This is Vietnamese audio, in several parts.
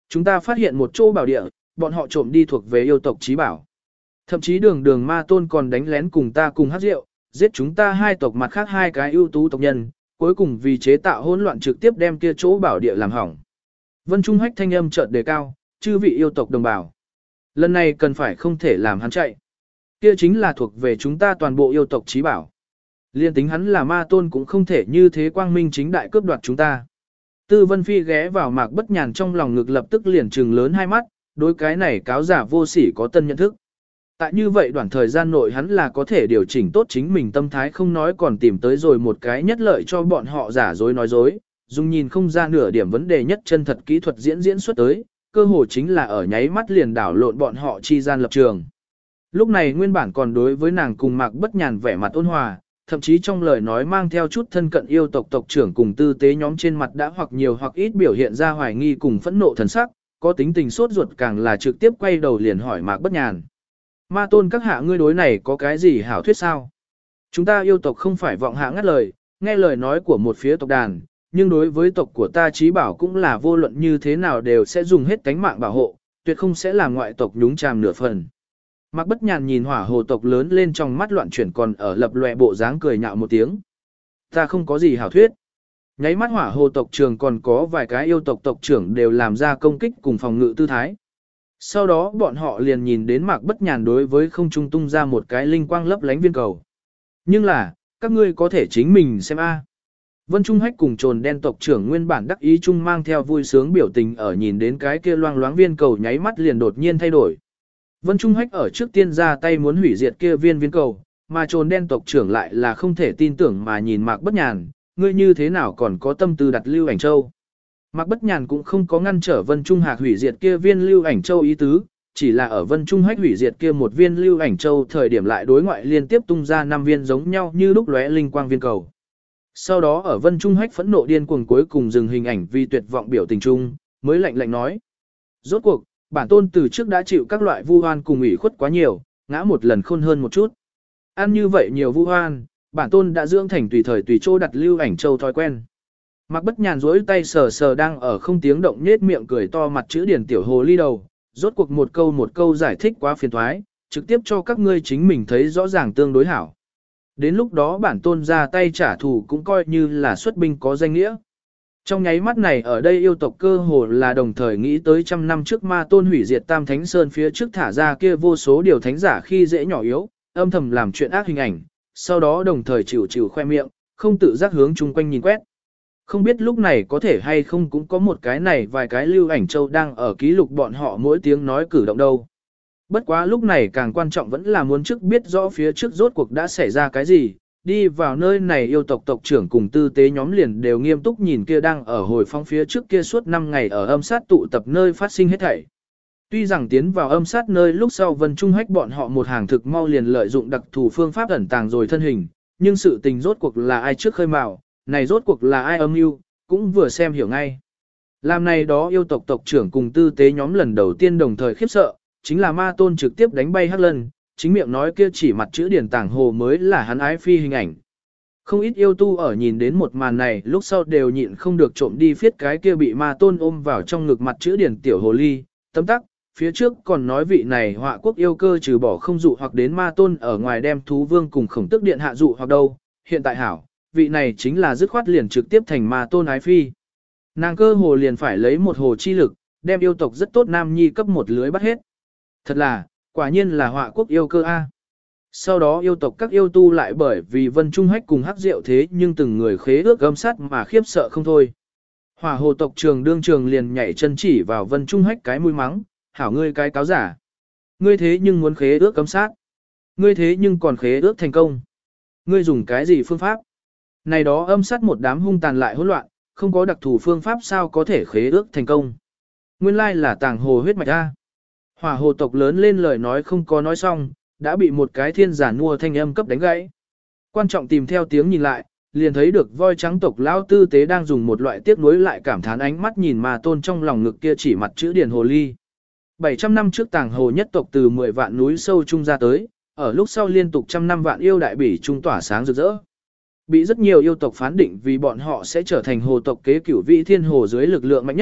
Chúng ta phát hiện một chỗ bảo địa, bọn họ trộm đi thuộc về yêu tộc trí bảo. Thậm chí đường đường ma tôn còn đánh lén cùng ta cùng hát rượu, giết chúng ta hai tộc mặt khác hai cái ưu tú tộc nhân, cuối cùng vì chế tạo hỗn loạn trực tiếp đem kia chỗ bảo địa làm hỏng. Vân Trung Hách thanh âm chợt đề cao, chư vị yêu tộc đồng bào. Lần này cần phải không thể làm hắn chạy. Kia chính là thuộc về chúng ta toàn bộ yêu tộc trí bảo. Liên tính hắn là ma tôn cũng không thể như thế quang minh chính đại cướp đoạt chúng ta. Tư Vân Phi ghé vào Mạc Bất Nhàn trong lòng ngực lập tức liền trừng lớn hai mắt, đối cái này cáo giả vô sỉ có tân nhận thức. Tại như vậy đoạn thời gian nội hắn là có thể điều chỉnh tốt chính mình tâm thái không nói còn tìm tới rồi một cái nhất lợi cho bọn họ giả dối nói dối, dùng nhìn không ra nửa điểm vấn đề nhất chân thật kỹ thuật diễn xuất tới, cơ hồ chính là ở nháy mắt liền đảo lộn bọn họ chi gian lập trường. Lúc này nguyên bản còn đối với nàng cùng Mạc Bất Nhàn vẻ mặt ôn hòa, thậm chí trong lời nói mang theo chút thân cận yêu tộc tộc trưởng cùng tư tế nhóm trên mặt đã hoặc nhiều hoặc ít biểu hiện ra hoài nghi cùng phẫn nộ thần sắc, có tính tình sốt ruột càng là trực tiếp quay đầu liền hỏi Mạc Bất Nhàn. Ma tôn các hạ ngươi đối này có cái gì hảo thuyết sao? Chúng ta yêu tộc không phải vọng hạ ngắt lời, nghe lời nói của một phía tộc đàn, nhưng đối với tộc của ta trí bảo cũng là vô luận như thế nào đều sẽ dùng hết cánh mạng bảo hộ, tuyệt không sẽ làm ngoại tộc nhúng chàm nửa phần. Mạc Bất Nhàn nhìn hỏa hồ tộc lớn lên trong mắt loạn chuyển còn ở lập lòe bộ dáng cười nhạo một tiếng. Ta không có gì hảo thuyết. Nháy mắt hỏa hồ tộc trường còn có vài cái yêu tộc tộc trưởng đều làm ra công kích cùng phòng ngự tư thái. Sau đó bọn họ liền nhìn đến Mạc Bất Nhàn đối với không trung tung ra một cái linh quang lấp lánh viên cầu. Nhưng là, các ngươi có thể chính mình xem a. Vân Trung Hách cùng Trồn Đen tộc trưởng nguyên bản đắc ý chung mang theo vui sướng biểu tình ở nhìn đến cái kia loang loáng viên cầu nháy mắt liền đột nhiên thay đổi. Vân Trung Hách ở trước tiên ra tay muốn hủy diệt kia viên cầu, mà Trồn Đen tộc trưởng lại là không thể tin tưởng mà nhìn Mạc Bất Nhàn, ngươi như thế nào còn có tâm tư đặt Lưu Ảnh Châu. Mạc Bất Nhàn cũng không có ngăn trở Vân Trung Hạc hủy diệt kia viên Lưu Ảnh Châu ý tứ, chỉ là ở Vân Trung Hách hủy diệt kia một viên Lưu Ảnh Châu thời điểm lại đối ngoại liên tiếp tung ra 5 viên giống nhau như lúc lóe linh quang viên cầu. Sau đó ở Vân Trung Hách phẫn nộ điên cuồng cuối cùng dừng hình ảnh vì tuyệt vọng biểu tình chung, mới lạnh lạnh nói. Rốt cuộc, bản tôn từ trước đã chịu các loại vu oan cùng ủy khuất quá nhiều, ngã một lần khôn hơn một chút. Ăn như vậy nhiều vu oan, bản tôn đã dưỡng thành tùy thời tùy chỗ đặt Lưu Ảnh Châu thói quen. Mạc Bất Nhàn duỗi tay sờ sờ đang ở không tiếng động nhết miệng cười to mặt chữ điển tiểu hồ ly đầu, rốt cuộc một câu giải thích quá phiền thoái, trực tiếp cho các ngươi chính mình thấy rõ ràng tương đối hảo. Đến lúc đó bản tôn ra tay trả thù cũng coi như là xuất binh có danh nghĩa. Trong nháy mắt này ở đây yêu tộc cơ hồ là đồng thời nghĩ tới 100 năm trước ma tôn hủy diệt Tam Thánh Sơn phía trước thả ra kia vô số điều thánh giả khi dễ nhỏ yếu, âm thầm làm chuyện ác hình ảnh, sau đó đồng thời chịu khoe miệng, không tự giác hướng chung quanh nhìn quét. Không biết lúc này có thể hay không cũng có một cái này vài cái Lưu Ảnh Châu đang ở ký lục bọn họ mỗi tiếng nói cử động đâu. Bất quá lúc này càng quan trọng vẫn là muốn trước biết rõ phía trước rốt cuộc đã xảy ra cái gì, đi vào nơi này yêu tộc tộc trưởng cùng tư tế nhóm liền đều nghiêm túc nhìn kia đang ở hồi phong phía trước kia suốt 5 ngày ở âm sát tụ tập nơi phát sinh hết thảy. Tuy rằng tiến vào âm sát nơi lúc sau Vân Trung Hách bọn họ một hàng thực mau liền lợi dụng đặc thù phương pháp ẩn tàng rồi thân hình, nhưng sự tình rốt cuộc là ai trước khơi mào, này rốt cuộc là ai âm mưu, cũng vừa xem hiểu ngay. Làm này đó yêu tộc tộc trưởng cùng tư tế nhóm lần đầu tiên đồng thời khiếp sợ, chính là ma tôn trực tiếp đánh bay Hắc Lân, chính miệng nói kia chỉ mặt chữ điển tảng hồ mới là hắn ái phi hình ảnh. Không ít yêu tu ở nhìn đến một màn này lúc sau đều nhịn không được trộm đi phiết cái kia bị ma tôn ôm vào trong ngực mặt chữ điển tiểu hồ ly, tấm tắc, phía trước còn nói vị này họa quốc yêu cơ trừ bỏ không dụ hoặc đến ma tôn ở ngoài đem thú vương cùng khổng tức điện hạ dụ hoặc đâu, hiện tại hảo, vị này chính là dứt khoát liền trực tiếp thành ma tôn ái phi. Nàng cơ hồ liền phải lấy một hồ chi lực, đem yêu tộc rất tốt nam nhi cấp một lưới bắt hết. Thật là, quả nhiên là họa quốc yêu cơ A. Sau đó yêu tộc các yêu tu lại bởi vì Vân Trung Hách cùng Hắc Diệu thế nhưng từng người khế ước gấm sắt mà khiếp sợ không thôi. Hỏa hồ tộc trường đương trường liền nhảy chân chỉ vào Vân Trung Hách cái mũi mắng, hảo ngươi cái cáo giả. Ngươi thế nhưng muốn khế ước gấm sắt. Ngươi thế nhưng còn khế ước thành công. Ngươi dùng cái gì phương pháp? Này đó âm sát một đám hung tàn lại hỗn loạn, không có đặc thù phương pháp sao có thể khế ước thành công. Nguyên lai là tàng hồ huyết mạch A. Hỏa hồ tộc lớn lên lời nói không có nói xong, đã bị một cái thiên giả nua thanh âm cấp đánh gãy. Quan trọng tìm theo tiếng nhìn lại, liền thấy được voi trắng tộc lão tư tế đang dùng một loại tiếc nuối lại cảm thán ánh mắt nhìn mà tôn trong lòng ngực kia chỉ mặt chữ điển hồ ly. 700 năm trước tàng hồ nhất tộc từ 10 vạn núi sâu trung ra tới, ở lúc sau liên tục 100 năm vạn yêu đại bỉ trung tỏa sáng rực rỡ. Bị rất nhiều yêu tộc phán định vì bọn họ sẽ trở thành hồ tộc kế cửu vị thiên hồ dưới lực lượng mạnh nhất,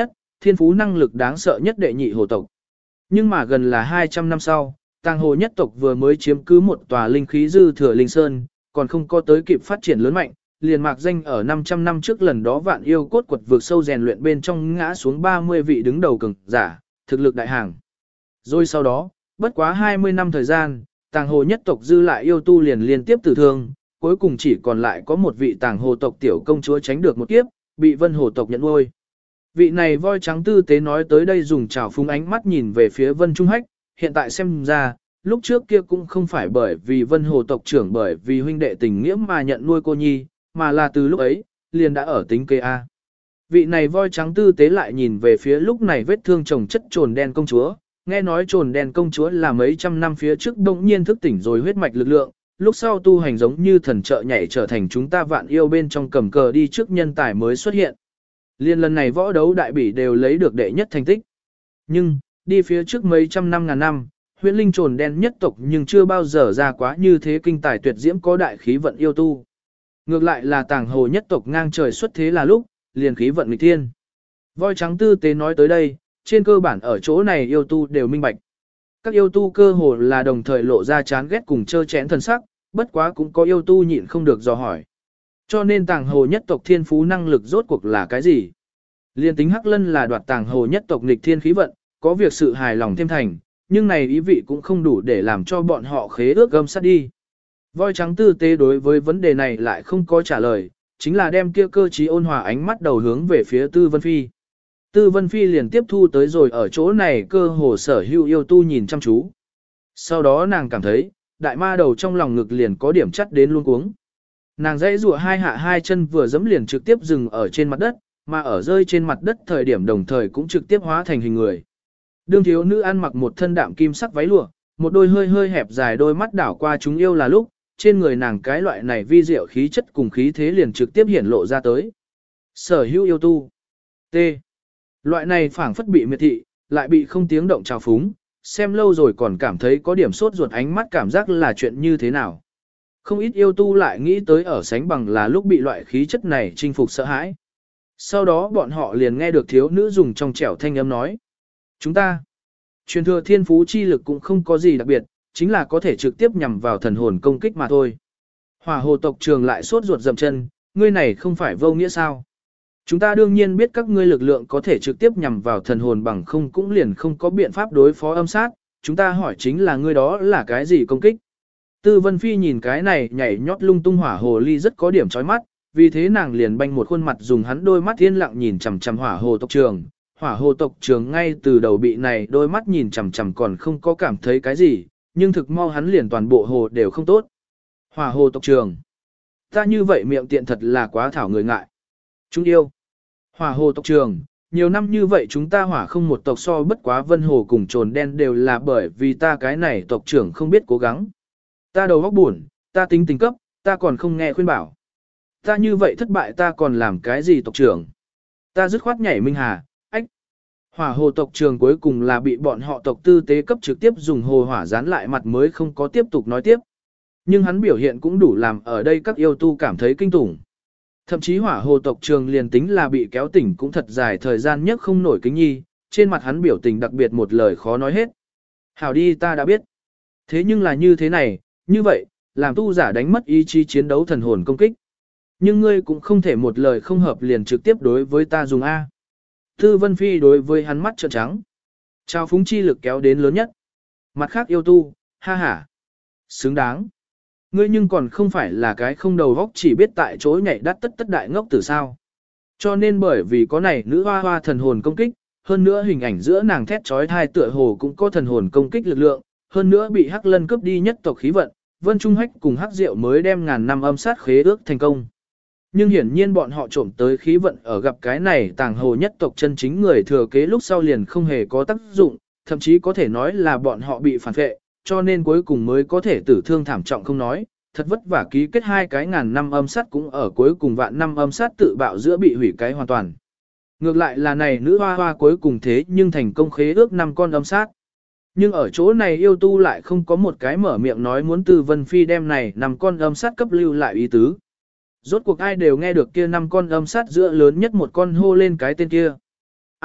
thiên phú năng lực đáng sợ nhất đệ nhị hồ tộc. Nhưng mà gần là 200 năm sau, Tàng Hồ nhất tộc vừa mới chiếm cứ một tòa linh khí dư thừa linh sơn, còn không có tới kịp phát triển lớn mạnh, liền mạc danh ở 500 năm trước lần đó vạn yêu cốt quật vượt sâu rèn luyện bên trong ngã xuống 30 vị đứng đầu cường giả, thực lực đại hàng. Rồi sau đó, bất quá 20 năm thời gian, Tàng Hồ nhất tộc dư lại yêu tu liền liên tiếp tử thương, cuối cùng chỉ còn lại có một vị Tàng Hồ tộc tiểu công chúa tránh được một kiếp, bị Vân Hồ tộc nhận nuôi. Vị này voi trắng tư tế nói tới đây dùng trào phúng ánh mắt nhìn về phía Vân Trung Hách, hiện tại xem ra, lúc trước kia cũng không phải bởi vì Vân Hồ tộc trưởng bởi vì huynh đệ tình nghĩa mà nhận nuôi cô nhi, mà là từ lúc ấy, liền đã ở tính kế A. Vị này voi trắng tư tế lại nhìn về phía lúc này vết thương chồng chất trồn đen công chúa, nghe nói trồn đen công chúa là mấy trăm năm phía trước đột nhiên thức tỉnh rồi huyết mạch lực lượng, lúc sau tu hành giống như thần trợ nhảy trở thành chúng ta vạn yêu bên trong cầm cờ đi trước nhân tài mới xuất hiện. Liên lần này võ đấu đại bỉ đều lấy được đệ nhất thành tích. Nhưng, đi phía trước mấy trăm năm ngàn năm, huyễn linh trồn đen nhất tộc nhưng chưa bao giờ ra quá như thế kinh tài tuyệt diễm có đại khí vận yêu tu. Ngược lại là Tàng Hồ nhất tộc ngang trời xuất thế là lúc, liền khí vận nghịch thiên. Voi trắng tư tế nói tới đây, trên cơ bản ở chỗ này yêu tu đều minh bạch. Các yêu tu cơ hồ là đồng thời lộ ra chán ghét cùng chơ chén thần sắc, bất quá cũng có yêu tu nhịn không được dò hỏi. Cho nên Tàng Hồ nhất tộc thiên phú năng lực rốt cuộc là cái gì? Liên tính Hắc Lân là đoạt Tàng Hồ nhất tộc nghịch thiên khí vận, có việc sự hài lòng thêm thành, nhưng này ý vị cũng không đủ để làm cho bọn họ khế ước gâm sát đi. Voi trắng tư tế đối với vấn đề này lại không có trả lời, chính là đem kia cơ trí ôn hòa ánh mắt đầu hướng về phía Tư Vân Phi. Tư Vân Phi liền tiếp thu tới rồi ở chỗ này cơ hồ sở hữu yêu tu nhìn chăm chú. Sau đó nàng cảm thấy, đại ma đầu trong lòng ngực liền có điểm chắt đến luôn cuống. Nàng dãy rùa hai hạ hai chân vừa dẫm liền trực tiếp dừng ở trên mặt đất, mà ở rơi trên mặt đất thời điểm đồng thời cũng trực tiếp hóa thành hình người. Đương thiếu nữ ăn mặc một thân đạm kim sắc váy lụa, một đôi hơi hơi hẹp dài đôi mắt đảo qua chúng yêu là lúc, trên người nàng cái loại này vi diệu khí chất cùng khí thế liền trực tiếp hiển lộ ra tới. Sở hữu yêu tu. T. Loại này phảng phất bị miệt thị, lại bị không tiếng động trào phúng, xem lâu rồi còn cảm thấy có điểm sốt ruột ánh mắt cảm giác là chuyện như thế nào. Không ít yêu tu lại nghĩ tới ở sánh bằng là lúc bị loại khí chất này chinh phục sợ hãi. Sau đó bọn họ liền nghe được thiếu nữ dùng trong trẻo thanh âm nói. Chúng ta, truyền thừa thiên phú chi lực cũng không có gì đặc biệt, chính là có thể trực tiếp nhằm vào thần hồn công kích mà thôi. Hỏa hồ tộc trường lại sốt ruột dậm chân, ngươi này không phải vô nghĩa sao? Chúng ta đương nhiên biết các ngươi lực lượng có thể trực tiếp nhằm vào thần hồn bằng không cũng liền không có biện pháp đối phó âm sát, chúng ta hỏi chính là ngươi đó là cái gì công kích? Tư Vân Phi nhìn cái này nhảy nhót lung tung hỏa hồ ly rất có điểm chói mắt, vì thế nàng liền banh một khuôn mặt dùng hắn đôi mắt yên lặng nhìn chằm chằm hỏa hồ tộc trường. Hỏa hồ tộc trường ngay từ đầu bị này đôi mắt nhìn chằm chằm còn không có cảm thấy cái gì, nhưng thực mau hắn liền toàn bộ hồ đều không tốt. Hỏa hồ tộc trường. Ta như vậy miệng tiện thật là quá thảo người ngại. Chúng yêu. Hỏa hồ tộc trường. Nhiều năm như vậy chúng ta hỏa không một tộc so bất quá vân hồ cùng trồn đen đều là bởi vì ta cái này tộc trưởng không biết cố gắng. Ta đầu óc buồn, ta tính tình cấp, ta còn không nghe khuyên bảo. Ta như vậy thất bại ta còn làm cái gì tộc trưởng. Ta dứt khoát nhảy minh hà, ách. Hỏa hồ tộc trường cuối cùng là bị bọn họ tộc tư tế cấp trực tiếp dùng hồ hỏa dán lại mặt mới không có tiếp tục nói tiếp. Nhưng hắn biểu hiện cũng đủ làm ở đây các yêu tu cảm thấy kinh tủng. Thậm chí hỏa hồ tộc trường liền tính là bị kéo tỉnh cũng thật dài thời gian nhất không nổi kính nhi, trên mặt hắn biểu tình đặc biệt một lời khó nói hết. Hảo đi ta đã biết. Thế nhưng là như thế này, như vậy, làm tu giả đánh mất ý chí chiến đấu thần hồn công kích. Nhưng ngươi cũng không thể một lời không hợp liền trực tiếp đối với ta dùng A. Tư Vân Phi đối với hắn mắt trợn trắng. Trao phúng chi lực kéo đến lớn nhất. Mặt khác yêu tu, ha ha. Xứng đáng. Ngươi nhưng còn không phải là cái không đầu góc chỉ biết tại chỗ nhảy đắt tất tất đại ngốc từ sao. Cho nên bởi vì có này nữ hoa hoa thần hồn công kích, hơn nữa hình ảnh giữa nàng thét trói thai tựa hồ cũng có thần hồn công kích lực lượng, hơn nữa bị Hắc Lân cướp đi nhất tộc khí vận, Vân Trung Hách cùng Hắc Diệu mới đem ngàn năm âm sát khế ước thành công. Nhưng hiển nhiên bọn họ trộm tới khí vận ở gặp cái này Tàng Hồ nhất tộc chân chính người thừa kế lúc sau liền không hề có tác dụng, thậm chí có thể nói là bọn họ bị phản vệ, cho nên cuối cùng mới có thể tử thương thảm trọng không nói, thật vất vả ký kết hai cái ngàn năm âm sát cũng ở cuối cùng vạn năm âm sát tự bạo giữa bị hủy cái hoàn toàn. Ngược lại là này nữ hoa hoa cuối cùng thế nhưng thành công khế ước 5 con âm sát. Nhưng ở chỗ này yêu tu lại không có một cái mở miệng nói muốn Tư Vân Phi đem này 5 con âm sát cấp lưu lại ý tứ. Rốt cuộc ai đều nghe được kia 5 con âm sát giữa lớn nhất một con hô lên cái tên kia. Ai,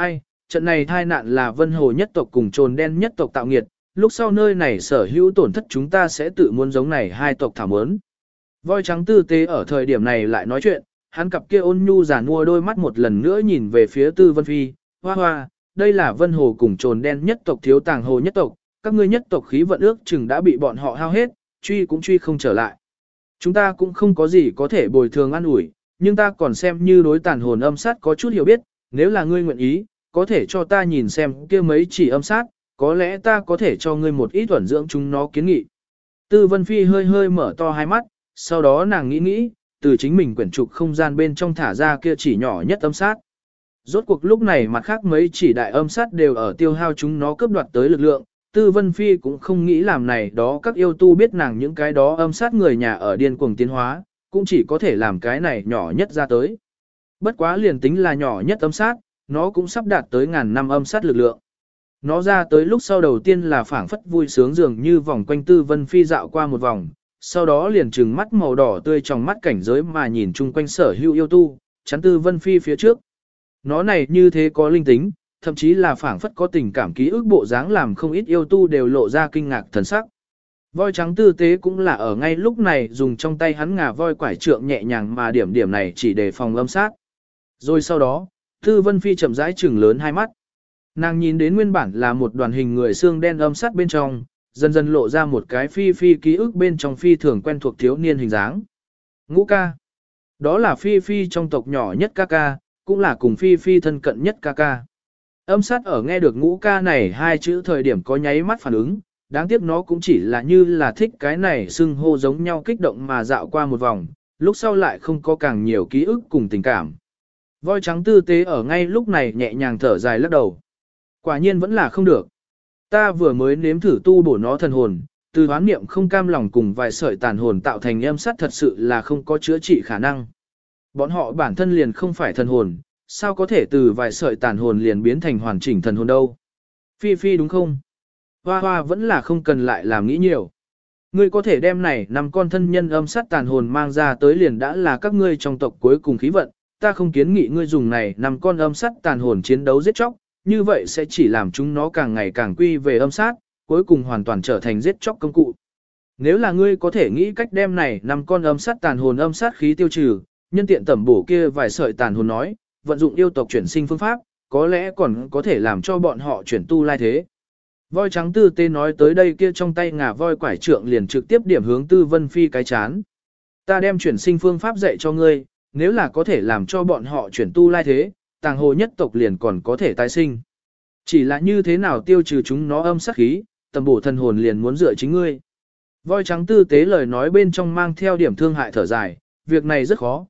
trận này tai nạn là Vân Hồ nhất tộc cùng Trồn Đen nhất tộc tạo nghiệt, lúc sau nơi này sở hữu tổn thất chúng ta sẽ tự muốn giống này hai tộc thảo mớn. Voi trắng tư tế ở thời điểm này lại nói chuyện, hắn cặp kia ôn nhu giàn mua đôi mắt một lần nữa nhìn về phía Tư Vân Phi, hoa hoa, đây là Vân Hồ cùng Trồn Đen nhất tộc thiếu tàng hồ nhất tộc, các ngươi nhất tộc khí vận ước chừng đã bị bọn họ hao hết, truy cũng truy không trở lại. Chúng ta cũng không có gì có thể bồi thường an ủi, nhưng ta còn xem như đối tàn hồn âm sát có chút hiểu biết, nếu là ngươi nguyện ý, có thể cho ta nhìn xem kia mấy chỉ âm sát, có lẽ ta có thể cho ngươi một ít thuần dưỡng chúng nó kiến nghị. Tư Vân Phi hơi hơi mở to hai mắt, sau đó nàng nghĩ, từ chính mình quyển trục không gian bên trong thả ra kia chỉ nhỏ nhất âm sát. Rốt cuộc lúc này mặt khác mấy chỉ đại âm sát đều ở tiêu hao chúng nó cướp đoạt tới lực lượng, Tư Vân Phi cũng không nghĩ làm này đó các yêu tu biết nàng những cái đó âm sát người nhà ở điên cuồng tiến hóa, cũng chỉ có thể làm cái này nhỏ nhất ra tới. Bất quá liền tính là nhỏ nhất âm sát, nó cũng sắp đạt tới ngàn năm âm sát lực lượng. Nó ra tới lúc sau đầu tiên là phảng phất vui sướng dường như vòng quanh Tư Vân Phi dạo qua một vòng, sau đó liền trừng mắt màu đỏ tươi trong mắt cảnh giới mà nhìn chung quanh sở hữu yêu tu, chắn Tư Vân Phi phía trước. Nó này như thế có linh tính, thậm chí là phảng phất có tình cảm ký ức bộ dáng làm không ít yêu tu đều lộ ra kinh ngạc thần sắc. Voi trắng tư tế cũng là ở ngay lúc này dùng trong tay hắn ngà voi quải trượng nhẹ nhàng mà điểm này chỉ để phòng âm sát. Rồi sau đó, Tư Vân Phi chậm rãi trừng lớn hai mắt. Nàng nhìn đến nguyên bản là một đoàn hình người xương đen âm sát bên trong, dần dần lộ ra một cái Phi ký ức bên trong Phi thường quen thuộc thiếu niên hình dáng. Ngũ ca. Đó là Phi trong tộc nhỏ nhất ca ca, cũng là cùng Phi thân cận nhất ca ca. Âm sát ở nghe được ngũ ca này hai chữ thời điểm có nháy mắt phản ứng, đáng tiếc nó cũng chỉ là như là thích cái này xưng hô giống nhau kích động mà dạo qua một vòng, lúc sau lại không có càng nhiều ký ức cùng tình cảm. Voi trắng tư tế ở ngay lúc này nhẹ nhàng thở dài lắc đầu. Quả nhiên vẫn là không được. Ta vừa mới nếm thử tu bổ nó thần hồn, từ hoán niệm không cam lòng cùng vài sợi tàn hồn tạo thành âm sát thật sự là không có chữa trị khả năng. Bọn họ bản thân liền không phải thần hồn, sao có thể từ vài sợi tàn hồn liền biến thành hoàn chỉnh thần hồn đâu. Phi đúng không? Hoa hoa vẫn là không cần lại làm nghĩ nhiều. Ngươi có thể đem này 5 con thân nhân âm sát tàn hồn mang ra tới liền đã là các ngươi trong tộc cuối cùng khí vận, ta không kiến nghị ngươi dùng này 5 con âm sát tàn hồn chiến đấu giết chóc, như vậy sẽ chỉ làm chúng nó càng ngày càng quy về âm sát, cuối cùng hoàn toàn trở thành giết chóc công cụ. Nếu là ngươi có thể nghĩ cách đem này 5 con âm sát tàn hồn âm sát khí tiêu trừ, nhân tiện tẩm bổ kia vài sợi tàn hồn nói, vận dụng yêu tộc chuyển sinh phương pháp, có lẽ còn có thể làm cho bọn họ chuyển tu lai thế. Voi trắng tư tế nói tới đây kia trong tay ngà voi quải trượng liền trực tiếp điểm hướng Tư Vân Phi cái chán. Ta đem chuyển sinh phương pháp dạy cho ngươi, nếu là có thể làm cho bọn họ chuyển tu lai thế, tàng hồ nhất tộc liền còn có thể tái sinh. Chỉ là như thế nào tiêu trừ chúng nó âm sát khí, tầm bổ thần hồn liền muốn dựa chính ngươi. Voi trắng tư tế lời nói bên trong mang theo điểm thương hại thở dài, việc này rất khó,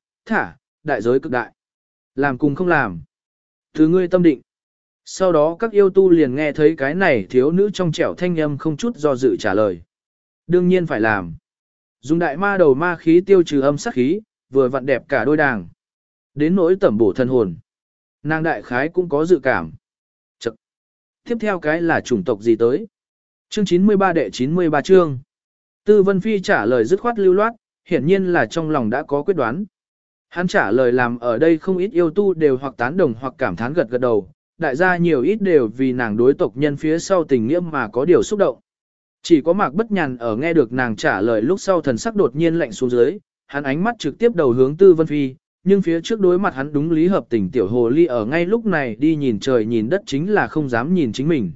đại giới cực đại. Làm cùng không làm. Thứ ngươi tâm định. Sau đó các yêu tu liền nghe thấy cái này thiếu nữ trong trẻo thanh âm không chút do dự trả lời. Đương nhiên phải làm. Dùng đại ma đầu ma khí tiêu trừ âm sát khí, vừa vặn đẹp cả đôi đàng. Đến nỗi tẩm bổ thân hồn. Nàng đại khái cũng có dự cảm. Chậc. Tiếp theo cái là chủng tộc gì tới? Chương 93 đệ 93 chương. Tư Vân Phi trả lời dứt khoát lưu loát, hiển nhiên là trong lòng đã có quyết đoán. Hắn trả lời làm ở đây không ít yêu tu đều hoặc tán đồng hoặc cảm thán gật gật đầu, đại gia nhiều ít đều vì nàng đối tộc nhân phía sau tình nghĩa mà có điều xúc động. Chỉ có Mạc Bất Nhàn ở nghe được nàng trả lời lúc sau thần sắc đột nhiên lạnh xuống dưới, hắn ánh mắt trực tiếp đầu hướng Tư Vân Phi, nhưng phía trước đối mặt hắn đúng lý hợp tình tiểu hồ ly ở ngay lúc này đi nhìn trời nhìn đất chính là không dám nhìn chính mình.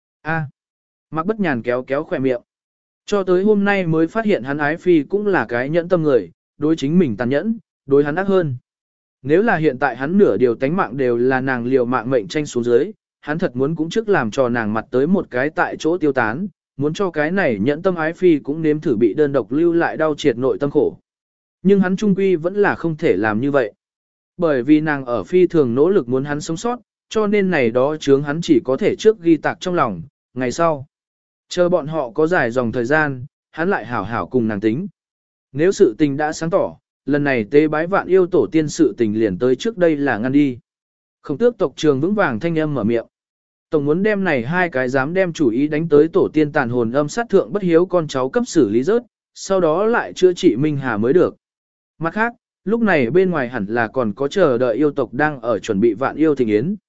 Mạc Bất Nhàn kéo kéo khỏe miệng. Cho tới hôm nay mới phát hiện hắn ái phi cũng là cái nhẫn tâm người, đối chính mình tàn nhẫn, đối hắn ác hơn. Nếu là hiện tại hắn nửa điều tánh mạng đều là nàng liều mạng mệnh tranh xuống dưới, hắn thật muốn cũng trước làm cho nàng mặt tới một cái tại chỗ tiêu tán, muốn cho cái này nhẫn tâm ái phi cũng nếm thử bị đơn độc lưu lại đau triệt nội tâm khổ. Nhưng hắn trung quy vẫn là không thể làm như vậy. Bởi vì nàng ở phi thường nỗ lực muốn hắn sống sót, cho nên này đó chướng hắn chỉ có thể trước ghi tạc trong lòng, ngày sau. Chờ bọn họ có dài dòng thời gian, hắn lại hảo hảo cùng nàng tính. Nếu sự tình đã sáng tỏ, lần này tế bái vạn yêu tổ tiên sự tình liền tới trước đây là ngăn đi. Khổng tước tộc trường vững vàng thanh âm mở miệng. Tổng muốn đem này hai cái dám đem chủ ý đánh tới tổ tiên tàn hồn âm sát thượng bất hiếu con cháu cấp xử lý rớt, sau đó lại chữa trị Minh Hà mới được. Mặt khác, lúc này bên ngoài hẳn là còn có chờ đợi yêu tộc đang ở chuẩn bị vạn yêu thịnh yến.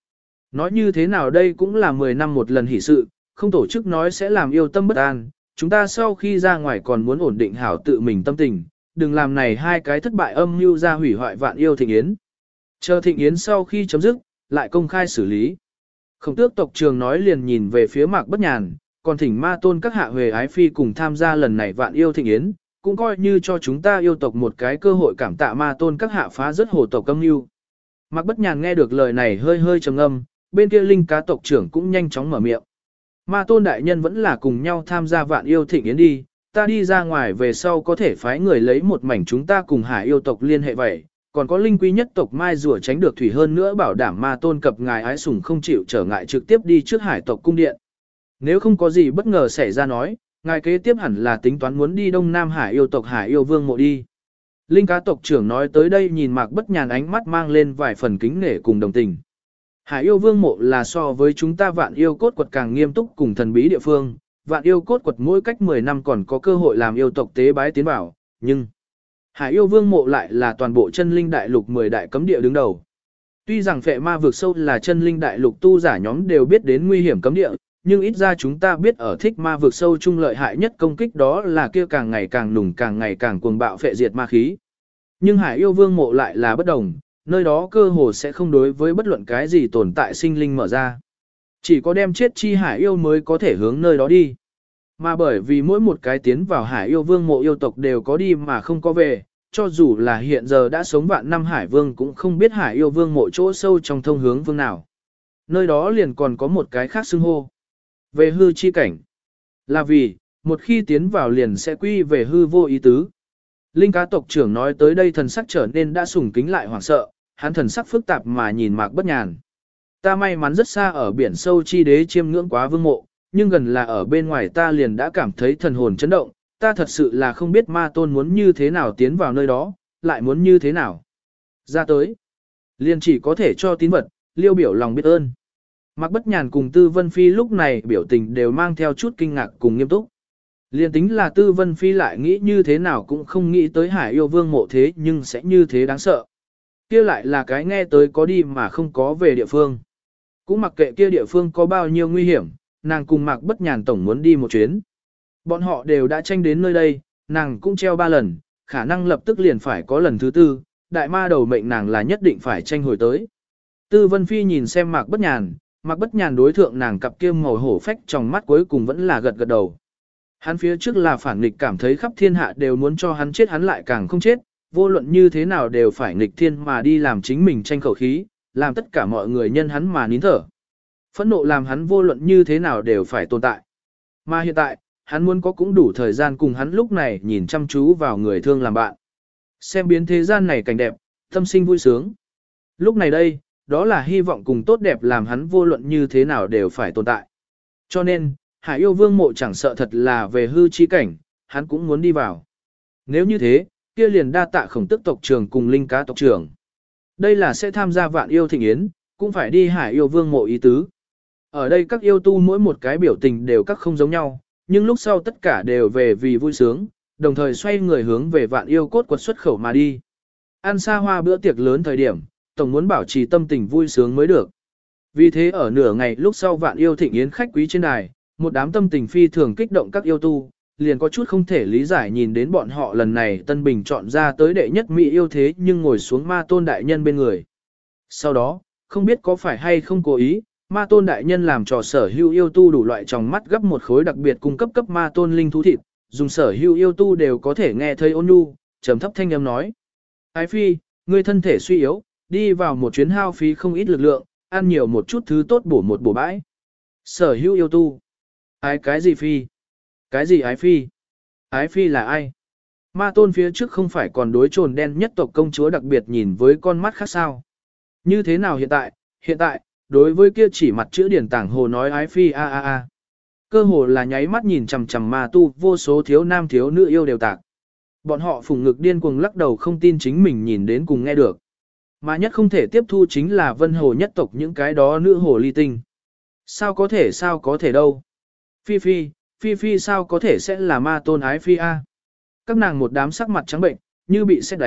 Nói như thế nào đây cũng là 10 năm một lần hỷ sự, không tổ chức nói sẽ làm yêu tâm bất an, chúng ta sau khi ra ngoài còn muốn ổn định hảo tự mình tâm tình, đừng làm này hai cái thất bại âm mưu ra hủy hoại vạn yêu thịnh yến. Chờ thịnh yến sau khi chấm dứt, lại công khai xử lý. Khổng tước tộc trường nói liền nhìn về phía Mạc Bất Nhàn, còn thỉnh ma tôn các hạ huề ái phi cùng tham gia lần này vạn yêu thịnh yến, cũng coi như cho chúng ta yêu tộc một cái cơ hội cảm tạ ma tôn các hạ phá rất hồ tộc âm mưu. Mạc Bất Nhàn nghe được lời này hơi hơi trầm ngâm, bên kia linh cá tộc trưởng cũng nhanh chóng mở miệng. Ma tôn đại nhân vẫn là cùng nhau tham gia vạn yêu thịnh yến đi, ta đi ra ngoài về sau có thể phái người lấy một mảnh chúng ta cùng hải yêu tộc liên hệ vậy, còn có linh quý nhất tộc mai rùa tránh được thủy hơn nữa bảo đảm ma tôn cập ngài ái sủng không chịu trở ngại trực tiếp đi trước hải tộc cung điện. Nếu không có gì bất ngờ xảy ra nói, ngài kế tiếp hẳn là tính toán muốn đi Đông Nam Hải yêu tộc Hải yêu vương mộ đi. Linh cá tộc trưởng nói tới đây nhìn Mạc Bất Nhàn ánh mắt mang lên vài phần kính nể cùng đồng tình. Hải yêu vương mộ là so với chúng ta vạn yêu cốt quật càng nghiêm túc cùng thần bí địa phương, vạn yêu cốt quật mỗi cách 10 năm còn có cơ hội làm yêu tộc tế bái tiến bảo, nhưng Hải yêu vương mộ lại là toàn bộ chân linh đại lục 10 đại cấm địa đứng đầu. Tuy rằng phệ ma vực sâu là chân linh đại lục tu giả nhóm đều biết đến nguy hiểm cấm địa, nhưng ít ra chúng ta biết ở thích ma vực sâu trung lợi hại nhất công kích đó là kia càng ngày càng nùng càng ngày càng cuồng bạo phệ diệt ma khí. Nhưng Hải yêu vương mộ lại là bất đồng, nơi đó cơ hồ sẽ không đối với bất luận cái gì tồn tại sinh linh mở ra. Chỉ có đem chết chi Hải yêu mới có thể hướng nơi đó đi. Mà bởi vì mỗi một cái tiến vào Hải yêu vương mộ yêu tộc đều có đi mà không có về, cho dù là hiện giờ đã sống vạn năm Hải vương cũng không biết Hải yêu vương mộ chỗ sâu trong thông hướng vương nào. Nơi đó liền còn có một cái khác xưng hô. Về hư chi cảnh. Là vì, một khi tiến vào liền sẽ quy về hư vô ý tứ. Linh cá tộc trưởng nói tới đây thần sắc trở nên đã sùng kính lại hoảng sợ, hắn thần sắc phức tạp mà nhìn Mạc Bất Nhàn. Ta may mắn rất xa ở biển sâu chi đế chiêm ngưỡng quá vương mộ, nhưng gần là ở bên ngoài ta liền đã cảm thấy thần hồn chấn động, ta thật sự là không biết ma tôn muốn như thế nào tiến vào nơi đó, lại muốn như thế nào. Ra tới, liền chỉ có thể cho tín vật, liêu biểu lòng biết ơn. Mạc Bất Nhàn cùng Tư Vân Phi lúc này biểu tình đều mang theo chút kinh ngạc cùng nghiêm túc. Liên tính là Tư Vân Phi lại nghĩ như thế nào cũng không nghĩ tới Hải yêu vương mộ thế nhưng sẽ như thế đáng sợ. Kia lại là cái nghe tới có đi mà không có về địa phương. Cũng mặc kệ kia địa phương có bao nhiêu nguy hiểm, nàng cùng Mạc Bất Nhàn tổng muốn đi một chuyến. Bọn họ đều đã tranh đến nơi đây, nàng cũng treo 3 lần, khả năng lập tức liền phải có lần thứ 4, đại ma đầu mệnh nàng là nhất định phải tranh hồi tới. Tư Vân Phi nhìn xem Mạc Bất Nhàn, Mạc Bất Nhàn đối thượng nàng cặp kia màu hổ phách trong mắt cuối cùng vẫn là gật gật đầu. Hắn phía trước là phản nghịch cảm thấy khắp thiên hạ đều muốn cho hắn chết hắn lại càng không chết, vô luận như thế nào đều phải nghịch thiên mà đi làm chính mình tranh khẩu khí, làm tất cả mọi người nhân hắn mà nín thở. Phẫn nộ làm hắn vô luận như thế nào đều phải tồn tại. Mà hiện tại, hắn muốn có cũng đủ thời gian cùng hắn lúc này nhìn chăm chú vào người thương làm bạn. Xem biến thế gian này cảnh đẹp, tâm sinh vui sướng. Lúc này đây, đó là hy vọng cùng tốt đẹp làm hắn vô luận như thế nào đều phải tồn tại. Cho nên, Hải yêu vương mộ chẳng sợ thật là về hư chi cảnh, hắn cũng muốn đi vào. Nếu như thế, kia liền đa tạ Khổng Tước tộc trưởng cùng linh cá tộc trưởng. Đây là sẽ tham gia vạn yêu thịnh yến, cũng phải đi Hải yêu vương mộ ý tứ. Ở đây các yêu tu mỗi một cái biểu tình đều các không giống nhau, nhưng lúc sau tất cả đều về vì vui sướng, đồng thời xoay người hướng về vạn yêu cốt quật xuất khẩu mà đi. Ăn xa hoa bữa tiệc lớn thời điểm, tổng muốn bảo trì tâm tình vui sướng mới được. Vì thế ở nửa ngày lúc sau vạn yêu thịnh yến khách quý trên đài, một đám tâm tình phi thường kích động các yêu tu, liền có chút không thể lý giải nhìn đến bọn họ lần này Tân Bình chọn ra tới đệ nhất mỹ yêu thế nhưng ngồi xuống ma tôn đại nhân bên người. Sau đó, không biết có phải hay không cố ý, ma tôn đại nhân làm trò sở hữu yêu tu đủ loại trong mắt gấp một khối đặc biệt cung cấp cấp ma tôn linh thú thịt, dùng sở hữu yêu tu đều có thể nghe thấy ôn nhu, trầm thấp thanh âm nói. Ái phi, ngươi thân thể suy yếu, đi vào một chuyến hao phí không ít lực lượng, ăn nhiều một chút thứ tốt bổ một bổ bãi. Sở hữu yêu tu. Ái cái gì phi? Cái gì ái phi? Ái phi là ai? Ma tôn phía trước không phải còn đối trồn đen nhất tộc công chúa đặc biệt nhìn với con mắt khác sao? Như thế nào hiện tại? Hiện tại, đối với kia chỉ mặt chữ điển tảng hồ nói ái phi a a a. Cơ hồ là nháy mắt nhìn chằm chằm ma tu vô số thiếu nam thiếu nữ yêu đều tạc. Bọn họ phùng ngực điên cuồng lắc đầu không tin chính mình nhìn đến cùng nghe được. Mà nhất không thể tiếp thu chính là vân hồ nhất tộc những cái đó nữ hồ ly tinh. Sao có thể đâu? Phi phi sao có thể sẽ là ma tôn ái phi a? Các nàng một đám sắc mặt trắng bệnh, như bị sét đánh,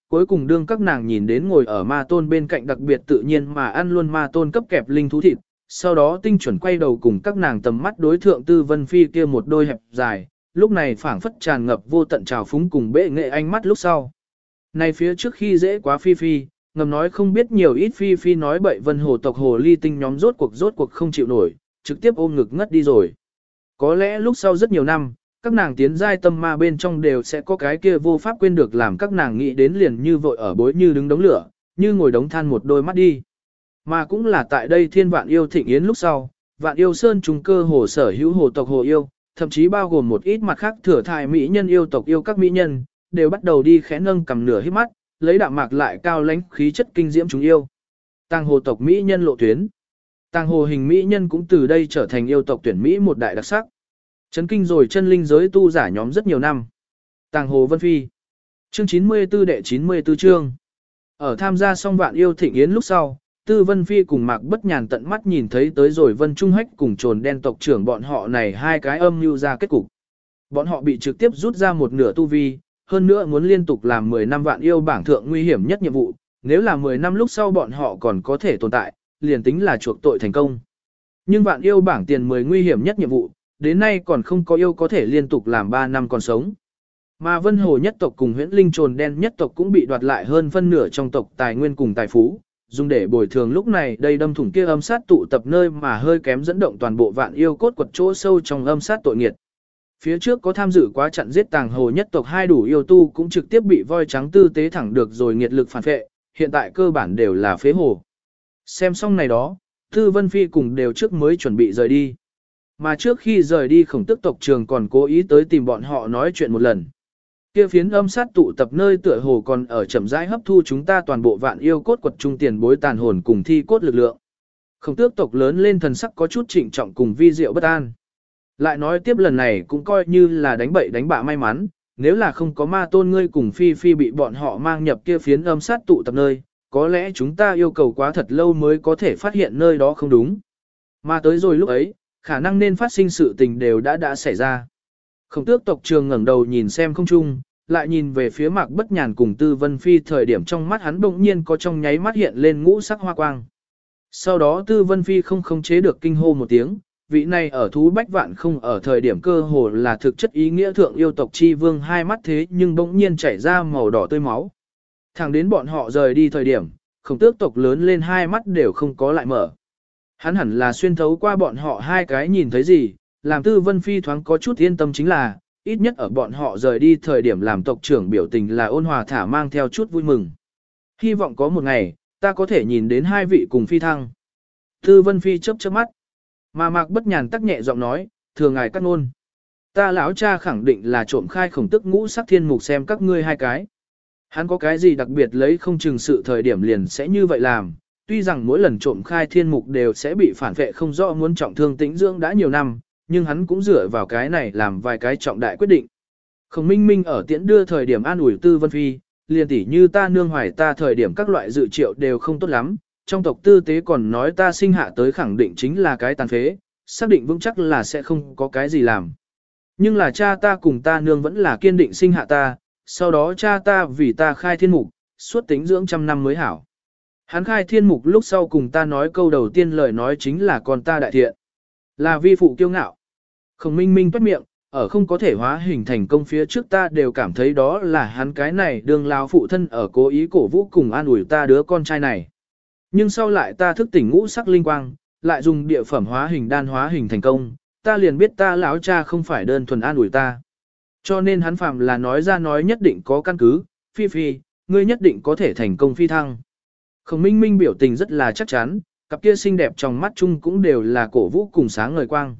cuối cùng đương các nàng nhìn đến ngồi ở ma tôn bên cạnh đặc biệt tự nhiên mà ăn luôn ma tôn cấp kẹp linh thú thịt, sau đó tinh chuẩn quay đầu cùng các nàng tầm mắt đối thượng Tư Vân Phi kia một đôi hẹp dài, lúc này phảng phất tràn ngập vô tận trào phúng cùng bệ nghệ ánh mắt lúc sau. Này phía trước khi dễ quá Phi Phi, ngầm nói không biết nhiều ít Phi Phi nói bậy Vân Hồ tộc hồ ly tinh nhóm rốt cuộc không chịu nổi, trực tiếp ôm ngực ngất đi rồi. Có lẽ lúc sau rất nhiều năm, các nàng tiến giai tâm ma bên trong đều sẽ có cái kia vô pháp quên được làm các nàng nghĩ đến liền như vội ở bối như đứng đống lửa, như ngồi đống than một đôi mắt đi. Mà cũng là tại đây thiên vạn yêu thịnh yến lúc sau, vạn yêu sơn trùng cơ hồ sở hữu hồ tộc hồ yêu, thậm chí bao gồm một ít mặt khác thừa thai mỹ nhân yêu tộc yêu các mỹ nhân, đều bắt đầu đi khẽ nâng cầm nửa hít mắt, lấy đạm mạc lại cao lãnh khí chất kinh diễm chúng yêu. Tàng hồ tộc mỹ nhân lộ tuyến. Tàng hồ hình mỹ nhân cũng từ đây trở thành yêu tộc tuyển mỹ một đại đặc sắc. Chấn kinh rồi chân linh giới tu giả nhóm rất nhiều năm. Tàng hồ Vân Phi. Chương 94 đệ 94 chương. Ở tham gia xong vạn yêu thịnh yến lúc sau, Tư Vân Phi cùng Mạc Bất Nhàn tận mắt nhìn thấy tới rồi Vân Trung Hách cùng Trồn Đen tộc trưởng bọn họ này hai cái âm mưu ra kết cục. Bọn họ bị trực tiếp rút ra một nửa tu vi, hơn nữa muốn liên tục làm 10 năm vạn yêu bảng thượng nguy hiểm nhất nhiệm vụ, nếu là 10 năm lúc sau bọn họ còn có thể tồn tại, liền tính là chuộc tội thành công. Nhưng vạn yêu bảng tiền 10 nguy hiểm nhất nhiệm vụ, đến nay còn không có yêu có thể liên tục làm 3 năm còn sống. Mà Vân Hồ nhất tộc cùng Huyễn Linh Trồn Đen nhất tộc cũng bị đoạt lại hơn phân nửa trong tộc tài nguyên cùng tài phú, dùng để bồi thường lúc này đây đâm thủng kia âm sát tụ tập nơi mà hơi kém dẫn động toàn bộ vạn yêu cốt quật chỗ sâu trong âm sát tội nghiệt. Phía trước có tham dự quá trận giết Tàng Hồ nhất tộc hai đủ yêu tu cũng trực tiếp bị voi trắng tư tế thẳng được rồi nghiệt lực phản phệ, hiện tại cơ bản đều là phế hồ. Xem xong này đó, Tư Vân Phi cùng đều trước mới chuẩn bị rời đi. Mà trước khi rời đi Khổng Tước tộc trường còn cố ý tới tìm bọn họ nói chuyện một lần. Kia phiến âm sát tụ tập nơi tựa hồ còn ở chậm rãi hấp thu chúng ta toàn bộ vạn yêu cốt quật trung tiền bối tàn hồn cùng thi cốt lực lượng. Khổng Tước tộc lớn lên thần sắc có chút trịnh trọng cùng vi diệu bất an. Lại nói tiếp lần này cũng coi như là đánh bậy đánh bạ may mắn, nếu là không có ma tôn ngươi cùng Phi Phi bị bọn họ mang nhập kia phiến âm sát tụ tập nơi, có lẽ chúng ta yêu cầu quá thật lâu mới có thể phát hiện nơi đó không đúng. Mà tới rồi lúc ấy, khả năng nên phát sinh sự tình đều đã xảy ra. Khổng Tước tộc trường ngẩng đầu nhìn xem không trung, lại nhìn về phía Mạc Bất Nhàn cùng Tư Vân Phi, thời điểm trong mắt hắn bỗng nhiên có trong nháy mắt hiện lên ngũ sắc hoa quang. Sau đó Tư Vân Phi không khống chế được kinh hô một tiếng, vị này ở thú bách vạn không ở thời điểm cơ hồ là thực chất ý nghĩa thượng yêu tộc chi vương hai mắt thế nhưng bỗng nhiên chảy ra màu đỏ tươi máu. Thẳng đến bọn họ rời đi thời điểm, Khổng Tước tộc lớn lên hai mắt đều không có lại mở. Hắn hẳn là xuyên thấu qua bọn họ hai cái nhìn thấy gì, làm Tư Vân Phi thoáng có chút yên tâm chính là, ít nhất ở bọn họ rời đi thời điểm làm tộc trưởng biểu tình là ôn hòa thả mang theo chút vui mừng. Hy vọng có một ngày, ta có thể nhìn đến hai vị cùng phi thăng. Tư Vân Phi chớp chớp mắt, mà Mạc Bất Nhàn tắc nhẹ giọng nói, thưa ngài cắt ngôn. Ta lão cha khẳng định là trộm khai Khổng Tước ngũ sắc thiên mục xem các ngươi hai cái. Hắn có cái gì đặc biệt lấy không chừng sự thời điểm liền sẽ như vậy làm, tuy rằng mỗi lần trộm khai thiên mục đều sẽ bị phản vệ không rõ muốn trọng thương tĩnh dưỡng đã nhiều năm, nhưng hắn cũng dựa vào cái này làm vài cái trọng đại quyết định. Khổng Minh Minh ở tiễn đưa thời điểm an ủi Tư Vân Phi, liền tỉ như ta nương hoài ta thời điểm các loại dự triệu đều không tốt lắm, trong tộc tư tế còn nói ta sinh hạ tới khẳng định chính là cái tàn phế, xác định vững chắc là sẽ không có cái gì làm. Nhưng là cha ta cùng ta nương vẫn là kiên định sinh hạ ta, sau đó cha ta vì ta khai thiên mục, suốt tính dưỡng trăm năm mới hảo. Hắn khai thiên mục lúc sau cùng ta nói câu đầu tiên lời nói chính là con ta đại thiện. Là vi phụ kiêu ngạo. Khổng Minh Minh toát miệng, ở không có thể hóa hình thành công phía trước ta đều cảm thấy đó là hắn cái này đương lao phụ thân ở cố ý cổ vũ cùng an ủi ta đứa con trai này. Nhưng sau lại ta thức tỉnh ngũ sắc linh quang, lại dùng địa phẩm hóa hình đan hóa hình thành công, ta liền biết ta lão cha không phải đơn thuần an ủi ta. Cho nên hắn phạm là nói ra nói nhất định có căn cứ, Phi Phi, ngươi nhất định có thể thành công phi thăng. Khổng Minh Minh biểu tình rất là chắc chắn, cặp kia xinh đẹp trong mắt chung cũng đều là cổ vũ cùng sáng ngời quang.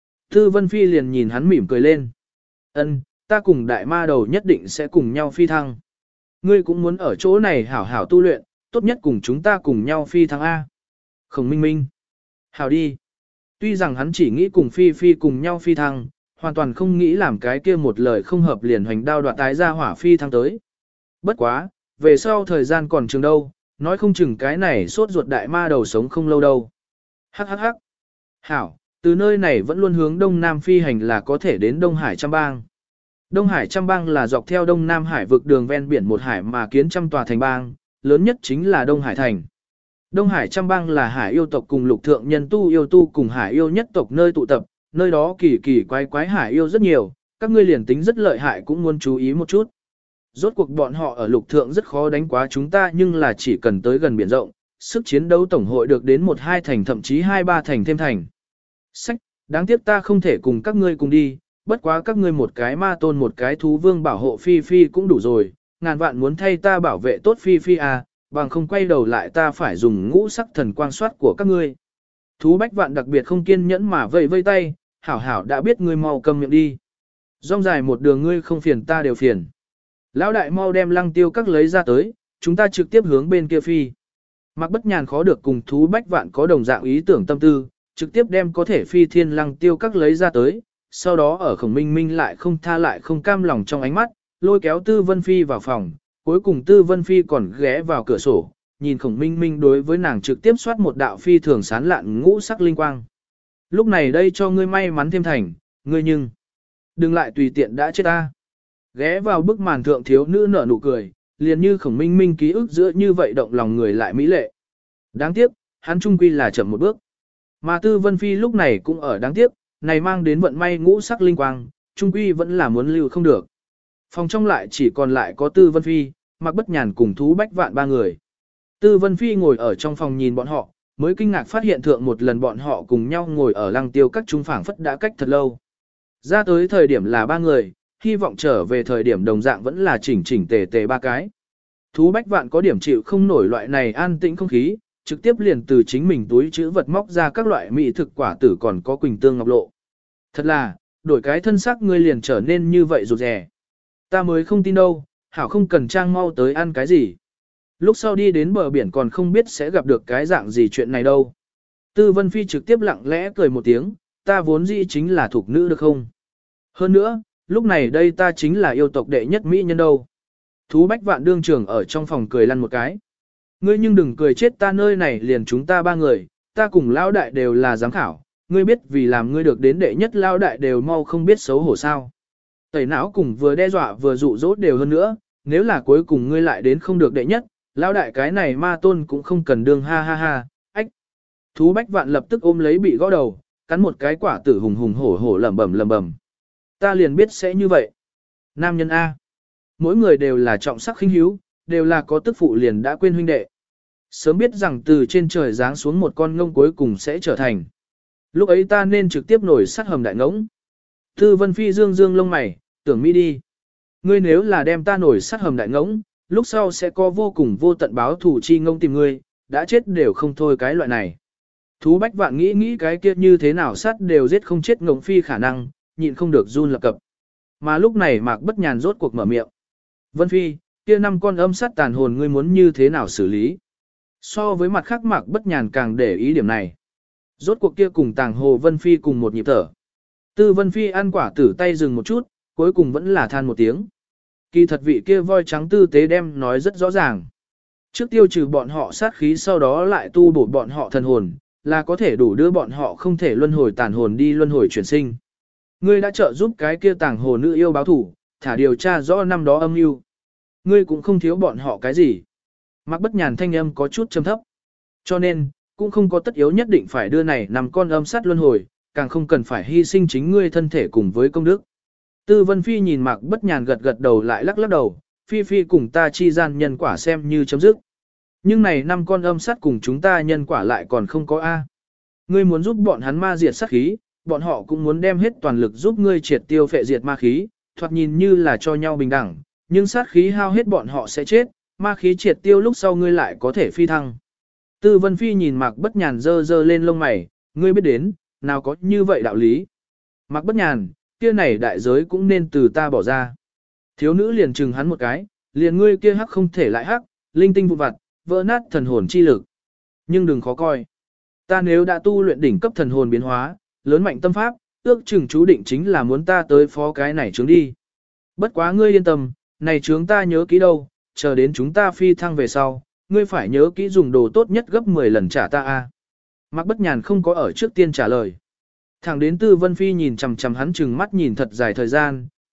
Tư Vân Phi liền nhìn hắn mỉm cười lên. Ân, ta cùng đại ma đầu nhất định sẽ cùng nhau phi thăng. Ngươi cũng muốn ở chỗ này hảo hảo tu luyện, tốt nhất cùng chúng ta cùng nhau phi thăng A. Khổng Minh Minh. Hảo đi. Tuy rằng hắn chỉ nghĩ cùng Phi Phi cùng nhau phi thăng, hoàn toàn không nghĩ làm cái kia một lời không hợp liền hoành đao đoạt tái ra hỏa phi thăng tới. Bất quá, về sau thời gian còn chừng đâu, nói không chừng cái này sốt ruột đại ma đầu sống không lâu đâu. Hắc hắc hắc. Hảo, từ nơi này vẫn luôn hướng đông nam phi hành là có thể đến Đông Hải Trăm Bang. Đông Hải trăm bang là dọc theo Đông Nam Hải vực đường ven biển một hải mà kiến trăm tòa thành bang, lớn nhất chính là Đông Hải thành. Đông Hải trăm bang là hải yêu tộc cùng lục thượng nhân tu yêu tu cùng hải yêu nhất tộc nơi tụ tập, nơi đó kỳ kỳ quái quái hải yêu rất nhiều, các ngươi liền tính rất lợi hại cũng muốn chú ý một chút. Rốt cuộc bọn họ ở lục thượng rất khó đánh quá chúng ta nhưng là chỉ cần tới gần biển rộng, sức chiến đấu tổng hội được đến 1-2 thành thậm chí 2-3 thành thêm thành. Sách, đáng tiếc ta không thể cùng các ngươi cùng đi, bất quá các ngươi một cái ma tôn một cái thú vương bảo hộ Phi Phi cũng đủ rồi, ngàn vạn muốn thay ta bảo vệ tốt Phi Phi à, bằng không quay đầu lại ta phải dùng ngũ sắc thần quang soát của các ngươi. Thú Bách Vạn đặc biệt không kiên nhẫn mà vẫy vây tay, hảo hảo đã biết ngươi mau cầm miệng đi. Rong dài một đường ngươi không phiền ta đều phiền. Lão đại mau đem Lăng Tiêu Các lấy ra tới, chúng ta trực tiếp hướng bên kia phi. Mạc Bất Nhàn khó được cùng Thú Bách Vạn có đồng dạng ý tưởng tâm tư, trực tiếp đem có thể phi thiên Lăng Tiêu Các lấy ra tới, sau đó ở Khổng Minh Minh lại không tha lại không cam lòng trong ánh mắt, lôi kéo Tư Vân Phi vào phòng, cuối cùng Tư Vân Phi còn ghé vào cửa sổ, nhìn Khổng Minh Minh đối với nàng trực tiếp soát một đạo phi thường sán lạn ngũ sắc linh quang. Lúc này đây cho ngươi may mắn thêm thành, ngươi nhưng đừng lại tùy tiện đã chết ta. Ghé vào bức màn thượng thiếu nữ nở nụ cười, liền như Khổng Minh Minh ký ức giữa như vậy động lòng người lại mỹ lệ. Đáng tiếc, hắn trung quy là chậm một bước. Mà Tư Vân Phi lúc này cũng ở đáng tiếc, này mang đến vận may ngũ sắc linh quang, trung quy vẫn là muốn lưu không được. Phòng trong lại chỉ còn lại có Tư Vân Phi, Mạc Bất Nhàn cùng Thú Bách Vạn ba người. Tư Vân Phi ngồi ở trong phòng nhìn bọn họ, mới kinh ngạc phát hiện thượng một lần bọn họ cùng nhau ngồi ở Lăng Tiêu Các trung phảng phất đã cách thật lâu. Ra tới thời điểm là ba người, hy vọng trở về thời điểm đồng dạng vẫn là chỉnh chỉnh tề tề ba cái. Thú Bách Vạn có điểm chịu không nổi loại này an tĩnh không khí, trực tiếp liền từ chính mình túi chữ vật móc ra các loại mỹ thực quả tử còn có quỳnh tương ngọc lộ. Thật là, đổi cái thân sắc ngươi liền trở nên như vậy rụt rè. Ta mới không tin đâu, hảo không cần trang mau tới ăn cái gì. Lúc sau đi đến bờ biển còn không biết sẽ gặp được cái dạng gì chuyện này đâu. Tư Vân Phi trực tiếp lặng lẽ cười một tiếng, ta vốn dĩ chính là thuộc nữ được không? Hơn nữa, lúc này đây ta chính là yêu tộc đệ nhất mỹ nhân đâu. Thú Bách Vạn đương trưởng ở trong phòng cười lăn một cái. Ngươi nhưng đừng cười chết ta, nơi này liền chúng ta ba người, ta cùng lão đại đều là giám khảo, ngươi biết vì làm ngươi được đến đệ nhất lão đại đều mau không biết xấu hổ sao. Tẩy não cùng vừa đe dọa vừa dụ dỗ đều hơn nữa, nếu là cuối cùng ngươi lại đến không được đệ nhất, lão đại cái này ma tôn cũng không cần đương ha ha ha, ách. Thú Bách Vạn lập tức ôm lấy bị gõ đầu, cắn một cái quả tử hùng hùng hổ hổ lẩm bẩm. Ta liền biết sẽ như vậy. Nam nhân A. Mỗi người đều là trọng sắc khinh hiếu, đều là có tức phụ liền đã quên huynh đệ. Sớm biết rằng từ trên trời giáng xuống một con ngông cuối cùng sẽ trở thành. Lúc ấy ta nên trực tiếp nổi sát hầm đại ngỗng. Tư Vân Phi dương dương lông mày, tưởng mi đi. Ngươi nếu là đem ta nổi sát hầm đại ngỗng, lúc sau sẽ có vô cùng vô tận báo thủ chi ngông tìm ngươi, đã chết đều không thôi cái loại này. Thú Bách Vạn nghĩ cái kia như thế nào sát đều giết không chết ngỗng phi khả năng, nhịn không được run lập cập. Mà lúc này Mạc Bất Nhàn rốt cuộc mở miệng. Vân Phi, kia 5 con âm sát tàn hồn ngươi muốn như thế nào xử lý? So với mặt khác Mạc Bất Nhàn càng để ý điểm này. Rốt cuộc kia cùng tàng hồ Vân Phi cùng một nhịp thở. Tư Vân Phi ăn quả tử tay dừng một chút, cuối cùng vẫn là than một tiếng. Kỳ thật vị kia voi trắng tư tế đem nói rất rõ ràng. Trước tiêu trừ bọn họ sát khí sau đó lại tu bổ bọn họ thần hồn, là có thể đủ đưa bọn họ không thể luân hồi tàn hồn đi luân hồi chuyển sinh. Ngươi đã trợ giúp cái kia tàng hồ nữ yêu báo thủ, thả điều tra rõ năm đó âm mưu. Ngươi cũng không thiếu bọn họ cái gì. Mạc Bất Nhàn thanh âm có chút trầm thấp. Cho nên, cũng không có tất yếu nhất định phải đưa này 5 con âm sát luân hồi, càng không cần phải hy sinh chính ngươi thân thể cùng với công đức. Tư Vân Phi nhìn Mạc Bất Nhàn gật gật đầu lại lắc lắc đầu, Phi Phi cùng ta chi gian nhân quả xem như chấm dứt. Nhưng này 5 con âm sát cùng chúng ta nhân quả lại còn không có A. Ngươi muốn giúp bọn hắn ma diệt sát khí, bọn họ cũng muốn đem hết toàn lực giúp ngươi triệt tiêu phệ diệt ma khí, thoạt nhìn như là cho nhau bình đẳng, nhưng sát khí hao hết bọn họ sẽ chết, ma khí triệt tiêu lúc sau ngươi lại có thể phi thăng. Tư Vân Phi nhìn Mạc Bất Nhàn dơ dơ lên lông mày, ngươi biết đến, nào có như vậy đạo lý. Mạc Bất Nhàn, kia này đại giới cũng nên từ ta bỏ ra. Thiếu nữ liền chừng hắn một cái, liền ngươi kia hắc không thể lại hắc, linh tinh vụ vặt, vỡ nát thần hồn chi lực. Nhưng đừng khó coi. Ta nếu đã tu luyện đỉnh cấp thần hồn biến hóa, lớn mạnh tâm pháp, ước chừng chú định chính là muốn ta tới phó cái này trướng đi. Bất quá ngươi yên tâm, này trướng ta nhớ kỹ đâu, chờ đến chúng ta phi thăng về sau, ngươi phải nhớ kỹ dùng đồ tốt nhất gấp 10 lần trả ta a. Mạc Bất Nhàn không có ở trước tiên trả lời. Thẳng đến Tư Vân Phi nhìn chằm chằm hắn chừng mắt nhìn thật dài thời gian,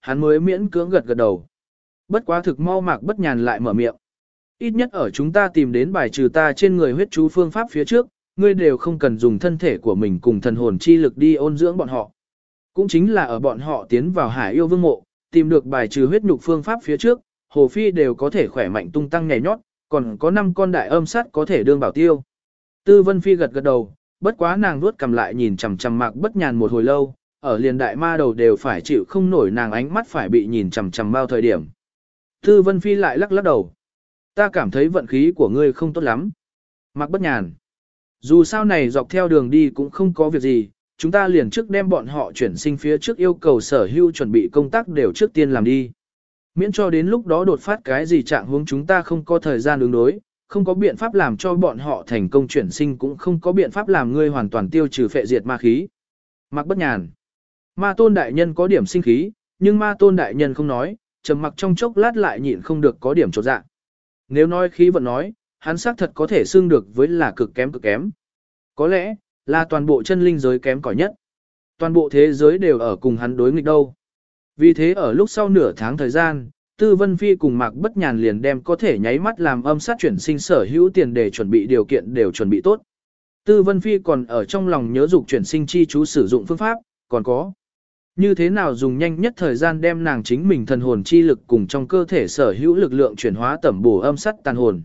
hắn mới miễn cưỡng gật gật đầu. Bất quá thực mau Mạc Bất Nhàn lại mở miệng. Ít nhất ở chúng ta tìm đến bài trừ ta trên người huyết chú phương pháp phía trước, ngươi đều không cần dùng thân thể của mình cùng thần hồn chi lực đi ôn dưỡng bọn họ. Cũng chính là ở bọn họ tiến vào Hải Yêu Vương mộ, tìm được bài trừ huyết nhục phương pháp phía trước, Hồ Phi đều có thể khỏe mạnh tung tăng nhảy nhót, còn có 5 con đại âm sát có thể đương bảo tiêu. Tư Vân Phi gật gật đầu, bất quá nàng vuốt cầm lại nhìn chằm chằm Mạc Bất Nhàn một hồi lâu, ở liền đại ma đầu đều phải chịu không nổi nàng ánh mắt phải bị nhìn chằm chằm bao thời điểm. Tư Vân Phi lại lắc lắc đầu. Ta cảm thấy vận khí của ngươi không tốt lắm. Mạc Bất Nhàn. Dù sao này dọc theo đường đi cũng không có việc gì, chúng ta liền trước đem bọn họ chuyển sinh phía trước yêu cầu sở hữu chuẩn bị công tác đều trước tiên làm đi. Miễn cho đến lúc đó đột phát cái gì trạng huống chúng ta không có thời gian ứng đối, không có biện pháp làm cho bọn họ thành công chuyển sinh cũng không có biện pháp làm ngươi hoàn toàn tiêu trừ phệ diệt ma khí. Mạc Bất Nhàn. Ma Tôn đại nhân có điểm sinh khí, nhưng Ma Tôn đại nhân không nói, trầm mặc trong chốc lát lại nhịn không được có điểm chột dạ. Nếu nói khí vận nói, hắn xác thật có thể xưng được với là cực kém cực kém. Có lẽ, là toàn bộ chân linh giới kém cỏi nhất. Toàn bộ thế giới đều ở cùng hắn đối nghịch đâu. Vì thế ở lúc sau nửa tháng thời gian, Tư Vân Phi cùng Mạc Bất Nhàn liền đem có thể nháy mắt làm âm sát chuyển sinh sở hữu tiền để chuẩn bị điều kiện đều chuẩn bị tốt. Tư Vân Phi còn ở trong lòng nhớ dục chuyển sinh chi chú sử dụng phương pháp, còn có như thế nào dùng nhanh nhất thời gian đem nàng chính mình thần hồn chi lực cùng trong cơ thể sở hữu lực lượng chuyển hóa tẩm bổ âm sát tàn hồn.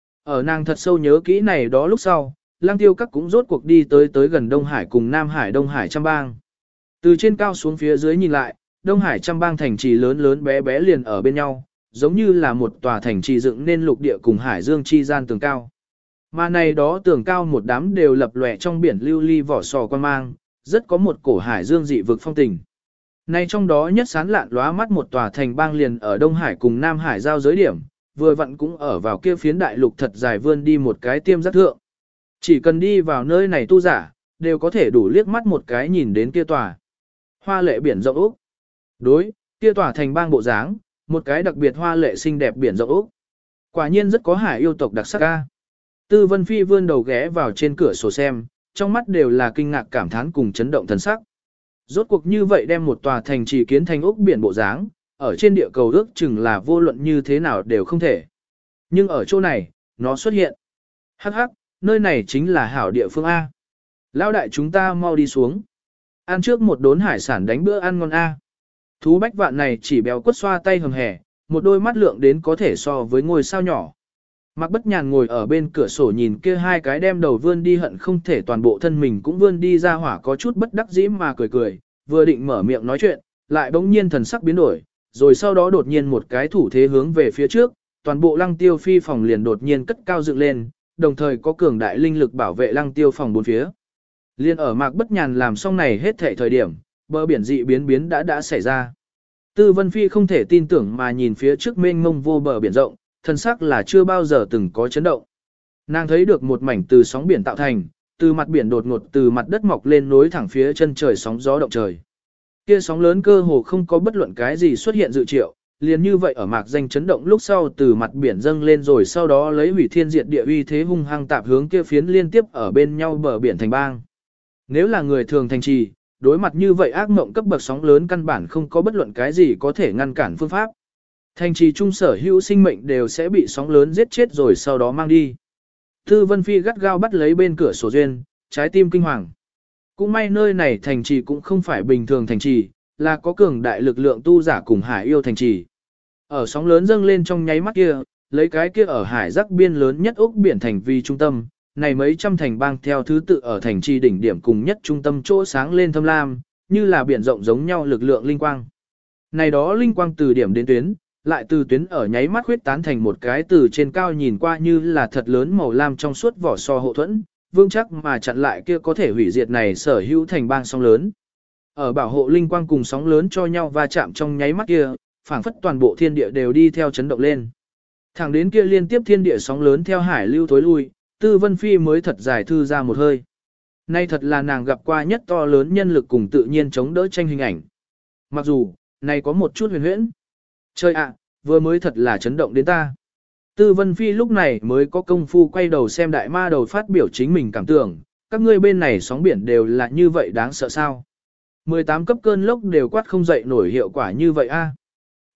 Ở nàng thật sâu nhớ kỹ này đó lúc sau, Lăng Tiêu Các cũng rốt cuộc đi tới gần Đông Hải cùng Nam Hải Đông Hải Trăm Bang. Từ trên cao xuống phía dưới nhìn lại, Đông Hải Trăm Bang thành trì lớn lớn bé bé liền ở bên nhau, giống như là một tòa thành trì dựng nên lục địa cùng hải dương chi gian tường cao. Mà này đó tường cao một đám đều lập lòe trong biển lưu ly vỏ sò quan mang, rất có một cổ hải dương dị vực phong tình. Nay trong đó nhất sán lạn lóa mắt một tòa thành bang liền ở Đông Hải cùng Nam Hải giao giới điểm, vừa vặn cũng ở vào kia phiến đại lục thật dài vươn đi một cái tiêm giác thượng. Chỉ cần đi vào nơi này tu giả, đều có thể đủ liếc mắt một cái nhìn đến kia tòa. Hoa lệ biển rộng Úc. Đối, kia tòa thành bang bộ dáng, một cái đặc biệt hoa lệ xinh đẹp biển rộng Úc. Quả nhiên rất có hải yêu tộc đặc sắc ca. Tư Vân Phi vươn đầu ghé vào trên cửa sổ xem, trong mắt đều là kinh ngạc cảm thán cùng chấn động thần sắc. Rốt cuộc như vậy đem một tòa thành trì kiến thành ốc biển bộ dáng, ở trên địa cầu ước chừng là vô luận như thế nào đều không thể. Nhưng ở chỗ này, nó xuất hiện. Hắc hắc, nơi này chính là hảo địa phương A. Lão đại chúng ta mau đi xuống. Ăn trước một đốn hải sản đánh bữa ăn ngon A. Thú bách vạn này chỉ béo quất xoa tay hầm hẻ, một đôi mắt lượng đến có thể so với ngôi sao nhỏ. Mạc Bất Nhàn ngồi ở bên cửa sổ nhìn kia hai cái đem đầu vươn đi hận không thể toàn bộ thân mình cũng vươn đi ra hỏa có chút bất đắc dĩ mà cười cười, vừa định mở miệng nói chuyện, lại bỗng nhiên thần sắc biến đổi, rồi sau đó đột nhiên một cái thủ thế hướng về phía trước, toàn bộ Lăng Tiêu Phi phòng liền đột nhiên cất cao dựng lên, đồng thời có cường đại linh lực bảo vệ Lăng Tiêu phòng bốn phía. Liên ở Mạc Bất Nhàn làm xong này hết thảy thời điểm, bờ biển dị biến đã xảy ra. Tư Vân Phi không thể tin tưởng mà nhìn phía trước mênh mông vô bờ biển rộng, thân sắc là chưa bao giờ từng có chấn động. Nàng thấy được một mảnh từ sóng biển tạo thành, từ mặt biển đột ngột từ mặt đất mọc lên nối thẳng phía chân trời sóng gió động trời. Kia sóng lớn cơ hồ không có bất luận cái gì xuất hiện dự triệu, liền như vậy ở mạc danh chấn động lúc sau từ mặt biển dâng lên rồi sau đó lấy hủy thiên diệt địa uy thế hung hăng tạp hướng kia phiến liên tiếp ở bên nhau bờ biển thành bang. Nếu là người thường thành trì, đối mặt như vậy ác mộng cấp bậc sóng lớn căn bản không có bất luận cái gì có thể ngăn cản phương pháp. Thành trì trung sở hữu sinh mệnh đều sẽ bị sóng lớn giết chết rồi sau đó mang đi. Tư Vân Phi gắt gao bắt lấy bên cửa sổ duyên, trái tim kinh hoàng. Cũng may nơi này thành trì cũng không phải bình thường thành trì, là có cường đại lực lượng tu giả cùng hải yêu thành trì. Ở sóng lớn dâng lên trong nháy mắt kia, lấy cái kia ở hải rắc biên lớn nhất ốc biển thành vì trung tâm, này mấy trăm thành bang theo thứ tự ở thành trì đỉnh điểm cùng nhất trung tâm chỗ sáng lên thâm lam, như là biển rộng giống nhau lực lượng linh quang. Này đó linh quang từ điểm đến tuyến, lại từ tuyến ở nháy mắt huyết tán thành một cái từ trên cao nhìn qua như là thật lớn màu lam trong suốt vỏ so hộ thuẫn, vương chắc mà chặn lại kia có thể hủy diệt này sở hữu thành bang sóng lớn. Ở bảo hộ linh quang cùng sóng lớn cho nhau va chạm trong nháy mắt kia, phảng phất toàn bộ thiên địa đều đi theo chấn động lên. Thẳng đến kia liên tiếp thiên địa sóng lớn theo hải lưu tối lui, Tư Vân Phi mới thật dài thư ra một hơi. Nay thật là nàng gặp qua nhất to lớn nhân lực cùng tự nhiên chống đỡ tranh hình ảnh. Mặc dù, này có một chút huyền huyễn. Trời ạ, vừa mới thật là chấn động đến ta. Tư Vân Phi lúc này mới có công phu quay đầu xem đại ma đầu phát biểu chính mình cảm tưởng, các ngươi bên này sóng biển đều là như vậy đáng sợ sao. 18 cấp cơn lốc đều quát không dậy nổi hiệu quả như vậy a.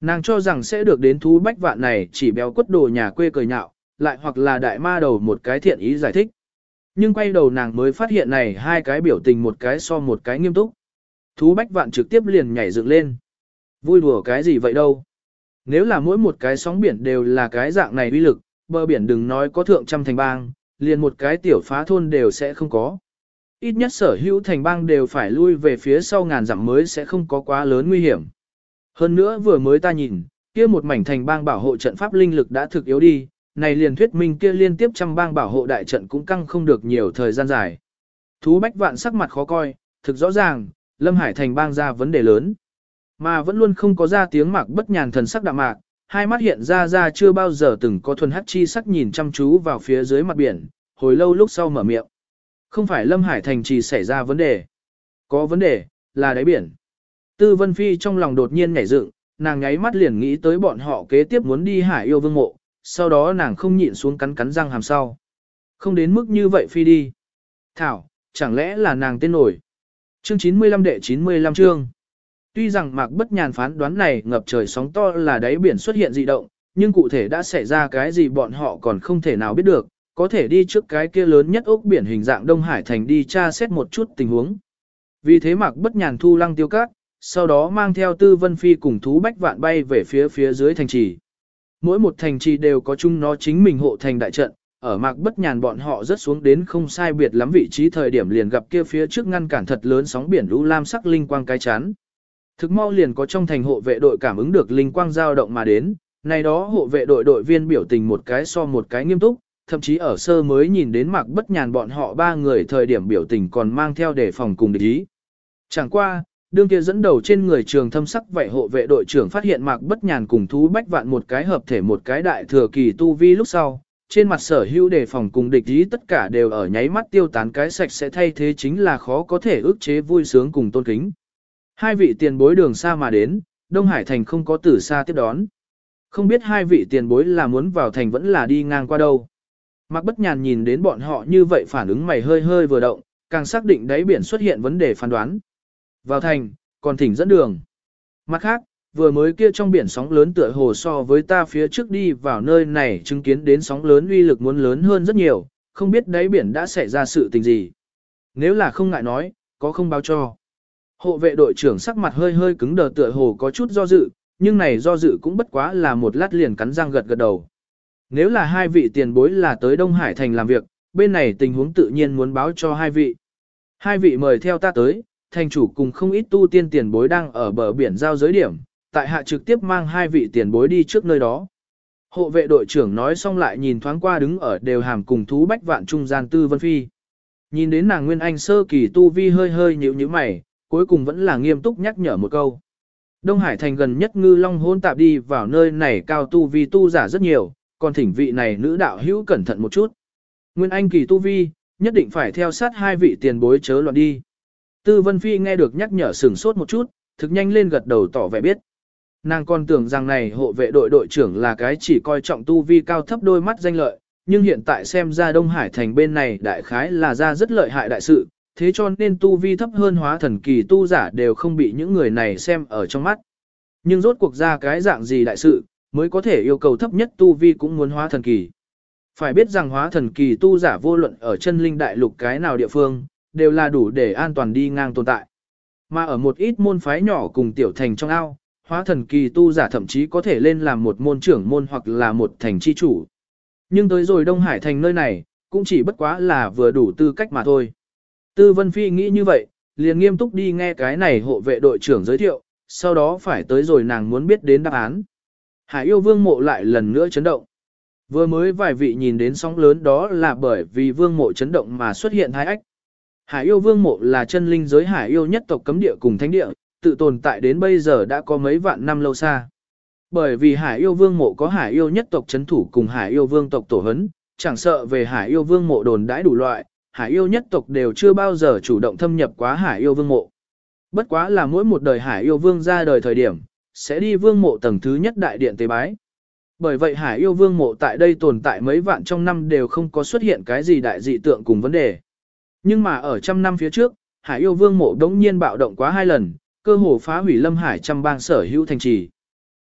Nàng cho rằng sẽ được đến thú bách vạn này chỉ béo quất đồ nhà quê cười nhạo, lại hoặc là đại ma đầu một cái thiện ý giải thích. Nhưng quay đầu nàng mới phát hiện này hai cái biểu tình một cái so một cái nghiêm túc. Thú bách vạn trực tiếp liền nhảy dựng lên. Vui đùa cái gì vậy đâu. Nếu là mỗi một cái sóng biển đều là cái dạng này uy lực, bờ biển đừng nói có thượng trăm thành bang, liền một cái tiểu phá thôn đều sẽ không có. Ít nhất sở hữu thành bang đều phải lui về phía sau ngàn dặm mới sẽ không có quá lớn nguy hiểm. Hơn nữa vừa mới ta nhìn, kia một mảnh thành bang bảo hộ trận pháp linh lực đã thực yếu đi, này liền thuyết minh kia liên tiếp trăm bang bảo hộ đại trận cũng căng không được nhiều thời gian dài. Thú bách vạn sắc mặt khó coi, thực rõ ràng, Lâm Hải thành bang ra vấn đề lớn. Mà vẫn luôn không có ra tiếng Mạc Bất Nhàn thần sắc đạm mạc, hai mắt hiện ra chưa bao giờ từng có thuần hắc chi sắc nhìn chăm chú vào phía dưới mặt biển, hồi lâu lúc sau mở miệng. Không phải Lâm Hải thành chỉ xảy ra vấn đề. Có vấn đề, là đáy biển. Tư Vân Phi trong lòng đột nhiên nhảy dựng, nàng nháy mắt liền nghĩ tới bọn họ kế tiếp muốn đi Hải Yêu Vương mộ, sau đó nàng không nhịn xuống cắn răng hàm sau. Không đến mức như vậy Phi đi. Thảo, chẳng lẽ là nàng tên nổi. Chương 95 đệ 95 chương. Tuy rằng Mạc Bất Nhàn phán đoán này ngập trời sóng to là đáy biển xuất hiện dị động, nhưng cụ thể đã xảy ra cái gì bọn họ còn không thể nào biết được, có thể đi trước cái kia lớn nhất ốc biển hình dạng Đông Hải thành đi tra xét một chút tình huống. Vì thế Mạc Bất Nhàn thu lăng tiêu cát, sau đó mang theo Tư Vân Phi cùng thú bách vạn bay về phía dưới thành trì. Mỗi một thành trì đều có chung nó chính mình hộ thành đại trận, ở Mạc Bất Nhàn bọn họ rất xuống đến không sai biệt lắm vị trí thời điểm liền gặp kia phía trước ngăn cản thật lớn sóng biển lũ lam sắc linh quang cái chắn. Thực mau liền có trong thành hộ vệ đội cảm ứng được linh quang dao động mà đến, này đó hộ vệ đội đội viên biểu tình một cái so một cái nghiêm túc, thậm chí ở sơ mới nhìn đến Mạc Bất Nhàn bọn họ ba người thời điểm biểu tình còn mang theo đề phòng cùng địch ý. Chẳng qua, đương kia dẫn đầu trên người trường thâm sắc vậy hộ vệ đội trưởng phát hiện Mạc Bất Nhàn cùng thú bách vạn một cái hợp thể một cái đại thừa kỳ tu vi lúc sau, trên mặt sở hữu đề phòng cùng địch ý tất cả đều ở nháy mắt tiêu tán cái sạch sẽ thay thế chính là khó có thể ức chế vui sướng cùng tôn kính. Hai vị tiền bối đường xa mà đến, Đông Hải thành không có từ xa tiếp đón. Không biết hai vị tiền bối là muốn vào thành vẫn là đi ngang qua đâu. Mạc Bất Nhàn nhìn đến bọn họ như vậy phản ứng mày hơi hơi vừa động, càng xác định đáy biển xuất hiện vấn đề phán đoán. Vào thành, còn thỉnh dẫn đường. Mặt khác, vừa mới kia trong biển sóng lớn tựa hồ so với ta phía trước đi vào nơi này chứng kiến đến sóng lớn uy lực muốn lớn hơn rất nhiều, không biết đáy biển đã xảy ra sự tình gì. Nếu là không ngại nói, có không báo cho. Hộ vệ đội trưởng sắc mặt hơi hơi cứng đờ tựa hồ có chút do dự, nhưng này do dự cũng bất quá là một lát liền cắn răng gật đầu. Nếu là hai vị tiền bối là tới Đông Hải thành làm việc, bên này tình huống tự nhiên muốn báo cho hai vị. Hai vị mời theo ta tới, thành chủ cùng không ít tu tiên tiền bối đang ở bờ biển giao giới điểm, tại hạ trực tiếp mang hai vị tiền bối đi trước nơi đó. Hộ vệ đội trưởng nói xong lại nhìn thoáng qua đứng ở đều hàm cùng thú bách vạn trung gian Tư Vân Phi. Nhìn đến nàng Nguyên Anh sơ kỳ tu vi hơi hơi nhíu nhíu mày, cuối cùng vẫn là nghiêm túc nhắc nhở một câu. Đông Hải thành gần nhất ngư long hôn tạp đi vào nơi này cao tu vi tu giả rất nhiều, còn thỉnh vị này nữ đạo hữu cẩn thận một chút. Nguyên Anh kỳ tu vi, nhất định phải theo sát hai vị tiền bối chớ loạn đi. Tư Vân Phi nghe được nhắc nhở sửng sốt một chút, thực nhanh lên gật đầu tỏ vẻ biết. Nàng còn tưởng rằng này hộ vệ đội đội trưởng là cái chỉ coi trọng tu vi cao thấp đôi mắt danh lợi, nhưng hiện tại xem ra Đông Hải thành bên này đại khái là ra rất lợi hại đại sự, thế cho nên tu vi thấp hơn hóa thần kỳ tu giả đều không bị những người này xem ở trong mắt. Nhưng rốt cuộc ra cái dạng gì đại sự, mới có thể yêu cầu thấp nhất tu vi cũng muốn hóa thần kỳ. Phải biết rằng hóa thần kỳ tu giả vô luận ở chân linh đại lục cái nào địa phương, đều là đủ để an toàn đi ngang tồn tại. Mà ở một ít môn phái nhỏ cùng tiểu thành trong ao, hóa thần kỳ tu giả thậm chí có thể lên làm một môn trưởng môn hoặc là một thành chi chủ. Nhưng tới rồi Đông Hải thành nơi này, cũng chỉ bất quá là vừa đủ tư cách mà thôi. Tư Vân Phi nghĩ như vậy, liền nghiêm túc đi nghe cái này hộ vệ đội trưởng giới thiệu, sau đó phải tới rồi nàng muốn biết đến đáp án. Hải Yêu Vương mộ lại lần nữa chấn động. Vừa mới vài vị nhìn đến sóng lớn đó là bởi vì vương mộ chấn động mà xuất hiện hai ách. Hải Yêu Vương mộ là chân linh giới Hải Yêu nhất tộc cấm địa cùng thánh địa, tự tồn tại đến bây giờ đã có mấy vạn năm lâu xa. Bởi vì Hải Yêu Vương mộ có Hải Yêu nhất tộc chấn thủ cùng Hải Yêu Vương tộc tổ hấn, chẳng sợ về Hải Yêu Vương mộ đồn đãi đủ loại, Hải Yêu nhất tộc đều chưa bao giờ chủ động thâm nhập quá Hải Yêu Vương mộ. Bất quá là mỗi một đời Hải Yêu Vương ra đời thời điểm, sẽ đi vương mộ tầng thứ nhất đại điện tế bái. Bởi vậy Hải Yêu Vương mộ tại đây tồn tại mấy vạn trong năm đều không có xuất hiện cái gì đại dị tượng cùng vấn đề. Nhưng mà ở trăm năm phía trước, Hải Yêu Vương mộ đống nhiên bạo động quá hai lần, cơ hồ phá hủy Lâm Hải trăm bang sở hữu thành trì.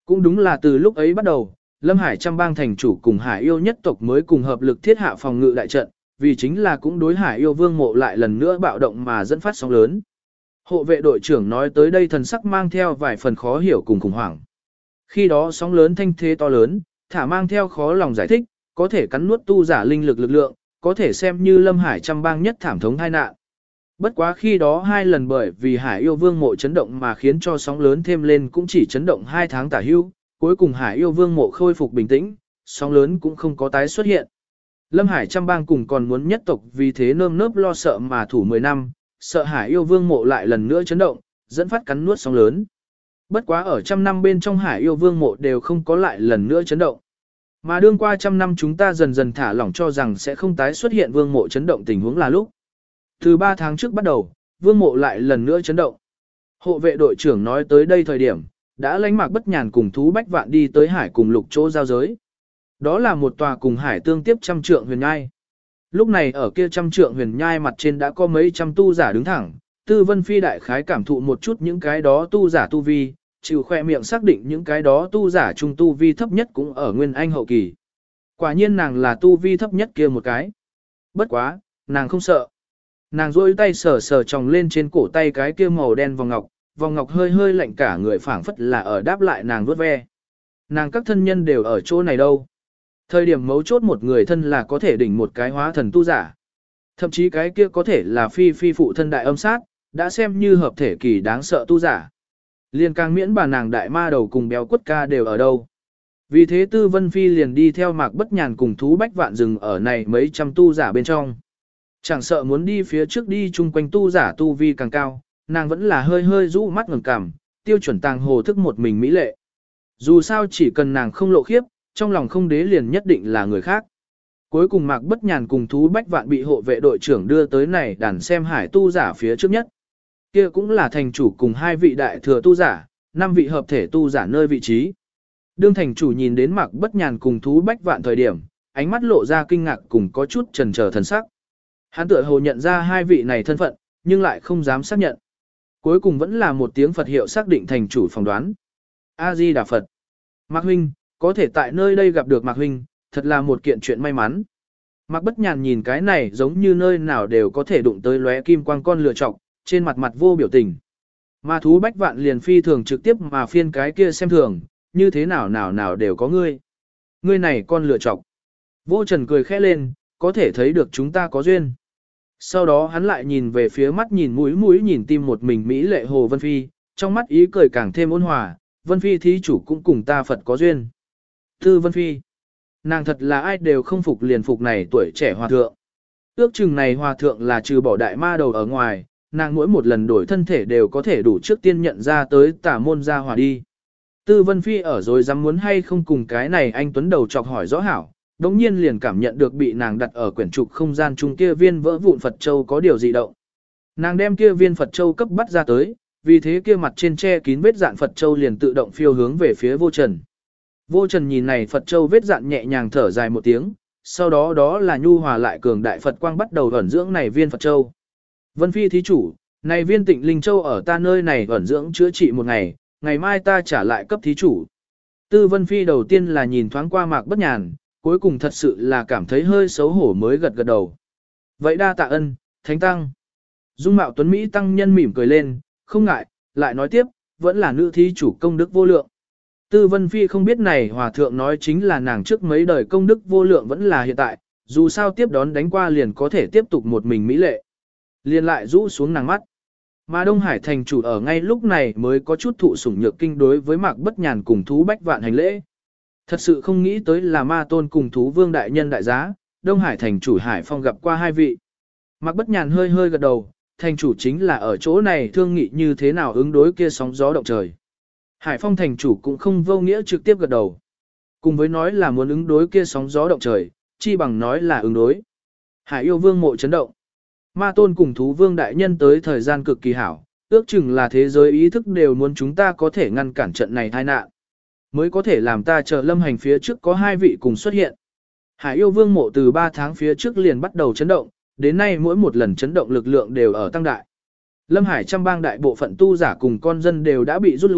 Cũng đúng là từ lúc ấy bắt đầu, Lâm Hải trăm bang thành chủ cùng Hải yêu nhất tộc mới cùng hợp lực thiết hạ phòng ngự đại trận, vì chính là cũng đối Hải yêu vương mộ lại lần nữa bạo động mà dẫn phát sóng lớn. Hộ vệ đội trưởng nói tới đây thần sắc mang theo vài phần khó hiểu cùng khủng hoảng. Khi đó sóng lớn thanh thế to lớn, thả mang theo khó lòng giải thích, có thể cắn nuốt tu giả linh lực lực lượng, có thể xem như Lâm Hải trăm bang nhất thảm thống tai nạn. Bất quá khi đó hai lần bởi vì Hải yêu vương mộ chấn động mà khiến cho sóng lớn thêm lên cũng chỉ chấn động 2 tháng tả hưu, cuối cùng Hải yêu vương mộ khôi phục bình tĩnh, sóng lớn cũng không có tái xuất hiện. Lâm Hải trăm bang cùng còn muốn nhất tộc vì thế nơm nớp lo sợ mà thủ 10 năm, sợ Hải yêu vương mộ lại lần nữa chấn động, dẫn phát cắn nuốt sóng lớn. Bất quá ở trăm năm bên trong Hải yêu vương mộ đều không có lại lần nữa chấn động. Mà đương qua trăm năm chúng ta dần dần thả lỏng cho rằng sẽ không tái xuất hiện vương mộ chấn động tình huống là lúc. Từ 3 tháng trước bắt đầu, vương mộ lại lần nữa chấn động. Hộ vệ đội trưởng nói tới đây thời điểm, đã lánh Mạc Bất Nhàn cùng thú bách vạn đi tới hải cùng lục chỗ giao giới. Đó là một tòa cùng hải tương tiếp trăm trượng huyền nhai. Lúc này ở kia trăm trượng huyền nhai mặt trên đã có mấy trăm tu giả đứng thẳng, Tư Vân Phi đại khái cảm thụ một chút những cái đó tu giả tu vi, chịu khoe miệng xác định những cái đó tu giả trung tu vi thấp nhất cũng ở nguyên anh hậu kỳ. Quả nhiên nàng là tu vi thấp nhất kia một cái. Bất quá, nàng không sợ. Nàng rôi tay sờ sờ tròng lên trên cổ tay cái kia màu đen vòng ngọc hơi hơi lạnh cả người phảng phất là ở đáp lại nàng vuốt ve. Nàng các thân nhân đều ở chỗ này đâu. Thời điểm mấu chốt một người thân là có thể đỉnh một cái hóa thần tu giả. Thậm chí cái kia có thể là phi phụ thân đại âm sát, đã xem như hợp thể kỳ đáng sợ tu giả. Liên càng miễn bà nàng đại ma đầu cùng béo quất ca đều ở đâu. Vì thế Tư Vân Phi liền đi theo Mạc Bất Nhàn cùng thú bách vạn rừng ở này mấy trăm tu giả bên trong. Chẳng sợ muốn đi phía trước đi chung quanh tu giả tu vi càng cao, nàng vẫn là hơi hơi rũ mắt ngẩng cằm, tiêu chuẩn tàng hồ thức một mình mỹ lệ. Dù sao chỉ cần nàng không lộ khiếp, trong lòng không đế liền nhất định là người khác. Cuối cùng Mạc Bất Nhàn cùng thú bách vạn bị hộ vệ đội trưởng đưa tới này đàn xem hải tu giả phía trước nhất. Kia cũng là thành chủ cùng 2 vị đại thừa tu giả, 5 vị hợp thể tu giả nơi vị trí. Đương thành chủ nhìn đến Mạc Bất Nhàn cùng thú bách vạn thời điểm, ánh mắt lộ ra kinh ngạc cùng có chút chần chờ thần sắc. Hắn tựa hồ nhận ra 2 vị này thân phận, nhưng lại không dám xác nhận. Cuối cùng vẫn là một tiếng Phật hiệu xác định thành chủ phỏng đoán. A-di-đà Phật. Mạc huynh, có thể tại nơi đây gặp được Mạc huynh, thật là một kiện chuyện may mắn. Mạc Bất Nhàn nhìn cái này giống như nơi nào đều có thể đụng tới lóe kim quang con lựa chọc, trên mặt mặt vô biểu tình. Mà thú bách vạn liền phi thường trực tiếp mà phiên cái kia xem thường, như thế nào nào đều có ngươi. Ngươi này con lựa chọc. Vô Trần cười khẽ lên, có thể thấy được chúng ta có duyên. Sau đó hắn lại nhìn về phía mắt nhìn mũi nhìn tim một mình Mỹ lệ Hồ Vân Phi, trong mắt ý cười càng thêm ôn hòa, Vân Phi thí chủ cũng cùng ta Phật có duyên. Tư Vân Phi, nàng thật là ai đều không phục liền phục này tuổi trẻ hòa thượng. Ước chừng này hòa thượng là trừ bỏ đại ma đầu ở ngoài, nàng mỗi một lần đổi thân thể đều có thể đủ trước tiên nhận ra tới tả môn gia hòa đi. Tư Vân Phi ở rồi dám muốn hay không cùng cái này anh Tuấn đầu chọc hỏi rõ hảo, đống nhiên liền cảm nhận được bị nàng đặt ở quyển trục không gian chung kia viên vỡ vụn Phật Châu có điều gì động. Nàng đem kia viên Phật Châu cấp bắt ra tới, vì thế kia mặt trên che kín vết dạn Phật Châu liền tự động phiêu hướng về phía Vô Trần. Vô Trần nhìn này Phật Châu vết dạn nhẹ nhàng thở dài một tiếng, sau đó đó là nhu hòa lại cường đại Phật quang bắt đầu ẩn dưỡng này viên Phật Châu. Vân Phi thí chủ, này viên Tịnh Linh Châu ở ta nơi này ẩn dưỡng chữa trị một ngày, ngày mai ta trả lại cấp thí chủ. Tư Vân Phi đầu tiên là nhìn thoáng qua Mạc Bất Nhàn, cuối cùng thật sự là cảm thấy hơi xấu hổ mới gật gật đầu. Vậy đa tạ ân, Thánh Tăng. Dung mạo tuấn Mỹ Tăng nhân mỉm cười lên, không ngại, lại nói tiếp, vẫn là nữ thí chủ công đức vô lượng. Tư Vân Phi không biết này hòa thượng nói chính là nàng trước mấy đời công đức vô lượng vẫn là hiện tại, dù sao tiếp đón đánh qua liền có thể tiếp tục một mình mỹ lệ. Liền lại rũ xuống nàng mắt. Mà Đông Hải thành chủ ở ngay lúc này mới có chút thụ sủng nhược kinh đối với Mạc Bất Nhàn cùng thú bách vạn hành lễ. Thật sự không nghĩ tới là ma tôn cùng thú vương đại nhân đại giá, Đông Hải thành chủ Hải Phong gặp qua 2 vị. Mạc Bất Nhàn hơi hơi gật đầu, thành chủ chính là ở chỗ này thương nghị như thế nào ứng đối kia sóng gió động trời. Hải Phong thành chủ cũng không vô nghĩa trực tiếp gật đầu. Cùng với nói là muốn ứng đối kia sóng gió động trời, chi bằng nói là ứng đối. Hải yêu vương mộ chấn động. Ma tôn cùng thú vương đại nhân tới thời gian cực kỳ hảo, ước chừng là thế giới ý thức đều muốn chúng ta có thể ngăn cản trận này tai nạn. Mới có thể làm ta chờ lâm hành phía trước có 2 vị cùng xuất hiện. Hải yêu vương mộ từ 3 tháng phía trước liền bắt đầu chấn động, đến nay mỗi một lần chấn động lực lượng đều ở tăng đại. Lâm Hải trăm bang đại bộ phận tu giả cùng con dân đều đã bị rút lui,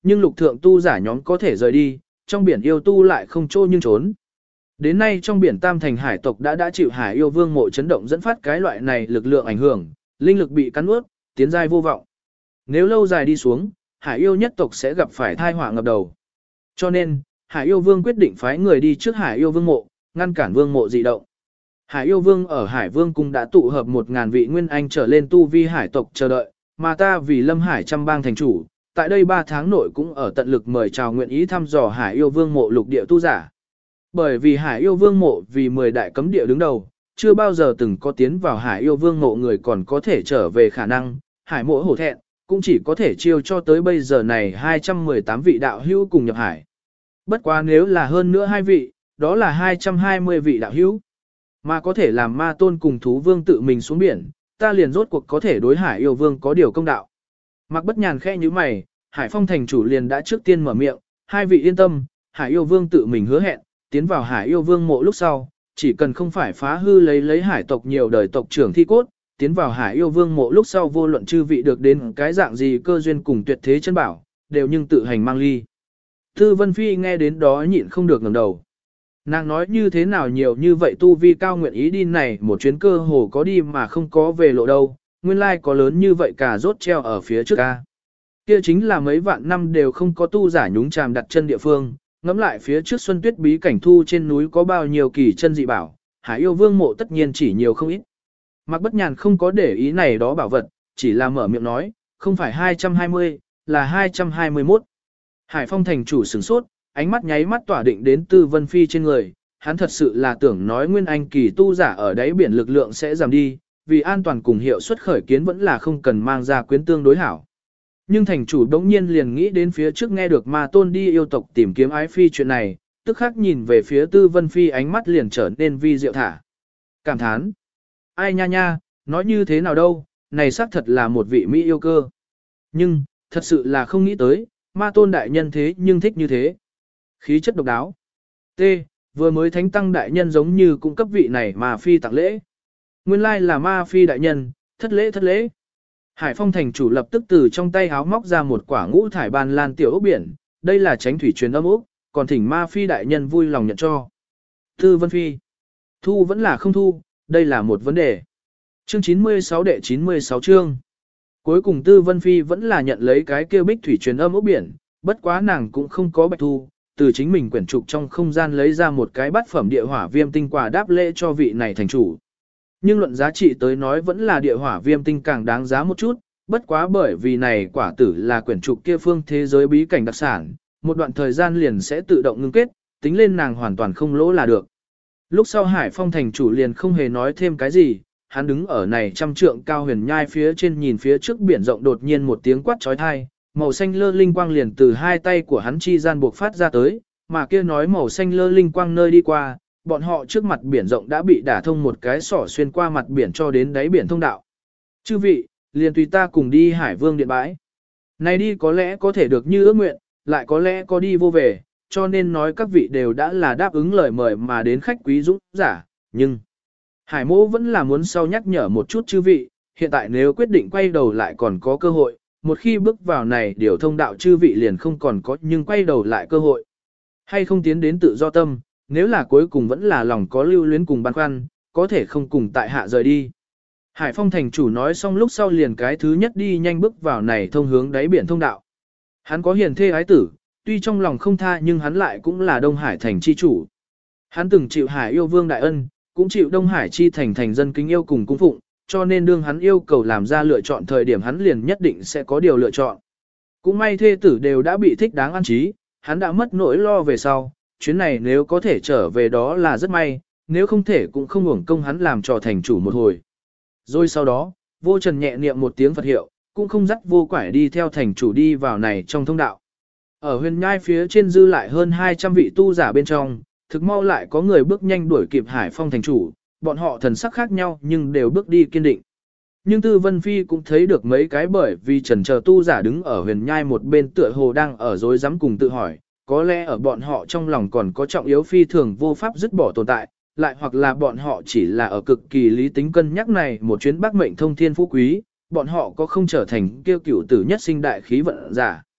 nhưng lục thượng tu giả nhóm có thể rời đi, trong biển yêu tu lại không chỗ nhưng trốn. Đến nay trong biển Tam Thành hải tộc đã chịu Hải Yêu Vương mộ chấn động dẫn phát cái loại này lực lượng ảnh hưởng, linh lực bị cắn nuốt, tiến giai vô vọng. Nếu lâu dài đi xuống, Hải Yêu nhất tộc sẽ gặp phải tai họa ngập đầu. Cho nên, Hải Yêu Vương quyết định phái người đi trước Hải Yêu Vương mộ, ngăn cản Vương mộ dị động. Hải Yêu Vương ở Hải Vương cung đã tụ hợp 1000 vị nguyên anh trở lên tu vi hải tộc chờ đợi, mà ta vì Lâm Hải trăm bang thành chủ, tại đây 3 tháng nội cũng ở tận lực mời chào nguyện ý thăm dò Hải Yêu Vương mộ lục địa tu giả. Bởi vì Hải Yêu Vương mộ vì 10 đại cấm địa đứng đầu, chưa bao giờ từng có tiến vào Hải Yêu Vương mộ người còn có thể trở về khả năng, Hải mộ hổ thẹn, cũng chỉ có thể chiêu cho tới bây giờ này 218 vị đạo hữu cùng nhập hải. Bất quá nếu là hơn nữa 2 vị, đó là 220 vị đạo hữu. Mà có thể làm ma tôn cùng thú vương tự mình xuống biển, ta liền rốt cuộc có thể đối Hải Yêu Vương có điều công đạo. Mạc Bất Nhàn khẽ như mày, Hải Phong thành chủ liền đã trước tiên mở miệng, 2 vị yên tâm, Hải Yêu Vương tự mình hứa hẹn, tiến vào Hải Yêu Vương mộ lúc sau, chỉ cần không phải phá hư lấy hải tộc nhiều đời tộc trưởng thi cốt, tiến vào Hải Yêu Vương mộ lúc sau vô luận chư vị được đến cái dạng gì cơ duyên cùng tuyệt thế chân bảo, đều nhưng tự hành mang ly. Tư Vân Phi nghe đến đó nhịn không được ngẩng đầu. Nàng nói như thế nào nhiều như vậy tu vi cao nguyện ý đi này một chuyến cơ hồ có đi mà không có về lộ đâu, nguyên lai có lớn như vậy cả rốt treo ở phía trước ca. Kia chính là mấy vạn năm đều không có tu giả nhúng chàm đặt chân địa phương, ngẫm lại phía trước Xuân Tuyết bí cảnh thu trên núi có bao nhiêu kỳ chân dị bảo, Hải Yêu Vương mộ tất nhiên chỉ nhiều không ít. Mạc Bất Nhàn không có để ý này đó bảo vật, chỉ là mở miệng nói, không phải 220, là 221. Hải Phong thành chủ sửng sốt, ánh mắt nháy mắt tỏa định đến Tư Vân Phi trên người, hắn thật sự là tưởng nói nguyên anh kỳ tu giả ở đáy biển lực lượng sẽ giảm đi, vì an toàn cùng hiệu suất khởi kiến vẫn là không cần mang ra quyến tương đối hảo. Nhưng thành chủ đống nhiên liền nghĩ đến phía trước nghe được ma tôn đi yêu tộc tìm kiếm ái phi chuyện này, tức khắc nhìn về phía Tư Vân Phi ánh mắt liền trở nên vi diệu thả. Cảm thán. Ai nha nha, nói như thế nào đâu, này xác thật là một vị mỹ yêu cơ. Nhưng, thật sự là không nghĩ tới, ma tôn đại nhân thế nhưng thích như thế. Khí chất độc đáo. T. Vừa mới thánh tăng đại nhân giống như cung cấp vị này mà phi tặng lễ. Nguyên lai là ma phi đại nhân, thất lễ thất lễ. Hải Phong thành chủ lập tức từ trong tay háo móc ra một quả ngũ thải ban lan tiểu ốc biển, đây là tránh thủy truyền âm ốc, còn thỉnh ma phi đại nhân vui lòng nhận cho. Tư Vân Phi. Thu vẫn là không thu, đây là một vấn đề. Chương 96 đệ 96 chương. Cuối cùng Tư Vân Phi vẫn là nhận lấy cái kia bích thủy truyền âm ốc biển, bất quá nàng cũng không có bạch thu, từ chính mình quyển trục trong không gian lấy ra một cái bát phẩm địa hỏa viêm tinh quả đáp lễ cho vị này thành chủ. Nhưng luận giá trị tới nói vẫn là địa hỏa viêm tinh càng đáng giá một chút, bất quá bởi vì này quả tử là quyển trục kia phương thế giới bí cảnh đặc sản, một đoạn thời gian liền sẽ tự động ngưng kết, tính lên nàng hoàn toàn không lỗ là được. Lúc sau Hải Phong thành chủ liền không hề nói thêm cái gì, hắn đứng ở này trăm trượng cao huyền nhai phía trên nhìn phía trước biển rộng đột nhiên một tiếng quát trói thai, màu xanh lơ linh quang liền từ hai tay của hắn chi gian buộc phát ra tới, mà kia nói màu xanh lơ linh quang nơi đi qua, bọn họ trước mặt biển rộng đã bị đả thông một cái sỏ xuyên qua mặt biển cho đến đáy biển thông đạo. Chư vị, liền tùy ta cùng đi Hải Vương điện bãi. Này đi có lẽ có thể được như ước nguyện, lại có lẽ có đi vô về, cho nên nói các vị đều đã là đáp ứng lời mời mà đến khách quý dũng giả, nhưng Hải Mỗ vẫn là muốn sau nhắc nhở một chút chư vị, hiện tại nếu quyết định quay đầu lại còn có cơ hội, một khi bước vào này điều thông đạo chư vị liền không còn có nhưng quay đầu lại cơ hội. Hay không tiến đến tự do tâm, nếu là cuối cùng vẫn là lòng có lưu luyến cùng băn khoăn, có thể không cùng tại hạ rời đi. Hải Phong thành chủ nói xong lúc sau liền cái thứ nhất đi nhanh bước vào này thông hướng đáy biển thông đạo. Hắn có hiền thê ái tử, tuy trong lòng không tha nhưng hắn lại cũng là Đông Hải thành chi chủ. Hắn từng chịu Hải Yêu Vương đại ân, cũng chịu Đông Hải chi thành thành dân kính yêu cùng cung phụng, cho nên đương hắn yêu cầu làm ra lựa chọn thời điểm hắn liền nhất định sẽ có điều lựa chọn. Cũng may thê tử đều đã bị thích đáng an trí, hắn đã mất nỗi lo về sau, chuyến này nếu có thể trở về đó là rất may, nếu không thể cũng không hưởng công hắn làm trò thành chủ một hồi. Rồi sau đó, vô trần nhẹ niệm một tiếng Phật hiệu, cũng không dắt vô quải đi theo thành chủ đi vào này trong thông đạo. Ở huyền nhai phía trên dư lại hơn 200 vị tu giả bên trong, thực mau lại có người bước nhanh đuổi kịp Hải Phong thành chủ, bọn họ thần sắc khác nhau nhưng đều bước đi kiên định. Nhưng Tư Vân Phi cũng thấy được mấy cái bởi vì trần chờ tu giả đứng ở huyền nhai một bên tựa hồ đang ở dối rắm cùng tự hỏi, có lẽ ở bọn họ trong lòng còn có trọng yếu phi thường vô pháp dứt bỏ tồn tại, lại hoặc là bọn họ chỉ là ở cực kỳ lý tính cân nhắc này một chuyến bác mệnh thông thiên phú quý, bọn họ có không trở thành kêu cửu tử nhất sinh đại khí vận giả.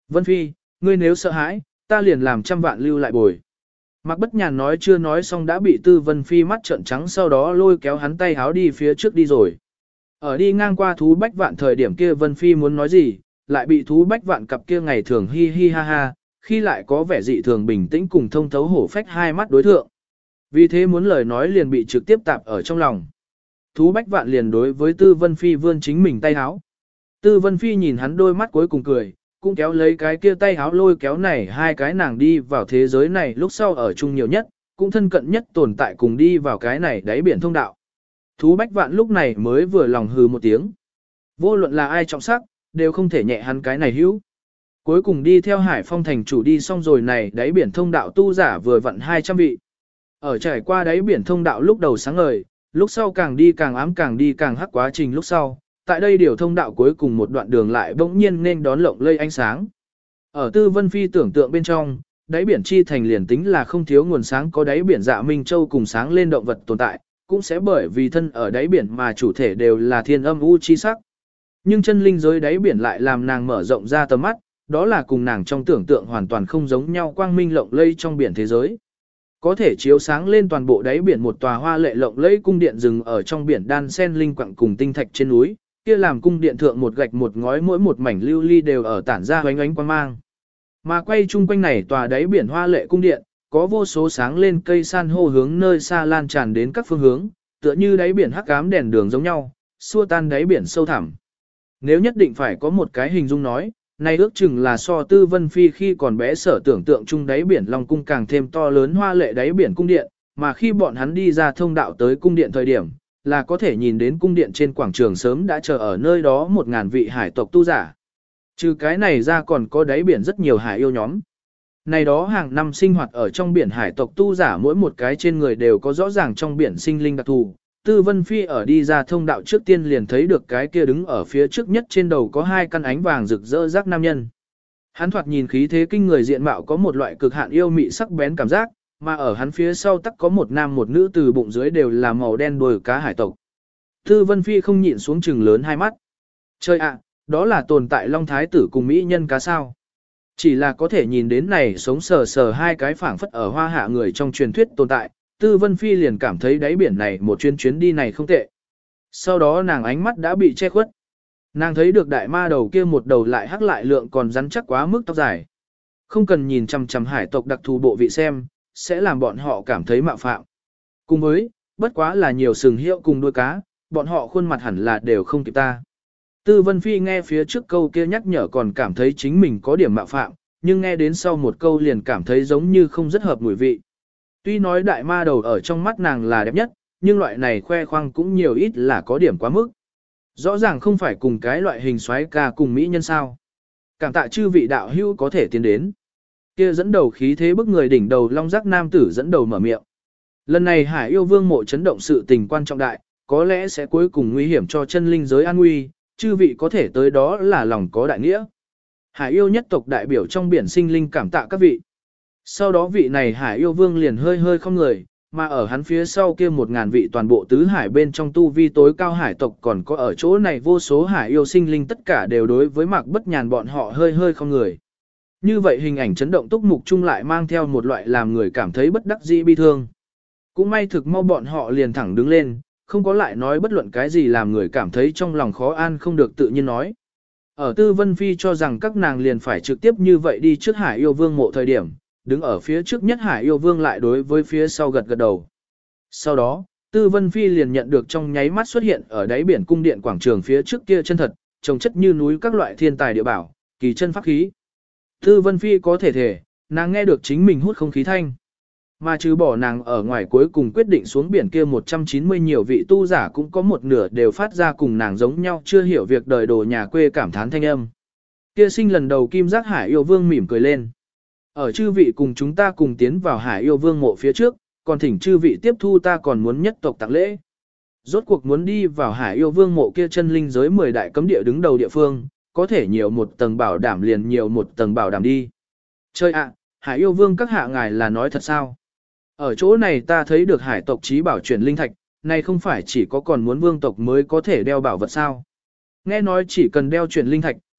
Vân Phi, ngươi nếu sợ hãi, ta liền làm 100 vạn lưu lại bồi. Mạc Bất Nhàn nói chưa nói xong đã bị Tư Vân Phi mắt trợn trắng, sau đó lôi kéo hắn tay háo đi phía trước đi rồi. Ở đi ngang qua thú bách vạn thời điểm kia Vân Phi muốn nói gì, lại bị thú bách vạn cặp kia ngày thường hi hi ha ha, khi lại có vẻ dị thường bình tĩnh cùng thông thấu hổ phách hai mắt đối thượng. Vì thế muốn lời nói liền bị trực tiếp tạp ở trong lòng. Thú bách vạn liền đối với Tư Vân Phi vươn chính mình tay háo. Tư Vân Phi nhìn hắn đôi mắt cuối cùng cười, cũng kéo lấy cái kia tay háo lôi kéo này hai cái nàng đi vào thế giới này lúc sau ở chung nhiều nhất, cũng thân cận nhất tồn tại cùng đi vào cái này đáy biển thông đạo. Thú bách vạn lúc này mới vừa lòng hừ một tiếng. Vô luận là ai trọng sắc, đều không thể nhẹ hắn cái này hữu. Cuối cùng đi theo Hải Phong thành chủ đi xong rồi này đáy biển thông đạo tu giả vừa vặn 200 vị. Ở trải qua đáy biển thông đạo lúc đầu sáng ngời, lúc sau càng đi càng ám càng đi càng hắc quá trình lúc sau. Tại đây điều thông đạo cuối cùng một đoạn đường lại bỗng nhiên nên đón lộng lây ánh sáng. Ở Tư Vân Phi tưởng tượng bên trong, đáy biển chi thành liền tính là không thiếu nguồn sáng có đáy biển Dạ Minh Châu cùng sáng lên động vật tồn tại, cũng sẽ bởi vì thân ở đáy biển mà chủ thể đều là thiên âm u chi sắc. Nhưng chân linh giới đáy biển lại làm nàng mở rộng ra tầm mắt, đó là cùng nàng trong tưởng tượng hoàn toàn không giống nhau quang minh lộng lây trong biển thế giới. Có thể chiếu sáng lên toàn bộ đáy biển một tòa hoa lệ lộng lẫy cung điện rừng ở trong biển đan sen linh quặng cùng tinh thạch trên núi, kia làm cung điện thượng một gạch một ngói mỗi một mảnh lưu ly đều ở tản ra ánh ánh quang mang. Mà quay chung quanh này tòa đáy biển hoa lệ cung điện, có vô số sáng lên cây san hô hướng nơi xa lan tràn đến các phương hướng, tựa như đáy biển hắc ám đèn đường giống nhau, xua tan đáy biển sâu thẳm. Nếu nhất định phải có một cái hình dung nói, này ước chừng là so Tư Vân Phi khi còn bé sở tưởng tượng chung đáy biển Long cung càng thêm to lớn hoa lệ đáy biển cung điện, mà khi bọn hắn đi ra thông đạo tới cung điện thời điểm, là có thể nhìn đến cung điện trên quảng trường sớm đã chờ ở nơi đó 1000 vị hải tộc tu giả. Trừ cái này ra còn có đáy biển rất nhiều hải yêu nhóm. Này đó hàng năm sinh hoạt ở trong biển hải tộc tu giả mỗi một cái trên người đều có rõ ràng trong biển sinh linh đặc thù. Tư Vân Phi ở đi ra thông đạo trước tiên liền thấy được cái kia đứng ở phía trước nhất trên đầu có 2 căn ánh vàng rực rỡ rác nam nhân. Hắn thoạt nhìn khí thế kinh người diện mạo có một loại cực hạn yêu mị sắc bén cảm giác, mà ở hắn phía sau tắc có một nam một nữ từ bụng dưới đều là màu đen đuôi cá hải tộc. Tư Vân Phi không nhịn xuống trừng lớn hai mắt. Trời ạ, đó là tồn tại Long Thái tử cùng mỹ nhân cá sao. Chỉ là có thể nhìn đến này sống sờ sờ 2 cái phảng phất ở hoa hạ người trong truyền thuyết tồn tại, Tư Vân Phi liền cảm thấy đáy biển này một chuyến đi này không tệ. Sau đó nàng ánh mắt đã bị che khuất. Nàng thấy được đại ma đầu kia một đầu lại hắc lại lượng còn rắn chắc quá mức tóc dài. Không cần nhìn chằm chằm hải tộc đặc thù bộ vị xem, sẽ làm bọn họ cảm thấy mạo phạm. Cùng với, bất quá là nhiều sừng hiệu cùng đuôi cá, bọn họ khuôn mặt hẳn là đều không kịp ta. Tư Vân Phi nghe phía trước câu kia nhắc nhở còn cảm thấy chính mình có điểm mạo phạm, nhưng nghe đến sau một câu liền cảm thấy giống như không rất hợp mùi vị. Tuy nói đại ma đầu ở trong mắt nàng là đẹp nhất, nhưng loại này khoe khoang cũng nhiều ít là có điểm quá mức. Rõ ràng không phải cùng cái loại hình xoáy ca cùng mỹ nhân sao. Cảm tạ chư vị đạo hữu có thể tiến đến. Kia dẫn đầu khí thế bức người đỉnh đầu long giác nam tử dẫn đầu mở miệng. Lần này Hải Yêu Vương mộ chấn động sự tình quan trọng đại, có lẽ sẽ cuối cùng nguy hiểm cho chân linh giới an nguy, chư vị có thể tới đó là lòng có đại nghĩa. Hải Yêu nhất tộc đại biểu trong biển sinh linh cảm tạ các vị. Sau đó vị này Hải Yêu Vương liền hơi hơi không người, mà ở hắn phía sau kia 1000 vị toàn bộ tứ hải bên trong tu vi tối cao hải tộc còn có ở chỗ này vô số Hải Yêu sinh linh tất cả đều đối với Mạc Bất Nhàn bọn họ hơi hơi không người. Như vậy hình ảnh chấn động túc mục chung lại mang theo một loại làm người cảm thấy bất đắc dĩ bi thương. Cũng may thực mau bọn họ liền thẳng đứng lên, không có lại nói bất luận cái gì làm người cảm thấy trong lòng khó an không được tự nhiên nói. Ở Tư Vân Phi cho rằng các nàng liền phải trực tiếp như vậy đi trước Hải Yêu Vương mộ thời điểm, đứng ở phía trước nhất Hải Yêu Vương lại đối với phía sau gật gật đầu. Sau đó, Tư Vân Phi liền nhận được trong nháy mắt xuất hiện ở đáy biển cung điện quảng trường phía trước kia chân thật, trồng chất như núi các loại thiên tài địa bảo, kỳ chân pháp khí. Tư Vân Phi có thể nàng nghe được chính mình hút không khí thanh. Mà trừ bỏ nàng ở ngoài cuối cùng quyết định xuống biển kia 190 nhiều vị tu giả cũng có một nửa đều phát ra cùng nàng giống nhau chưa hiểu việc đời đồ nhà quê cảm thán thanh âm. Kia sinh lần đầu Kim Giác Hải Yêu Vương mỉm cười lên. Ở chư vị cùng chúng ta cùng tiến vào Hải Yêu Vương mộ phía trước, còn thỉnh chư vị tiếp thu ta còn muốn nhất tộc tặng lễ. Rốt cuộc muốn đi vào Hải Yêu Vương mộ kia chân linh giới 10 đại cấm địa đứng đầu địa phương, có thể nhiều một tầng bảo đảm liền nhiều một tầng bảo đảm đi. Chơi ạ, Hải Yêu Vương các hạ ngài là nói thật sao? Ở chỗ này ta thấy được hải tộc trí bảo chuyển linh thạch, này không phải chỉ có còn muốn vương tộc mới có thể đeo bảo vật sao? Nghe nói chỉ cần đeo chuyển linh thạch,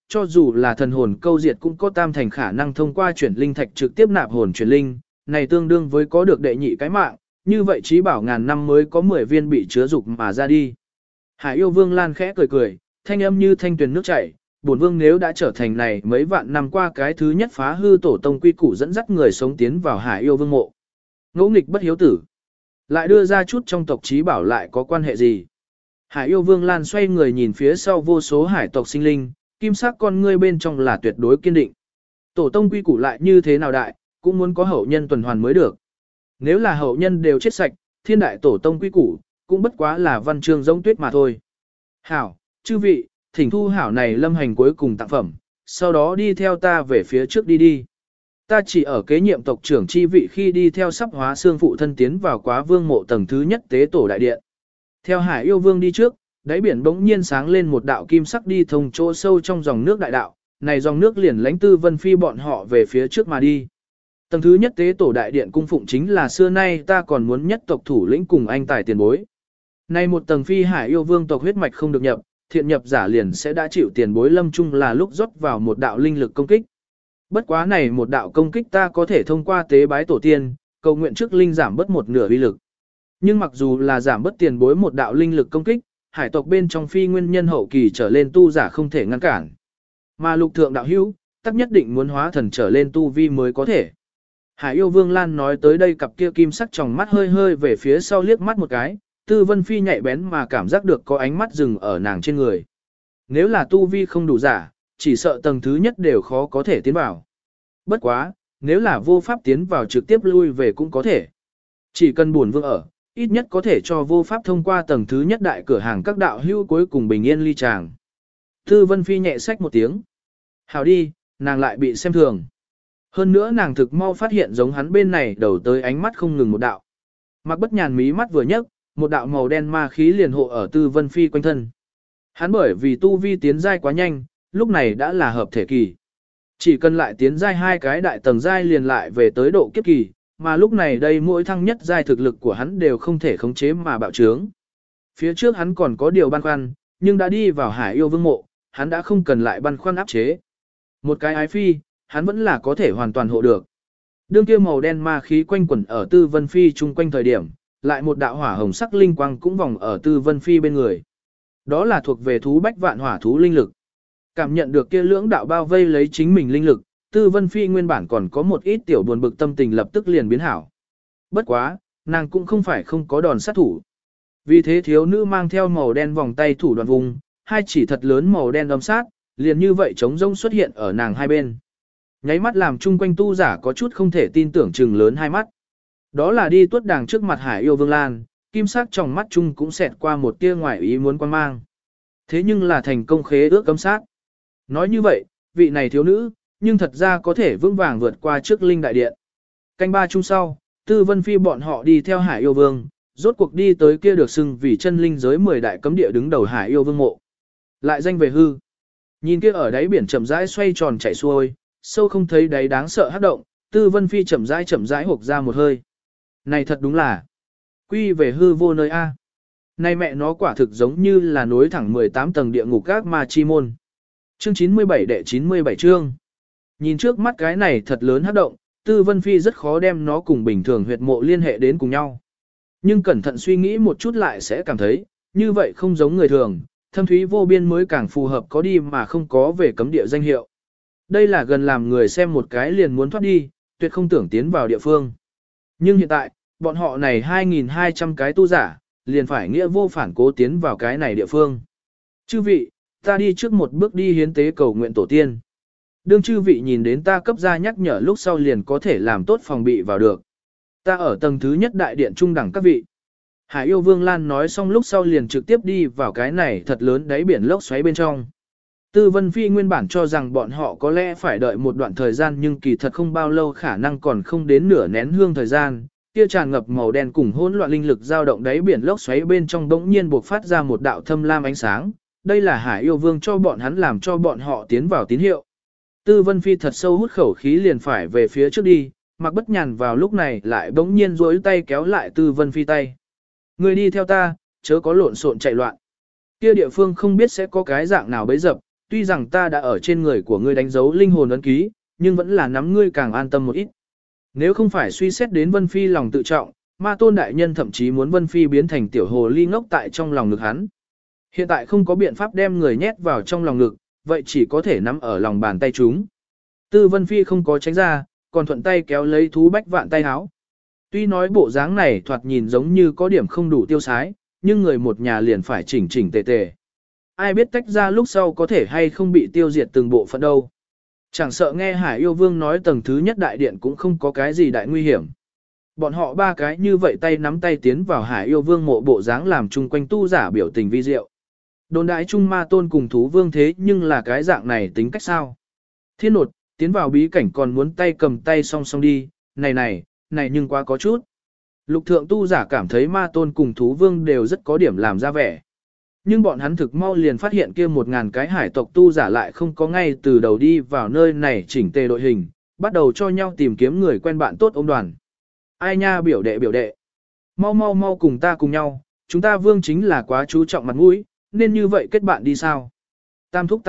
cho dù là thần hồn câu diệt cũng có tam thành khả năng thông qua chuyển linh thạch trực tiếp nạp hồn chuyển linh, này tương đương với có được đệ nhị cái mạng, như vậy trí bảo ngàn năm mới có 10 viên bị chứa dục mà ra đi. Hải yêu vương Lan khẽ cười cười, thanh âm như thanh tuyền nước chảy, bổn vương nếu đã trở thành này mấy vạn năm qua cái thứ nhất phá hư tổ tông quy củ dẫn dắt người sống tiến vào Hải yêu vương mộ. Ngỗ nghịch bất hiếu tử. Lại đưa ra chút trong tộc trí bảo lại có quan hệ gì? Hải yêu vương Lan xoay người nhìn phía sau vô số hải tộc sinh linh, kim sắc con ngươi bên trong là tuyệt đối kiên định. Tổ tông quy củ lại như thế nào đại, cũng muốn có hậu nhân tuần hoàn mới được. Nếu là hậu nhân đều chết sạch, thiên đại tổ tông quy củ, cũng bất quá là văn chương giống tuyết mà thôi. Hảo, chư vị, thỉnh thu hảo này lâm hành cuối cùng tặng phẩm, sau đó đi theo ta về phía trước đi. Ta chỉ ở kế nhiệm tộc trưởng chi vị khi đi theo sắp hóa xương phụ thân tiến vào quá vương mộ tầng thứ nhất tế tổ đại điện. Theo Hải yêu vương đi trước, đáy biển bỗng nhiên sáng lên một đạo kim sắc đi thông chỗ sâu trong dòng nước đại đạo, này dòng nước liền lãnh Tư Vân Phi bọn họ về phía trước mà đi. Tầng thứ nhất tế tổ đại điện cung phụng chính là xưa nay ta còn muốn nhất tộc thủ lĩnh cùng anh tài tiền bối. Nay một tầng Phi Hải yêu vương tộc huyết mạch không được nhập, thiện nhập giả liền sẽ đã chịu tiền bối lâm chung là lúc rót vào một đạo linh lực công kích. Bất quá này một đạo công kích ta có thể thông qua tế bái tổ tiên, cầu nguyện trước linh giảm bớt một nửa uy lực. Nhưng mặc dù là giảm bớt tiền bối một đạo linh lực công kích, hải tộc bên trong phi nguyên nhân hậu kỳ trở lên tu giả không thể ngăn cản. Mà lục thượng đạo hữu, tắc nhất định muốn hóa thần trở lên tu vi mới có thể. Hải yêu vương Lan nói tới đây cặp kia kim sắc tròng mắt hơi hơi về phía sau liếc mắt một cái, Tư Vân Phi nhạy bén mà cảm giác được có ánh mắt dừng ở nàng trên người. Nếu là tu vi không đủ giả, chỉ sợ tầng thứ nhất đều khó có thể tiến vào. Bất quá, nếu là vô pháp tiến vào trực tiếp lui về cũng có thể. Chỉ cần buồn vương ở, ít nhất có thể cho vô pháp thông qua tầng thứ nhất đại cửa hàng các đạo hữu cuối cùng bình yên ly tràng. Tư Vân Phi nhẹ sách một tiếng. Hào đi, nàng lại bị xem thường. Hơn nữa nàng thực mau phát hiện giống hắn bên này đầu tới ánh mắt không ngừng một đạo. Mặc bất nhàn mí mắt vừa nhấc, một đạo màu đen ma khí liền hộ ở Tư Vân Phi quanh thân. Hắn bởi vì tu vi tiến giai quá nhanh, lúc này đã là hợp thể kỳ. Chỉ cần lại tiến giai hai cái đại tầng giai liền lại về tới độ kiếp kỳ, mà lúc này đây mỗi thăng nhất giai thực lực của hắn đều không thể khống chế mà bạo trướng. Phía trước hắn còn có điều băn khoăn, nhưng đã đi vào Hải yêu vương mộ, hắn đã không cần lại băn khoăn áp chế. Một cái ái phi, hắn vẫn là có thể hoàn toàn hộ được. Đương kia màu đen ma khí quanh quẩn ở Tư Vân Phi chung quanh thời điểm, lại một đạo hỏa hồng sắc linh quang cũng vòng ở Tư Vân Phi bên người. Đó là thuộc về thú bách vạn hỏa thú linh lực. Cảm nhận được kia lưỡng đạo bao vây lấy chính mình linh lực, Tư Vân Phi nguyên bản còn có một ít tiểu buồn bực tâm tình lập tức liền biến hảo. Bất quá, nàng cũng không phải không có đòn sát thủ. Vì thế thiếu nữ mang theo màu đen vòng tay thủ đoạn vùng, hai chỉ thật lớn màu đen âm sát, liền như vậy trống rông xuất hiện ở nàng hai bên. Nháy mắt làm chung quanh tu giả có chút không thể tin tưởng trừng lớn hai mắt. Đó là đi tuốt đàng trước mặt Hải yêu vương Lan, kim sắc trong mắt chung cũng xẹt qua một tia ngoài ý muốn quan mang. Thế nhưng là thành công khế ước cấm sát. Nói như vậy, vị này thiếu nữ, nhưng thật ra có thể vững vàng vượt qua trước linh đại điện. Canh ba chung sau, Tư Vân Phi bọn họ đi theo Hải yêu vương, rốt cuộc đi tới kia được xưng vì chân linh giới 10 đại cấm địa đứng đầu Hải yêu vương mộ. Lại danh về hư. Nhìn kia ở đáy biển chậm rãi xoay tròn chảy xuôi, sâu không thấy đáy đáng sợ hấp động, Tư Vân Phi chậm rãi hộc ra một hơi. Này thật đúng là quy về hư vô nơi A. Này mẹ nó quả thực giống như là nối thẳng 18 tầng địa ngục các ma chi môn. Chương 97 đệ 97 chương. Nhìn trước mắt cái này thật lớn hấp động, Tư Vân Phi rất khó đem nó cùng bình thường huyệt mộ liên hệ đến cùng nhau. Nhưng cẩn thận suy nghĩ một chút lại sẽ cảm thấy, như vậy không giống người thường, thâm thúy vô biên mới càng phù hợp có đi mà không có về cấm địa danh hiệu. Đây là gần làm người xem một cái liền muốn thoát đi, tuyệt không tưởng tiến vào địa phương. Nhưng hiện tại, bọn họ này 2.200 cái tu giả, liền phải nghĩa vô phản cố tiến vào cái này địa phương. Chư vị, ta đi trước một bước đi hiến tế cầu nguyện tổ tiên. Đương chư vị nhìn đến ta cấp ra nhắc nhở lúc sau liền có thể làm tốt phòng bị vào được. Ta ở tầng thứ nhất đại điện trung đẳng các vị. Hải yêu vương Lan nói xong lúc sau liền trực tiếp đi vào cái này thật lớn đáy biển lốc xoáy bên trong. Tư Vân Phi nguyên bản cho rằng bọn họ có lẽ phải đợi một đoạn thời gian nhưng kỳ thật không bao lâu khả năng còn không đến nửa nén hương thời gian. Kia tràn ngập màu đen cùng hỗn loạn linh lực dao động đáy biển lốc xoáy bên trong bỗng nhiên bộc phát ra một đạo thâm lam ánh sáng. Đây là Hải yêu vương cho bọn hắn làm cho bọn họ tiến vào tín hiệu. Tư Vân Phi thật sâu hút khẩu khí liền phải về phía trước đi, Mặc Bất Nhàn vào lúc này lại bỗng nhiên duỗi tay kéo lại Tư Vân Phi tay. Người đi theo ta, chớ có lộn xộn chạy loạn. Kia địa phương không biết sẽ có cái dạng nào bấy dập, tuy rằng ta đã ở trên người của ngươi đánh dấu linh hồn ấn ký, nhưng vẫn là nắm ngươi càng an tâm một ít. Nếu không phải suy xét đến Vân Phi lòng tự trọng, Ma Tôn đại nhân thậm chí muốn Vân Phi biến thành tiểu hồ ly ngốc tại trong lòng ngực hắn. Hiện tại không có biện pháp đem người nhét vào trong lòng ngực, vậy chỉ có thể nắm ở lòng bàn tay chúng. Tư Vân Phi không có tránh ra, còn thuận tay kéo lấy Thú Bách Vạn tay háo. Tuy nói bộ dáng này thoạt nhìn giống như có điểm không đủ tiêu sái, nhưng người một nhà liền phải chỉnh chỉnh tề tề. Ai biết tách ra lúc sau có thể hay không bị tiêu diệt từng bộ phận đâu. Chẳng sợ nghe Hải Yêu Vương nói tầng thứ nhất đại điện cũng không có cái gì đại nguy hiểm. Bọn họ ba cái như vậy tay nắm tay tiến vào Hải Yêu Vương mộ bộ dáng làm chung quanh tu giả biểu tình vi diệu. Đồn đại Trung Ma Tôn cùng Thú Vương thế nhưng là cái dạng này tính cách sao? Thiên nột, tiến vào bí cảnh còn muốn tay cầm tay song song đi, này nhưng quá có chút. Lục thượng tu giả cảm thấy Ma Tôn cùng Thú Vương đều rất có điểm làm ra vẻ. Nhưng bọn hắn thực mau liền phát hiện kia 1000 cái hải tộc tu giả lại không có ngay từ đầu đi vào nơi này chỉnh tề đội hình, bắt đầu cho nhau tìm kiếm người quen bạn tốt ôm đoàn. Ai nha biểu đệ. Mau cùng ta cùng nhau, chúng ta Vương chính là quá chú trọng mặt mũi, nên như vậy kết bạn đi sao? Tam thúc.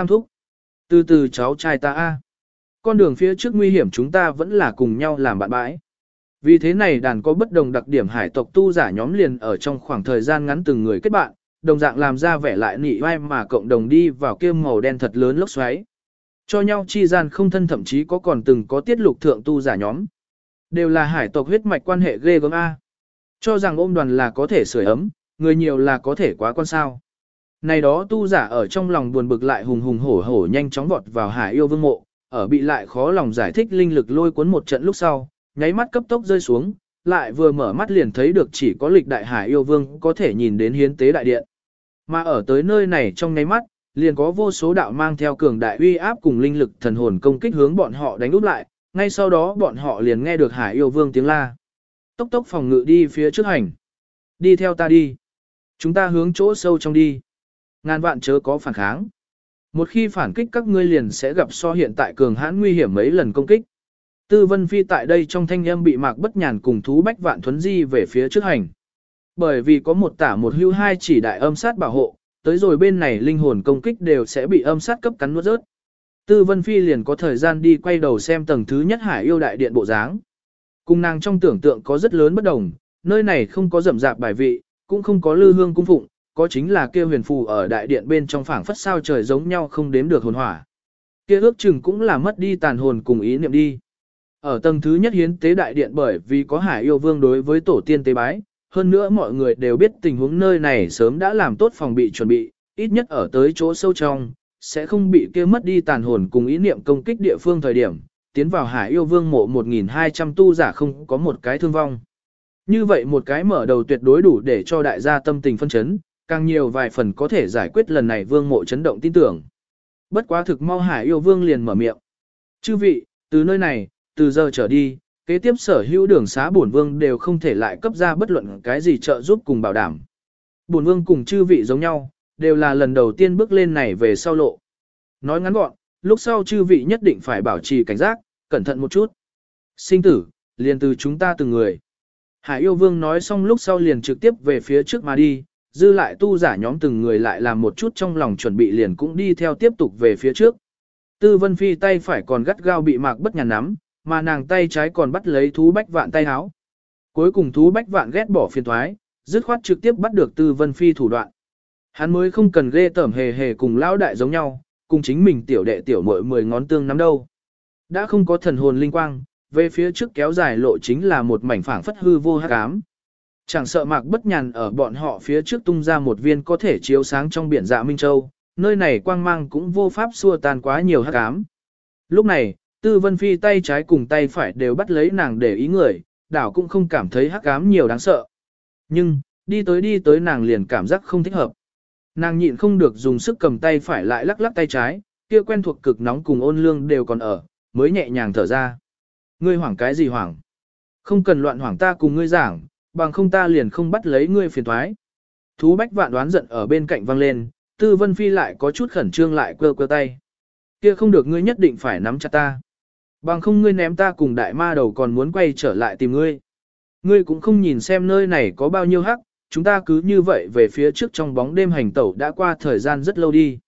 Từ từ cháu trai ta a. Con đường phía trước nguy hiểm chúng ta vẫn là cùng nhau làm bạn bãi. Vì thế này đàn có bất đồng đặc điểm hải tộc tu giả nhóm liền ở trong khoảng thời gian ngắn từng người kết bạn, đồng dạng làm ra vẻ lại nị vai mà cộng đồng đi vào kia màu đen thật lớn lốc xoáy. Cho nhau chi gian không thân thậm chí có còn từng có tiết lục thượng tu giả nhóm. Đều là hải tộc huyết mạch quan hệ ghê gớm A. Cho rằng ôm đoàn là có thể sưởi ấm, người nhiều là có thể quá con sao. Này đó tu giả ở trong lòng buồn bực lại hùng hùng hổ hổ nhanh chóng vọt vào Hải Yêu Vương mộ, ở bị lại khó lòng giải thích linh lực lôi cuốn một trận lúc sau, nháy mắt cấp tốc rơi xuống, lại vừa mở mắt liền thấy được chỉ có lịch đại Hải Yêu Vương có thể nhìn đến hiến tế đại điện. Mà ở tới nơi này trong nháy mắt, liền có vô số đạo mang theo cường đại uy áp cùng linh lực thần hồn công kích hướng bọn họ đánh úp lại, ngay sau đó bọn họ liền nghe được Hải Yêu Vương tiếng la. Tốc tốc phòng ngự đi phía trước hành. Đi theo ta đi. Chúng ta hướng chỗ sâu trong đi. Ngàn vạn chớ có phản kháng. Một khi phản kích các ngươi liền sẽ gặp so hiện tại cường hãn nguy hiểm mấy lần công kích. Tư Vân Phi tại đây trong thanh âm bị Mạc Bất Nhàn cùng Thú Bách Vạn thuấn di về phía trước hành. Bởi vì có một tả một hưu hai chỉ đại âm sát bảo hộ, tới rồi bên này linh hồn công kích đều sẽ bị âm sát cấp cắn nuốt rớt. Tư Vân Phi liền có thời gian đi quay đầu xem tầng thứ nhất Hải Yêu đại điện bộ dáng. Cùng nàng trong tưởng tượng có rất lớn bất đồng, nơi này không có rậm rạp bài vị, cũng không có lư hương cung phụng, có chính là kia huyền phù ở đại điện bên trong phảng phất sao trời giống nhau không đếm được hồn hỏa. Kia ước chừng cũng là mất đi tàn hồn cùng ý niệm đi. Ở tầng thứ nhất hiến tế đại điện bởi vì có Hải Yêu Vương đối với tổ tiên tế bái, hơn nữa mọi người đều biết tình huống nơi này sớm đã làm tốt phòng bị chuẩn bị, ít nhất ở tới chỗ sâu trong, sẽ không bị kia mất đi tàn hồn cùng ý niệm công kích địa phương thời điểm, tiến vào Hải Yêu Vương mộ 1200 tu giả không có một cái thương vong. Như vậy một cái mở đầu tuyệt đối đủ để cho đại gia tâm tình phân chấn, càng nhiều vài phần có thể giải quyết lần này vương mộ chấn động tin tưởng. Bất quá thực mau Hải Yêu Vương liền mở miệng. Chư vị, từ nơi này, từ giờ trở đi, kế tiếp sở hữu đường xá bổn vương đều không thể lại cấp ra bất luận cái gì trợ giúp cùng bảo đảm. Bổn vương cùng chư vị giống nhau, đều là lần đầu tiên bước lên này về sau lộ. Nói ngắn gọn, lúc sau chư vị nhất định phải bảo trì cảnh giác, cẩn thận một chút. Sinh tử, liền từ chúng ta từng người. Hải Yêu Vương nói xong lúc sau liền trực tiếp về phía trước mà đi, dư lại tu giả nhóm từng người lại làm một chút trong lòng chuẩn bị liền cũng đi theo tiếp tục về phía trước. Tư Vân Phi tay phải còn gắt gao bị Mạc Bất Nhàn nắm, mà nàng tay trái còn bắt lấy Thú Bách Vạn tay háo. Cuối cùng Thú Bách Vạn ghét bỏ phiền thoái, dứt khoát trực tiếp bắt được Tư Vân Phi thủ đoạn. Hắn mới không cần ghê tởm hề hề cùng lão đại giống nhau, cùng chính mình tiểu đệ tiểu muội 10 ngón tương nắm đâu. Đã không có thần hồn linh quang, về phía trước kéo dài lộ chính là một mảnh phảng phất hư vô hắc ám. Chẳng sợ Mạc Bất Nhàn ở bọn họ phía trước tung ra một viên có thể chiếu sáng trong biển Dạ Minh Châu, nơi này quang mang cũng vô pháp xua tan quá nhiều hắc ám. Lúc này, Tư Vân Phi tay trái cùng tay phải đều bắt lấy nàng để ý người, đảo cũng không cảm thấy hắc ám nhiều đáng sợ. Nhưng, đi tới nàng liền cảm giác không thích hợp. Nàng nhịn không được dùng sức cầm tay phải lại lắc lắc tay trái, kia quen thuộc cực nóng cùng ôn lương đều còn ở, mới nhẹ nhàng thở ra. Ngươi hoảng cái gì hoảng? Không cần loạn hoảng ta cùng ngươi giảng, bằng không ta liền không bắt lấy ngươi phiền toái. Thú Bách Vạn đoán giận ở bên cạnh vang lên, Tư Vân Phi lại có chút khẩn trương lại quơ quơ tay. Kia không được ngươi nhất định phải nắm chặt ta. Bằng không ngươi ném ta cùng đại ma đầu còn muốn quay trở lại tìm ngươi. Ngươi cũng không nhìn xem nơi này có bao nhiêu hắc, chúng ta cứ như vậy về phía trước trong bóng đêm hành tẩu đã qua thời gian rất lâu đi.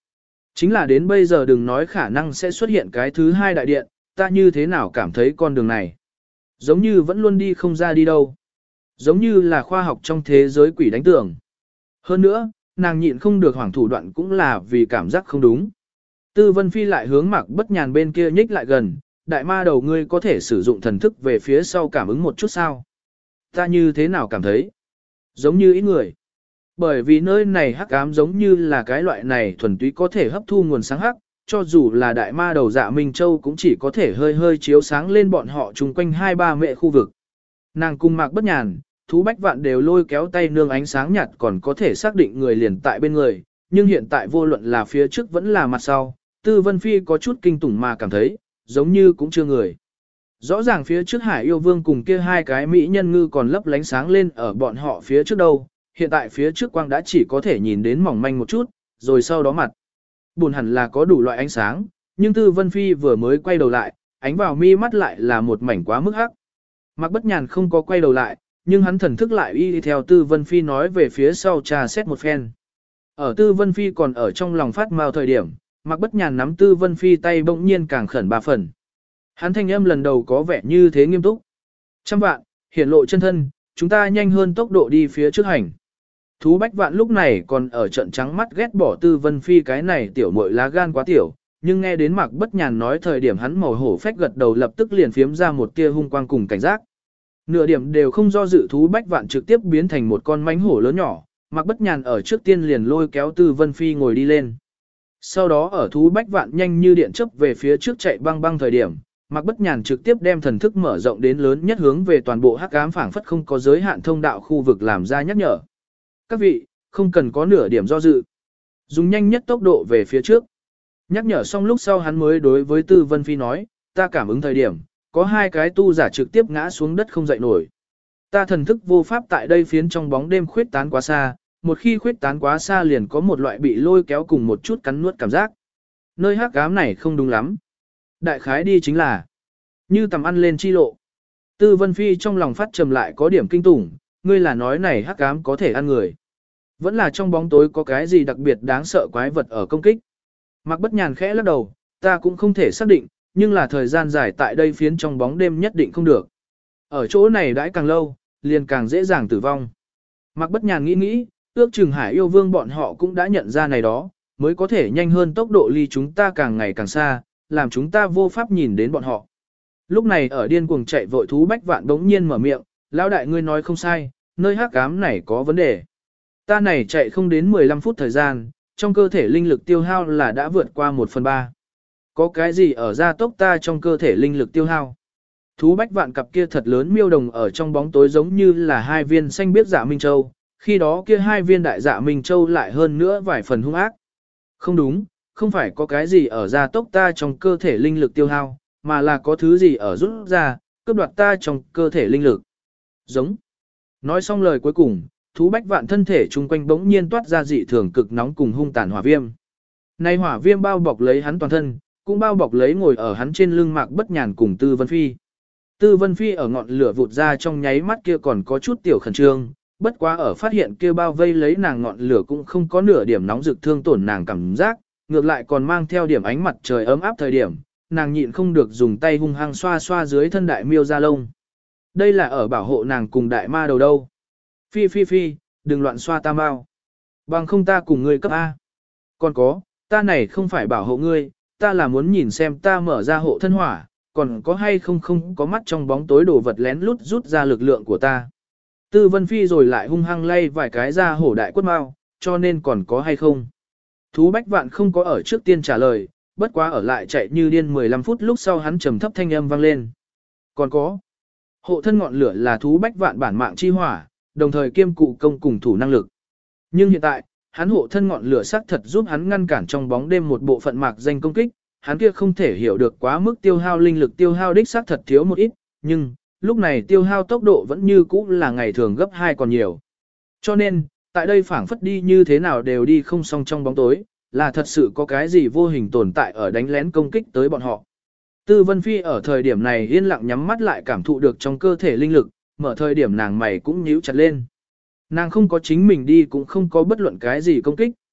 Chính là đến bây giờ đừng nói khả năng sẽ xuất hiện cái thứ hai đại điện, ta như thế nào cảm thấy con đường này. Giống như vẫn luôn đi không ra đi đâu. Giống như là khoa học trong thế giới quỷ đánh tưởng. Hơn nữa, nàng nhịn không được hoảng thủ đoạn cũng là vì cảm giác không đúng. Tư Vân Phi lại hướng Mạc Bất Nhàn bên kia nhích lại gần, đại ma đầu ngươi có thể sử dụng thần thức về phía sau cảm ứng một chút sao? Ta như thế nào cảm thấy? Giống như ít người. Bởi vì nơi này hắc ám giống như là cái loại này thuần túy có thể hấp thu nguồn sáng hắc, cho dù là đại ma đầu Dạ Minh Châu cũng chỉ có thể hơi hơi chiếu sáng lên bọn họ chung quanh 2-3 mệ khu vực. Nàng cùng Mạc Bất Nhàn, Thú Bách Vạn đều lôi kéo tay nương ánh sáng nhạt còn có thể xác định người liền tại bên người, nhưng hiện tại vô luận là phía trước vẫn là mặt sau, Tư Vân Phi có chút kinh tủng mà cảm thấy, giống như cũng chưa người. Rõ ràng phía trước Hải Yêu Vương cùng kia hai cái mỹ nhân ngư còn lấp lánh sáng lên ở bọn họ phía trước đâu, hiện tại phía trước quang đã chỉ có thể nhìn đến mỏng manh một chút, rồi sau đó mặt. Buồn hẳn là có đủ loại ánh sáng, nhưng Tư Vân Phi vừa mới quay đầu lại, ánh vào mi mắt lại là một mảnh quá mức hắc. Mạc Bất Nhàn không có quay đầu lại, nhưng hắn thần thức lại y theo Tư Vân Phi nói về phía sau trà xét một phen. Ở Tư Vân Phi còn ở trong lòng phát mao thời điểm, Mạc Bất Nhàn nắm Tư Vân Phi tay bỗng nhiên càng khẩn 3 phần. Hắn thanh âm lần đầu có vẻ như thế nghiêm túc. 100 vạn, hiển lộ chân thân, chúng ta nhanh hơn tốc độ đi phía trước hành. Thú Bách Vạn lúc này còn ở trận trắng mắt ghét bỏ Tư Vân Phi cái này tiểu muội lá gan quá tiểu, nhưng nghe đến Mạc Bất Nhàn nói thời điểm hắn màu hổ phách gật đầu lập tức liền phiếm ra một tia hung quang cùng cảnh giác. Nửa điểm đều không do dự Thú Bách Vạn trực tiếp biến thành một con mãnh hổ lớn nhỏ, Mạc Bất Nhàn ở trước tiên liền lôi kéo Tư Vân Phi ngồi đi lên. Sau đó ở Thú Bách Vạn nhanh như điện chớp về phía trước chạy băng băng thời điểm, Mạc Bất Nhàn trực tiếp đem thần thức mở rộng đến lớn nhất hướng về toàn bộ hắc ám phảng phất không có giới hạn thông đạo khu vực làm ra nhắc nhở. Các vị, không cần có nửa điểm do dự. Dùng nhanh nhất tốc độ về phía trước. Nhắc nhở xong lúc sau hắn mới đối với Tư Vân Phi nói, ta cảm ứng thời điểm, có hai cái tu giả trực tiếp ngã xuống đất không dậy nổi. Ta thần thức vô pháp tại đây phiến trong bóng đêm khuyết tán quá xa, một khi khuyết tán quá xa liền có một loại bị lôi kéo cùng một chút cắn nuốt cảm giác. Nơi hắc ám này không đúng lắm. Đại khái đi chính là như tầm ăn lên chi lộ. Tư Vân Phi trong lòng phát trầm lại có điểm kinh tủng, ngươi là nói này hắc ám có thể ăn người. Vẫn là trong bóng tối có cái gì đặc biệt đáng sợ quái vật ở công kích. Mạc Bất Nhàn khẽ lắc đầu, ta cũng không thể xác định, nhưng là thời gian dài tại đây phiến trong bóng đêm nhất định không được. Ở chỗ này đãi càng lâu, liền càng dễ dàng tử vong. Mạc Bất Nhàn nghĩ, ước chừng Hải Yêu Vương bọn họ cũng đã nhận ra này đó, mới có thể nhanh hơn tốc độ ly chúng ta càng ngày càng xa, làm chúng ta vô pháp nhìn đến bọn họ. Lúc này ở điên cuồng chạy vội Thú Bách Vạn đống nhiên mở miệng, lão đại ngươi nói không sai, nơi hắc ám này có vấn đề. Ta này chạy không đến 15 phút thời gian, trong cơ thể linh lực tiêu hao là đã vượt qua 1/3. Có cái gì ở gia tốc ta trong cơ thể linh lực tiêu hao? Thú Bách Vạn cặp kia thật lớn miêu đồng ở trong bóng tối giống như là hai viên xanh biếc Dạ Minh Châu, khi đó kia hai viên đại Dạ Minh Châu lại hơn nữa vài phần hung ác. Không đúng, không phải có cái gì ở gia tốc ta trong cơ thể linh lực tiêu hao, mà là có thứ gì ở rút ra, cướp đoạt ta trong cơ thể linh lực. Giống. Nói xong lời cuối cùng, Thú Bách Vạn thân thể chung quanh bỗng nhiên toát ra dị thường cực nóng cùng hung tàn hỏa viêm. Nay hỏa viêm bao bọc lấy hắn toàn thân, cũng bao bọc lấy ngồi ở hắn trên lưng Mạc Bất Nhàn cùng Tư Vân Phi. Tư Vân Phi ở ngọn lửa vụt ra trong nháy mắt kia còn có chút tiểu khẩn trương, bất quá ở phát hiện kia bao vây lấy nàng ngọn lửa cũng không có nửa điểm nóng rực thương tổn nàng cảm giác, ngược lại còn mang theo điểm ánh mặt trời ấm áp thời điểm, nàng nhịn không được dùng tay hung hăng xoa xoa dưới thân đại miêu da lông. Đây là ở bảo hộ nàng cùng đại ma đầu đâu. Phi phi phi, đừng loạn xoa ta mau. Bằng không ta cùng ngươi cấp A. Còn có, ta này không phải bảo hộ ngươi, ta là muốn nhìn xem ta mở ra hộ thân hỏa, còn có hay không không có mắt trong bóng tối đồ vật lén lút rút ra lực lượng của ta. Tư Vân Phi rồi lại hung hăng lay vài cái ra hổ đại quất mau, cho nên còn có hay không. Thú Bách Vạn không có ở trước tiên trả lời, bất quá ở lại chạy như điên 15 phút lúc sau hắn trầm thấp thanh âm vang lên. Còn có, hộ thân ngọn lửa là Thú Bách Vạn bản mạng chi hỏa, đồng thời kiêm cụ công cùng thủ năng lực. Nhưng hiện tại, hắn hộ thân ngọn lửa xác thật giúp hắn ngăn cản trong bóng đêm một bộ phận mạc danh công kích, hắn kia không thể hiểu được quá mức tiêu hao linh lực tiêu hao đích xác thật thiếu một ít, nhưng lúc này tiêu hao tốc độ vẫn như cũ là ngày thường gấp 2 còn nhiều. Cho nên, tại đây phảng phất đi như thế nào đều đi không xong trong bóng tối, là thật sự có cái gì vô hình tồn tại ở đánh lén công kích tới bọn họ. Tư Vân Phi ở thời điểm này yên lặng nhắm mắt lại cảm thụ được trong cơ thể linh lực, mở thời điểm nàng mày cũng nhíu chặt lên. Nàng không có chính mình đi cũng không có bất luận cái gì công kích,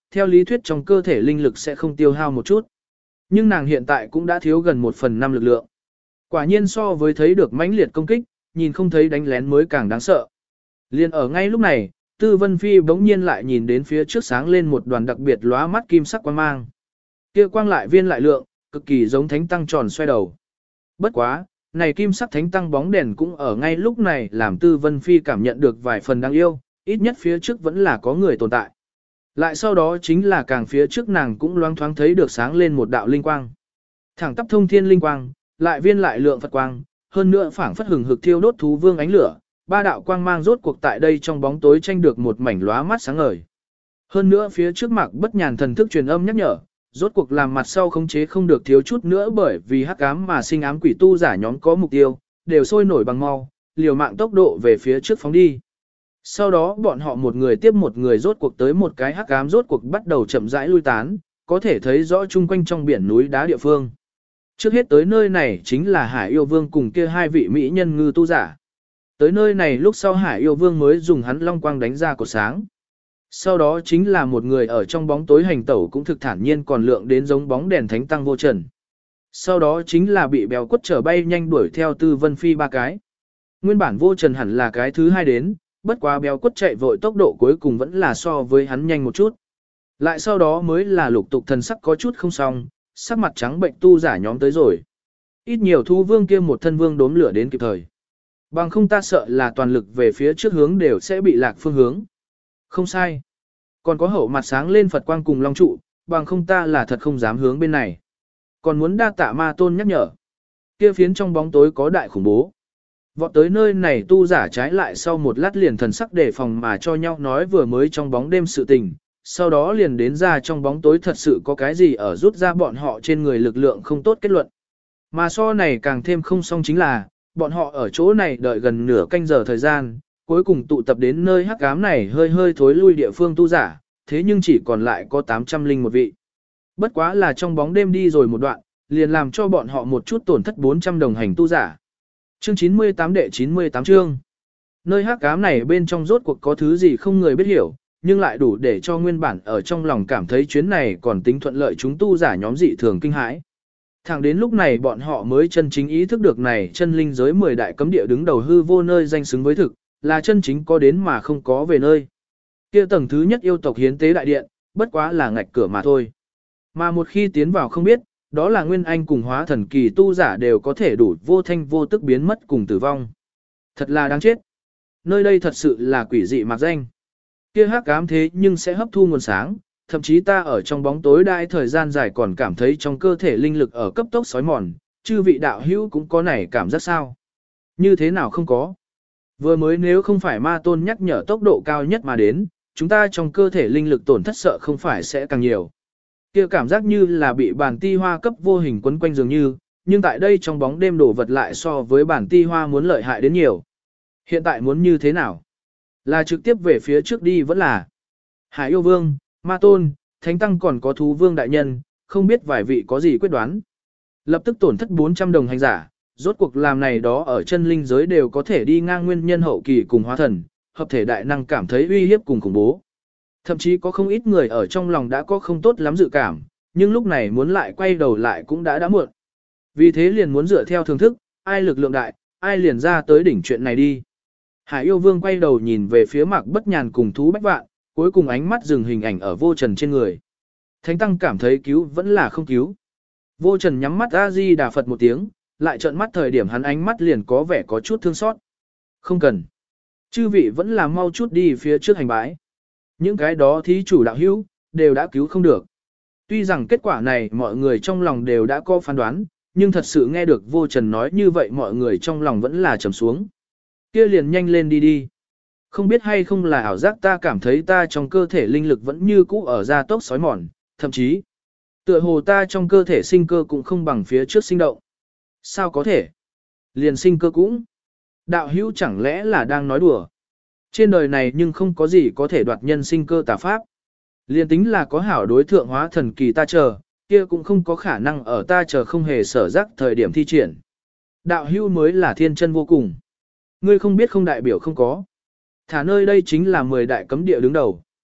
theo lý thuyết trong cơ thể linh lực sẽ không tiêu hao một chút. Nhưng nàng hiện tại cũng đã thiếu gần 1/5 lực lượng. Quả nhiên so với thấy được mãnh liệt công kích, nhìn không thấy đánh lén mới càng đáng sợ. Liên ở ngay lúc này, Tư Vân Phi bỗng nhiên lại nhìn đến phía trước sáng lên một đoàn đặc biệt lóa mắt kim sắc quang mang. Kia quang lại viên lại lượng, cực kỳ giống thánh tăng tròn xoay đầu. Bất quá, này kim sắc thánh tăng bóng đèn cũng ở ngay lúc này làm Tư Vân Phi cảm nhận được vài phần đáng yêu, ít nhất phía trước vẫn là có người tồn tại. Lại sau đó chính là càng phía trước nàng cũng loáng thoáng thấy được sáng lên một đạo linh quang. Thẳng tắp thông thiên linh quang, lại viên lại lượng Phật quang, hơn nữa phảng phất hừng hực thiêu đốt thú vương ánh lửa, ba đạo quang mang rốt cuộc tại đây trong bóng tối tranh được một mảnh lóa mắt sáng ngời. Hơn nữa phía trước mặt bất nhàn thần thức truyền âm nhắc nhở, rốt cuộc làm mặt sau khống chế không được thiếu chút nữa bởi vì hắc ám mà sinh ám quỷ tu giả nhóm có mục tiêu, đều sôi nổi bằng mau, liều mạng tốc độ về phía trước phóng đi. Sau đó bọn họ một người tiếp một người rốt cuộc tới một cái hắc ám rốt cuộc bắt đầu chậm rãi lui tán, có thể thấy rõ chung quanh trong biển núi đá địa phương. Trước hết tới nơi này chính là Hải Yêu Vương cùng kia hai vị mỹ nhân ngư tu giả. Tới nơi này lúc sau Hải Yêu Vương mới dùng hắn long quang đánh ra cột sáng. Sau đó chính là một người ở trong bóng tối hành tẩu cũng thực thản nhiên còn lượng đến giống bóng đèn thánh tăng vô trần. Sau đó chính là bị béo quất trở bay nhanh đuổi theo Tư Vân Phi ba cái. Nguyên bản vô trần hẳn là cái thứ hai đến, bất quá béo quất chạy vội tốc độ cuối cùng vẫn là so với hắn nhanh một chút. Lại sau đó mới là lục tục thần sắc có chút không xong, sắc mặt trắng bệnh tu giả nhóm tới rồi. Ít nhiều thu vương kia một thân vương đốm lửa đến kịp thời. Bằng không ta sợ là toàn lực về phía trước hướng đều sẽ bị lạc phương hướng. Không sai. Còn có hậu mặt sáng lên Phật quang cùng long trụ, bằng không ta là thật không dám hướng bên này. Còn muốn đa tạ ma tôn nhắc nhở. Kia phiến trong bóng tối có đại khủng bố. Vọt tới nơi này tu giả trái lại sau một lát liền thần sắc đề phòng mà cho nhau nói vừa mới trong bóng đêm sự tình. Sau đó liền đến ra trong bóng tối thật sự có cái gì ở rút ra bọn họ trên người lực lượng không tốt kết luận. Mà so này càng thêm không xong chính là, bọn họ ở chỗ này đợi gần nửa canh giờ thời gian, cuối cùng tụ tập đến nơi hắc ám này hơi hơi thối lui địa phương tu giả, thế nhưng chỉ còn lại có 801 vị. Bất quá là trong bóng đêm đi rồi một đoạn, liền làm cho bọn họ một chút tổn thất 400 đồng hành tu giả. Chương 98 đệ 98 chương. Nơi hắc ám này bên trong rốt cuộc có thứ gì không người biết hiểu, nhưng lại đủ để cho nguyên bản ở trong lòng cảm thấy chuyến này còn tính thuận lợi chúng tu giả nhóm dị thường kinh hãi. Thẳng đến lúc này bọn họ mới chân chính ý thức được này chân linh giới 10 đại cấm địa đứng đầu hư vô nơi danh xứng với thực, là chân chính có đến mà không có về nơi. Kia tầng thứ nhất yêu tộc hiến tế đại điện, bất quá là ngạch cửa mà thôi. Mà một khi tiến vào không biết, đó là nguyên anh cùng hóa thần kỳ tu giả đều có thể đủ vô thanh vô tức biến mất cùng tử vong. Thật là đáng chết. Nơi đây thật sự là quỷ dị mạc danh. Kia hắc ám thế nhưng sẽ hấp thu nguồn sáng, thậm chí ta ở trong bóng tối đại thời gian dài còn cảm thấy trong cơ thể linh lực ở cấp tốc sói mòn, chư vị đạo hữu cũng có này cảm giác sao? Như thế nào không có? Vừa mới nếu không phải ma tôn nhắc nhở tốc độ cao nhất mà đến, chúng ta trong cơ thể linh lực tổn thất sợ không phải sẽ càng nhiều. Kia cảm giác như là bị bản ti hoa cấp vô hình quấn quanh dường như, nhưng tại đây trong bóng đêm đổ vật lại so với bản ti hoa muốn lợi hại đến nhiều. Hiện tại muốn như thế nào? Là trực tiếp về phía trước đi vẫn là Hải Yêu Vương, Ma Tôn, Thánh Tăng còn có Thú Vương Đại Nhân, không biết vài vị có gì quyết đoán. Lập tức tổn thất 400 đồng hành giả, rốt cuộc làm này đó ở chân linh giới đều có thể đi ngang nguyên nhân hậu kỳ cùng hóa thần, hợp thể đại năng cảm thấy uy hiếp cùng khủng bố. Thậm chí có không ít người ở trong lòng đã có không tốt lắm dự cảm, nhưng lúc này muốn lại quay đầu lại cũng đã muộn. Vì thế liền muốn dựa theo thường thức, ai lực lượng đại, ai liền ra tới đỉnh chuyện này đi. Hải Yêu Vương quay đầu nhìn về phía Mạc Bất Nhàn cùng Thú Bách Vạn, cuối cùng ánh mắt dừng hình ảnh ở Vô Trần trên người. Thánh Tăng cảm thấy cứu vẫn là không cứu. Vô Trần nhắm mắt A-di Đà Phật một tiếng, lại trợn mắt thời điểm hắn ánh mắt liền có vẻ có chút thương xót. Không cần. Chư vị vẫn là mau chút đi phía trước hành bái. Những cái đó thí chủ đạo hữu, đều đã cứu không được. Tuy rằng kết quả này mọi người trong lòng đều đã có phán đoán, nhưng thật sự nghe được Vô Trần nói như vậy mọi người trong lòng vẫn là trầm xuống. Kia liền nhanh lên đi đi. Không biết hay không là ảo giác ta cảm thấy ta trong cơ thể linh lực vẫn như cũ ở gia tốc sói mòn, thậm chí tựa hồ ta trong cơ thể sinh cơ cũng không bằng phía trước sinh động. Sao có thể? Liền sinh cơ cũng. Đạo hữu chẳng lẽ là đang nói đùa? Trên đời này nhưng không có gì có thể đoạt nhân sinh cơ tà pháp. Liền tính là có hảo đối thượng hóa thần kỳ ta chờ, kia cũng không có khả năng ở ta chờ không hề sở giác thời điểm thi triển. Đạo hữu mới là thiên chân vô cùng. Ngươi không biết không đại biểu không có. Thả nơi đây chính là 10 đại cấm địa đứng đầu.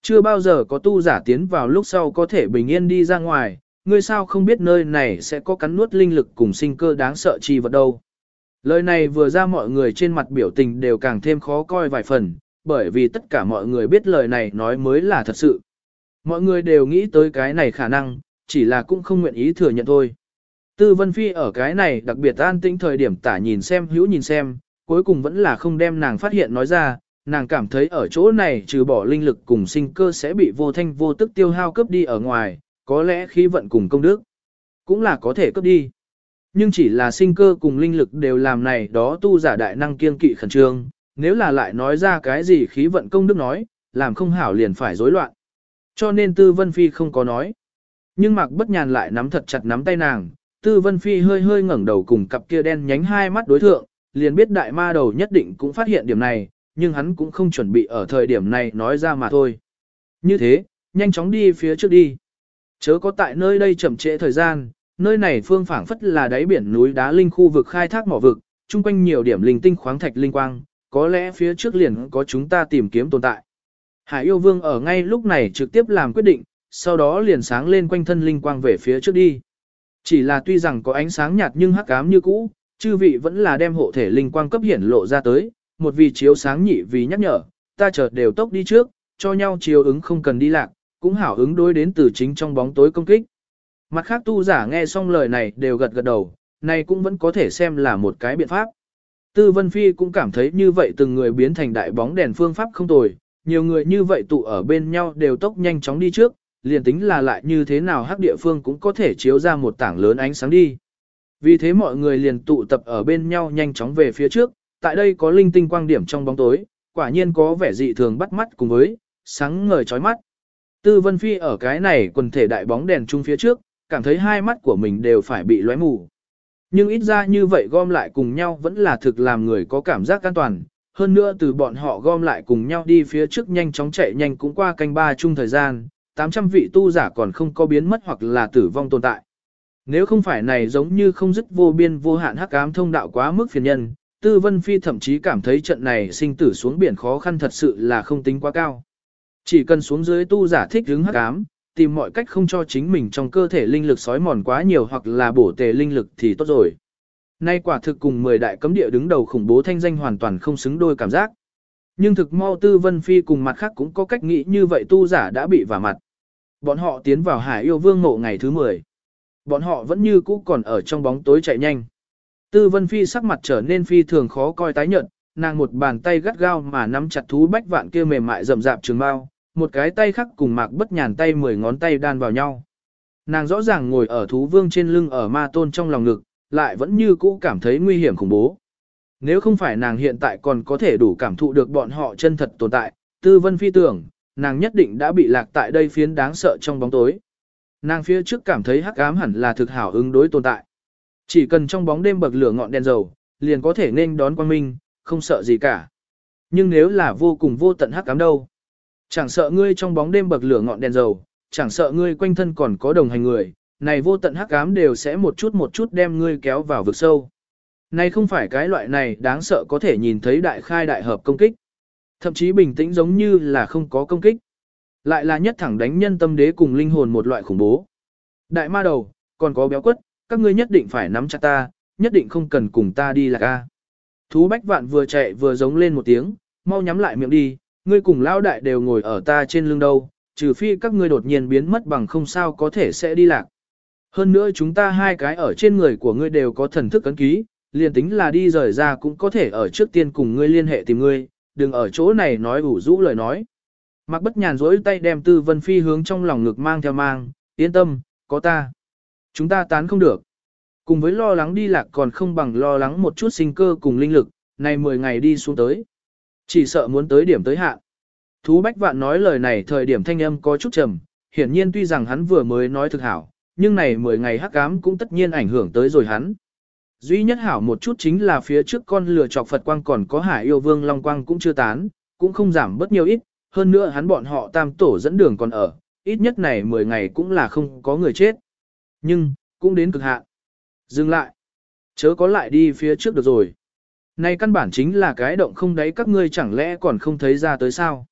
Chưa bao giờ có tu giả tiến vào lúc sau có thể bình yên đi ra ngoài, ngươi sao không biết nơi này sẽ có cắn nuốt linh lực cùng sinh cơ đáng sợ chi vật đâu. Lời này vừa ra mọi người trên mặt biểu tình đều càng thêm khó coi vài phần, bởi vì tất cả mọi người biết lời này nói mới là thật sự. Mọi người đều nghĩ tới cái này khả năng, chỉ là cũng không nguyện ý thừa nhận thôi. Tư Vân Phi ở cái này đặc biệt an tĩnh thời điểm tả nhìn xem hữu nhìn xem, cuối cùng vẫn là không đem nàng phát hiện nói ra, nàng cảm thấy ở chỗ này trừ bỏ linh lực cùng sinh cơ sẽ bị vô thanh vô tức tiêu hao cướp đi ở ngoài, có lẽ khí vận cùng công đức cũng là có thể cướp đi. Nhưng chỉ là sinh cơ cùng linh lực đều làm này đó tu giả đại năng kiên kỵ khẩn trương, nếu là lại nói ra cái gì khí vận công đức nói, làm không hảo liền phải rối loạn. Cho nên Tư Vân Phi không có nói. Nhưng Mạc Bất Nhàn lại nắm thật chặt nắm tay nàng, Tư Vân Phi hơi hơi ngẩng đầu cùng cặp kia đen nhánh hai mắt đối thượng, liền biết đại ma đầu nhất định cũng phát hiện điểm này, nhưng hắn cũng không chuẩn bị ở thời điểm này nói ra mà thôi. Như thế, nhanh chóng đi phía trước đi. Chớ có tại nơi đây chậm trễ thời gian, nơi này phương phảng phất là đáy biển núi đá linh khu vực khai thác mỏ vực, chung quanh nhiều điểm linh tinh khoáng thạch linh quang, có lẽ phía trước liền có chúng ta tìm kiếm tồn tại. Hải yêu vương ở ngay lúc này trực tiếp làm quyết định, sau đó liền sáng lên quanh thân linh quang về phía trước đi. Chỉ là tuy rằng có ánh sáng nhạt nhưng hắc ám như cũ, chư vị vẫn là đem hộ thể linh quang cấp hiển lộ ra tới, một vì chiếu sáng nhị vì nhắc nhở, ta chợt đều tốc đi trước, cho nhau chiếu ứng không cần đi lạc, cũng hảo ứng đối đến từ chính trong bóng tối công kích. Mặt khác tu giả nghe xong lời này đều gật gật đầu, này cũng vẫn có thể xem là một cái biện pháp. Tư Vân Phi cũng cảm thấy như vậy từng người biến thành đại bóng đèn phương pháp không tồi, nhiều người như vậy tụ ở bên nhau đều tốc nhanh chóng đi trước, liền tính là lại như thế nào hắc địa phương cũng có thể chiếu ra một tảng lớn ánh sáng đi. Vì thế mọi người liền tụ tập ở bên nhau nhanh chóng về phía trước, tại đây có linh tinh quang điểm trong bóng tối, quả nhiên có vẻ dị thường bắt mắt cùng với sáng ngời chói mắt. Tư Vân Phi ở cái này quần thể đại bóng đèn chung phía trước, cảm thấy hai mắt của mình đều phải bị lóe mù. Nhưng ít ra như vậy gom lại cùng nhau vẫn là thực làm người có cảm giác an toàn. Hơn nữa từ bọn họ gom lại cùng nhau đi phía trước nhanh chóng chạy nhanh cũng qua canh ba chung thời gian, 800 vị tu giả còn không có biến mất hoặc là tử vong tồn tại. Nếu không phải này giống như không dứt vô biên vô hạn hắc ám thông đạo quá mức phiền nhân, Tư Vân Phi thậm chí cảm thấy trận này sinh tử xuống biển khó khăn thật sự là không tính quá cao. Chỉ cần xuống dưới tu giả thích hứng hắc ám, tìm mọi cách không cho chính mình trong cơ thể linh lực sói mòn quá nhiều hoặc là bổ tề linh lực thì tốt rồi. Nay quả thực cùng 10 đại cấm địa đứng đầu khủng bố thanh danh hoàn toàn không xứng đôi cảm giác. Nhưng thực mau Tư Vân Phi cùng mặt khác cũng có cách nghĩ như vậy tu giả đã bị vả mặt. Bọn họ tiến vào Hải Yêu Vương mộ ngày thứ 10. Bọn họ vẫn như cũ còn ở trong bóng tối chạy nhanh. Tư Vân Phi sắc mặt trở nên phi thường khó coi tái nhợt, nàng một bàn tay gắt gao mà nắm chặt thú bách vạn kia mềm mại rậm rạp trường bao, một cái tay khác cùng Mạc Bất Nhàn tay 10 ngón tay đan vào nhau. Nàng rõ ràng ngồi ở thú vương trên lưng ở ma tôn trong lòng ngực, lại vẫn như cũ cảm thấy nguy hiểm khủng bố. Nếu không phải nàng hiện tại còn có thể đủ cảm thụ được bọn họ chân thật tồn tại, Tư Vân Phi tưởng, nàng nhất định đã bị lạc tại đây phiến đáng sợ trong bóng tối. Nàng phía trước cảm thấy hắc ám hẳn là thực hảo ứng đối tồn tại. Chỉ cần trong bóng đêm bậc lửa ngọn đèn dầu, liền có thể nên đón quang minh, không sợ gì cả. Nhưng nếu là vô cùng vô tận hắc ám đâu? Chẳng sợ ngươi trong bóng đêm bậc lửa ngọn đèn dầu, chẳng sợ ngươi quanh thân còn có đồng hành người, này vô tận hắc ám đều sẽ một chút đem ngươi kéo vào vực sâu. Này không phải cái loại này đáng sợ có thể nhìn thấy đại khai đại hợp công kích. Thậm chí bình tĩnh giống như là không có công kích. Lại là nhất thẳng đánh nhân tâm đế cùng linh hồn một loại khủng bố. Đại ma đầu, còn có béo quất, các ngươi nhất định phải nắm chặt ta, nhất định không cần cùng ta đi là ca. Thú bách vạn vừa chạy vừa giống lên một tiếng, mau nhắm lại miệng đi, ngươi cùng lão đại đều ngồi ở ta trên lưng đâu, trừ phi các ngươi đột nhiên biến mất bằng không sao có thể sẽ đi lạc. Hơn nữa chúng ta hai cái ở trên người của ngươi đều có thần thức ấn ký, liền tính là đi rời ra cũng có thể ở trước tiên cùng ngươi liên hệ tìm ngươi, đừng ở chỗ này nói ủ rũ lời nói. Mạc Bất Nhàn rỗi tay đem Tư Vân Phi hướng trong lòng ngực mang theo mang, yên tâm, có ta. Chúng ta tán không được. Cùng với lo lắng đi lạc còn không bằng lo lắng một chút sinh cơ cùng linh lực, này 10 ngày đi xuống tới. Chỉ sợ muốn tới điểm tới hạn. Thú Bách Vạn nói lời này thời điểm thanh âm có chút trầm, hiển nhiên tuy rằng hắn vừa mới nói thực hảo, nhưng này 10 ngày hắc ám cũng tất nhiên ảnh hưởng tới rồi hắn. Duy nhất hảo một chút chính là phía trước con lửa chọc Phật quang còn có Hải Yêu Vương Long quang cũng chưa tán, cũng không giảm bớt nhiều ít, hơn nữa hắn bọn họ tam tổ dẫn đường còn ở, ít nhất này 10 ngày cũng là không có người chết. Nhưng, cũng đến cực hạn. Dừng lại. Chớ có lại đi phía trước được rồi. Này căn bản chính là cái động không đáy các ngươi chẳng lẽ còn không thấy ra tới sao.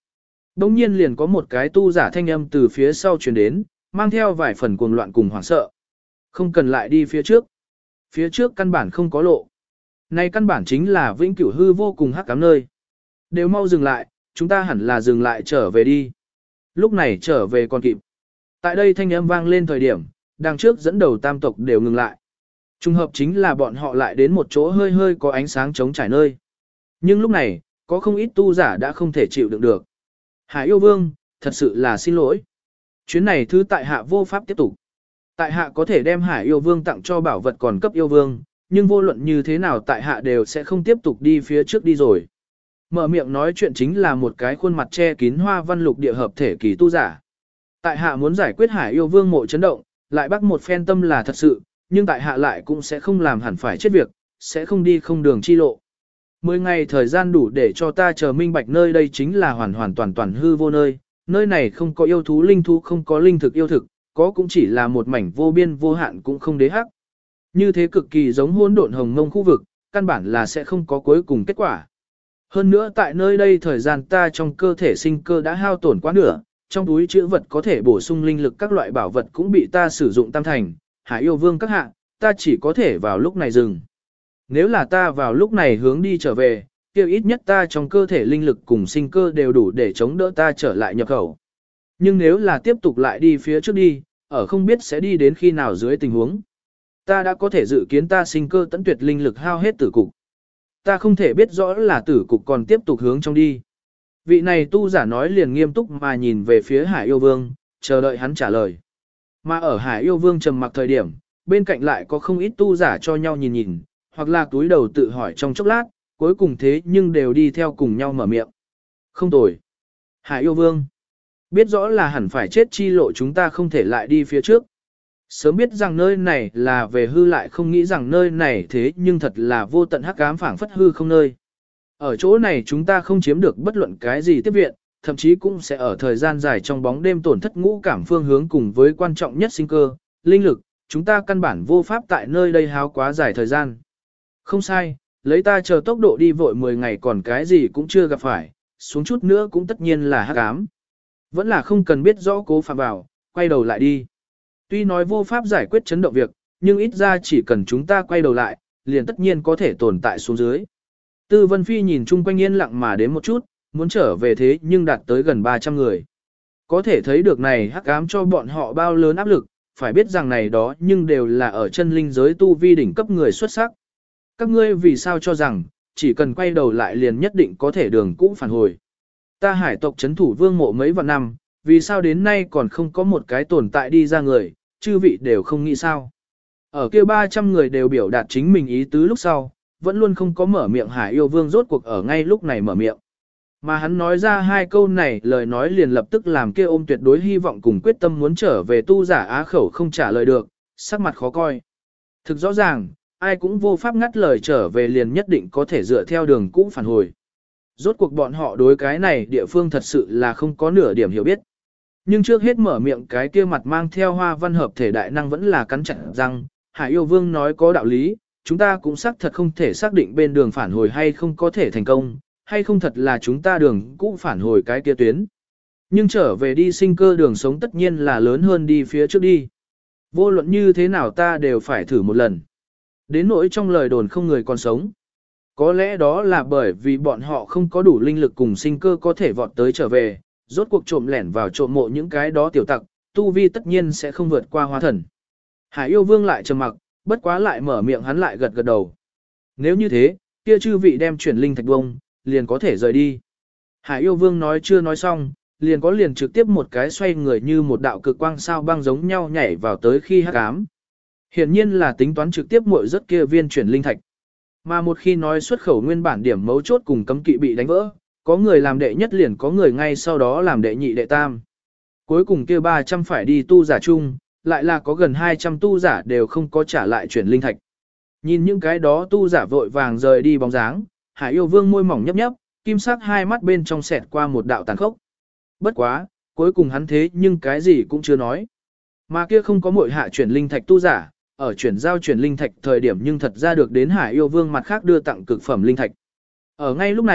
Đông nhiên liền có một cái tu giả thanh âm từ phía sau truyền đến, mang theo vài phần cuồng loạn cùng hoảng sợ. Không cần lại đi phía trước. Phía trước căn bản không có lộ. Này căn bản chính là vĩnh cửu hư vô cùng hắc ám nơi. Đều mau dừng lại, chúng ta hẳn là dừng lại trở về đi. Lúc này trở về còn kịp. Tại đây thanh âm vang lên thời điểm, đằng trước dẫn đầu tam tộc đều ngừng lại. Trùng hợp chính là bọn họ lại đến một chỗ hơi hơi có ánh sáng trống trải nơi. Nhưng lúc này, có không ít tu giả đã không thể chịu đựng được. Hải yêu vương, thật sự là xin lỗi. Chuyến này thứ tại hạ vô pháp tiếp tục. Tại hạ có thể đem Hải yêu vương tặng cho bảo vật còn cấp yêu vương, nhưng vô luận như thế nào tại hạ đều sẽ không tiếp tục đi phía trước đi rồi. Mở miệng nói chuyện chính là một cái khuôn mặt che kín hoa văn lục địa hợp thể kỳ tu giả. Tại hạ muốn giải quyết Hải yêu vương mộ chấn động, lại bắt một phen tâm là thật sự, nhưng tại hạ lại cũng sẽ không làm hẳn phải chết việc, sẽ không đi không đường chi lộ. 10 ngày thời gian đủ để cho ta chờ minh bạch nơi đây chính là hoàn hoàn toàn toàn hư vô nơi, nơi này không có yêu thú linh thú, không có linh thực yêu thực, có cũng chỉ là một mảnh vô biên vô hạn cũng không đế hắc. Như thế cực kỳ giống hỗn độn hồng mông khu vực, căn bản là sẽ không có cuối cùng kết quả. Hơn nữa tại nơi đây thời gian ta trong cơ thể sinh cơ đã hao tổn quá nửa, trong túi chữ vật có thể bổ sung linh lực các loại bảo vật cũng bị ta sử dụng tam thành, Hải yêu vương các hạ, ta chỉ có thể vào lúc này dừng. Nếu là ta vào lúc này hướng đi trở về, kia ít nhất ta trong cơ thể linh lực cùng sinh cơ đều đủ để chống đỡ ta trở lại nhập khẩu. Nhưng nếu là tiếp tục lại đi phía trước đi, ở không biết sẽ đi đến khi nào dưới tình huống. Ta đã có thể dự kiến ta sinh cơ tận tuyệt linh lực hao hết tử cục. Ta không thể biết rõ là tử cục còn tiếp tục hướng trong đi. Vị này tu giả nói liền nghiêm túc mà nhìn về phía Hải yêu vương, chờ đợi hắn trả lời. Mà ở Hải yêu vương trầm mặc thời điểm, bên cạnh lại có không ít tu giả cho nhau nhìn nhìn, hoặc là túi đầu tự hỏi trong chốc lát, cuối cùng thế nhưng đều đi theo cùng nhau mở miệng. Không tồi. Hải yêu vương. Biết rõ là hẳn phải chết chi lộ chúng ta không thể lại đi phía trước. Sớm biết rằng nơi này là về hư lại không nghĩ rằng nơi này thế nhưng thật là vô tận hắc ám phảng phất hư không nơi. Ở chỗ này chúng ta không chiếm được bất luận cái gì tiếp viện, thậm chí cũng sẽ ở thời gian dài trong bóng đêm tổn thất ngũ cảm phương hướng cùng với quan trọng nhất sinh cơ, linh lực, chúng ta căn bản vô pháp tại nơi đây háo quá dài thời gian. Không sai, lấy ta chờ tốc độ đi vội 10 ngày còn cái gì cũng chưa gặp phải, xuống chút nữa cũng tất nhiên là hắc ám. Vẫn là không cần biết rõ cố phạm vào, quay đầu lại đi. Tuy nói vô pháp giải quyết chấn động việc, nhưng ít ra chỉ cần chúng ta quay đầu lại, liền tất nhiên có thể tồn tại xuống dưới. Tư Vân Phi nhìn chung quanh yên lặng mà đến một chút, muốn trở về thế nhưng đạt tới gần 300 người. Có thể thấy được này hắc ám cho bọn họ bao lớn áp lực, phải biết rằng này đó nhưng đều là ở chân linh giới tu vi đỉnh cấp người xuất sắc. Các ngươi vì sao cho rằng, chỉ cần quay đầu lại liền nhất định có thể đường cũ phản hồi. Ta hải tộc chấn thủ vương mộ mấy vạn năm, vì sao đến nay còn không có một cái tồn tại đi ra người, chư vị đều không nghĩ sao. Ở kia 300 người đều biểu đạt chính mình ý tứ lúc sau, vẫn luôn không có mở miệng Hải yêu vương rốt cuộc ở ngay lúc này mở miệng. Mà hắn nói ra hai câu này lời nói liền lập tức làm kia ôm tuyệt đối hy vọng cùng quyết tâm muốn trở về tu giả á khẩu không trả lời được, sắc mặt khó coi. Thực rõ ràng, ai cũng vô pháp ngắt lời trở về liền nhất định có thể dựa theo đường cũ phản hồi. Rốt cuộc bọn họ đối cái này địa phương thật sự là không có nửa điểm hiểu biết. Nhưng trước hết mở miệng cái kia mặt mang theo hoa văn hợp thể đại năng vẫn là cắn chặt răng, Hải yêu vương nói có đạo lý, chúng ta cũng xác thật không thể xác định bên đường phản hồi hay không có thể thành công, hay không thật là chúng ta đường cũ phản hồi cái kia tuyến. Nhưng trở về đi sinh cơ đường sống tất nhiên là lớn hơn đi phía trước đi. Vô luận như thế nào ta đều phải thử một lần. Đến nỗi trong lời đồn không người còn sống. Có lẽ đó là bởi vì bọn họ không có đủ linh lực cùng sinh cơ có thể vọt tới trở về, rốt cuộc trộm lẻn vào trộm mộ những cái đó tiểu tặc, tu vi tất nhiên sẽ không vượt qua hóa thần. Hải yêu vương lại trầm mặc, bất quá lại mở miệng hắn lại gật gật đầu. Nếu như thế, kia chư vị đem chuyển linh thạch bông, liền có thể rời đi. Hải yêu vương nói chưa nói xong, liền trực tiếp một cái xoay người như một đạo cực quang sao băng giống nhau nhảy vào tới khi hắc ám. Hiển nhiên là tính toán trực tiếp muội rất kia viên chuyển linh thạch. Mà một khi nói xuất khẩu nguyên bản điểm mấu chốt cùng cấm kỵ bị đánh vỡ, có người làm đệ nhất liền có người ngay sau đó làm đệ nhị đệ tam. Cuối cùng kia 300 phải đi tu giả chung, lại là có gần 200 tu giả đều không có trả lại chuyển linh thạch. Nhìn những cái đó tu giả vội vàng rời đi bóng dáng, Hải yêu vương môi mỏng nhấp nhấp, kim sắc hai mắt bên trong xẹt qua một đạo tàn khốc. Bất quá, cuối cùng hắn thế nhưng cái gì cũng chưa nói. Mà kia không có muội hạ chuyển linh thạch tu giả, ở chuyển giao chuyển linh thạch thời điểm nhưng thật ra được đến Hải yêu vương mặt khác đưa tặng cực phẩm linh thạch. Ở ngay lúc này,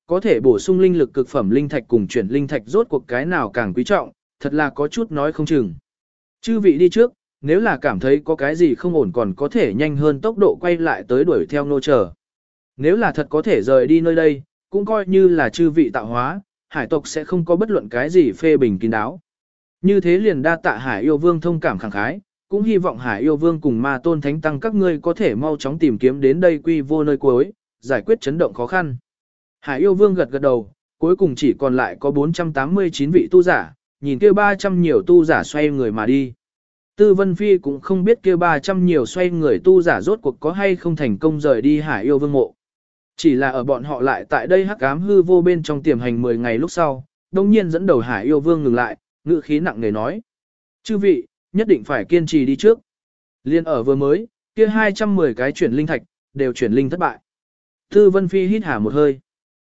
có thể bổ sung linh lực cực phẩm linh thạch cùng chuyển linh thạch rốt cuộc cái nào càng quý trọng, thật là có chút nói không chừng. Chư vị đi trước, nếu là cảm thấy có cái gì không ổn còn có thể nhanh hơn tốc độ quay lại tới đuổi theo nô chờ. Nếu là thật có thể rời đi nơi đây, cũng coi như là chư vị tạo hóa, hải tộc sẽ không có bất luận cái gì phê bình kín đáo. Như thế liền đa tạ Hải Yêu Vương thông cảm khẳng khái, cũng hy vọng Hải Yêu Vương cùng Ma Tôn Thánh Tăng các ngươi có thể mau chóng tìm kiếm đến đây quy vô nơi cuối, giải quyết chấn động khó khăn. Hải Yêu Vương gật gật đầu, cuối cùng chỉ còn lại có 489 vị tu giả, nhìn kia 300 nhiều tu giả xoay người mà đi. Tư Vân Phi cũng không biết kia 300 nhiều xoay người tu giả rốt cuộc có hay không thành công rời đi Hải Yêu Vương mộ. Chỉ là ở bọn họ lại tại đây hắc ám hư vô bên trong tiềm hành 10 ngày lúc sau, đông nhiên dẫn đầu Hải Yêu Vương ngừng lại, ngữ khí nặng nề nói. Chư vị, nhất định phải kiên trì đi trước. Liên ở vừa mới, kia 210 cái chuyển linh thạch, đều chuyển linh thất bại. Tư Vân Phi hít hà một hơi.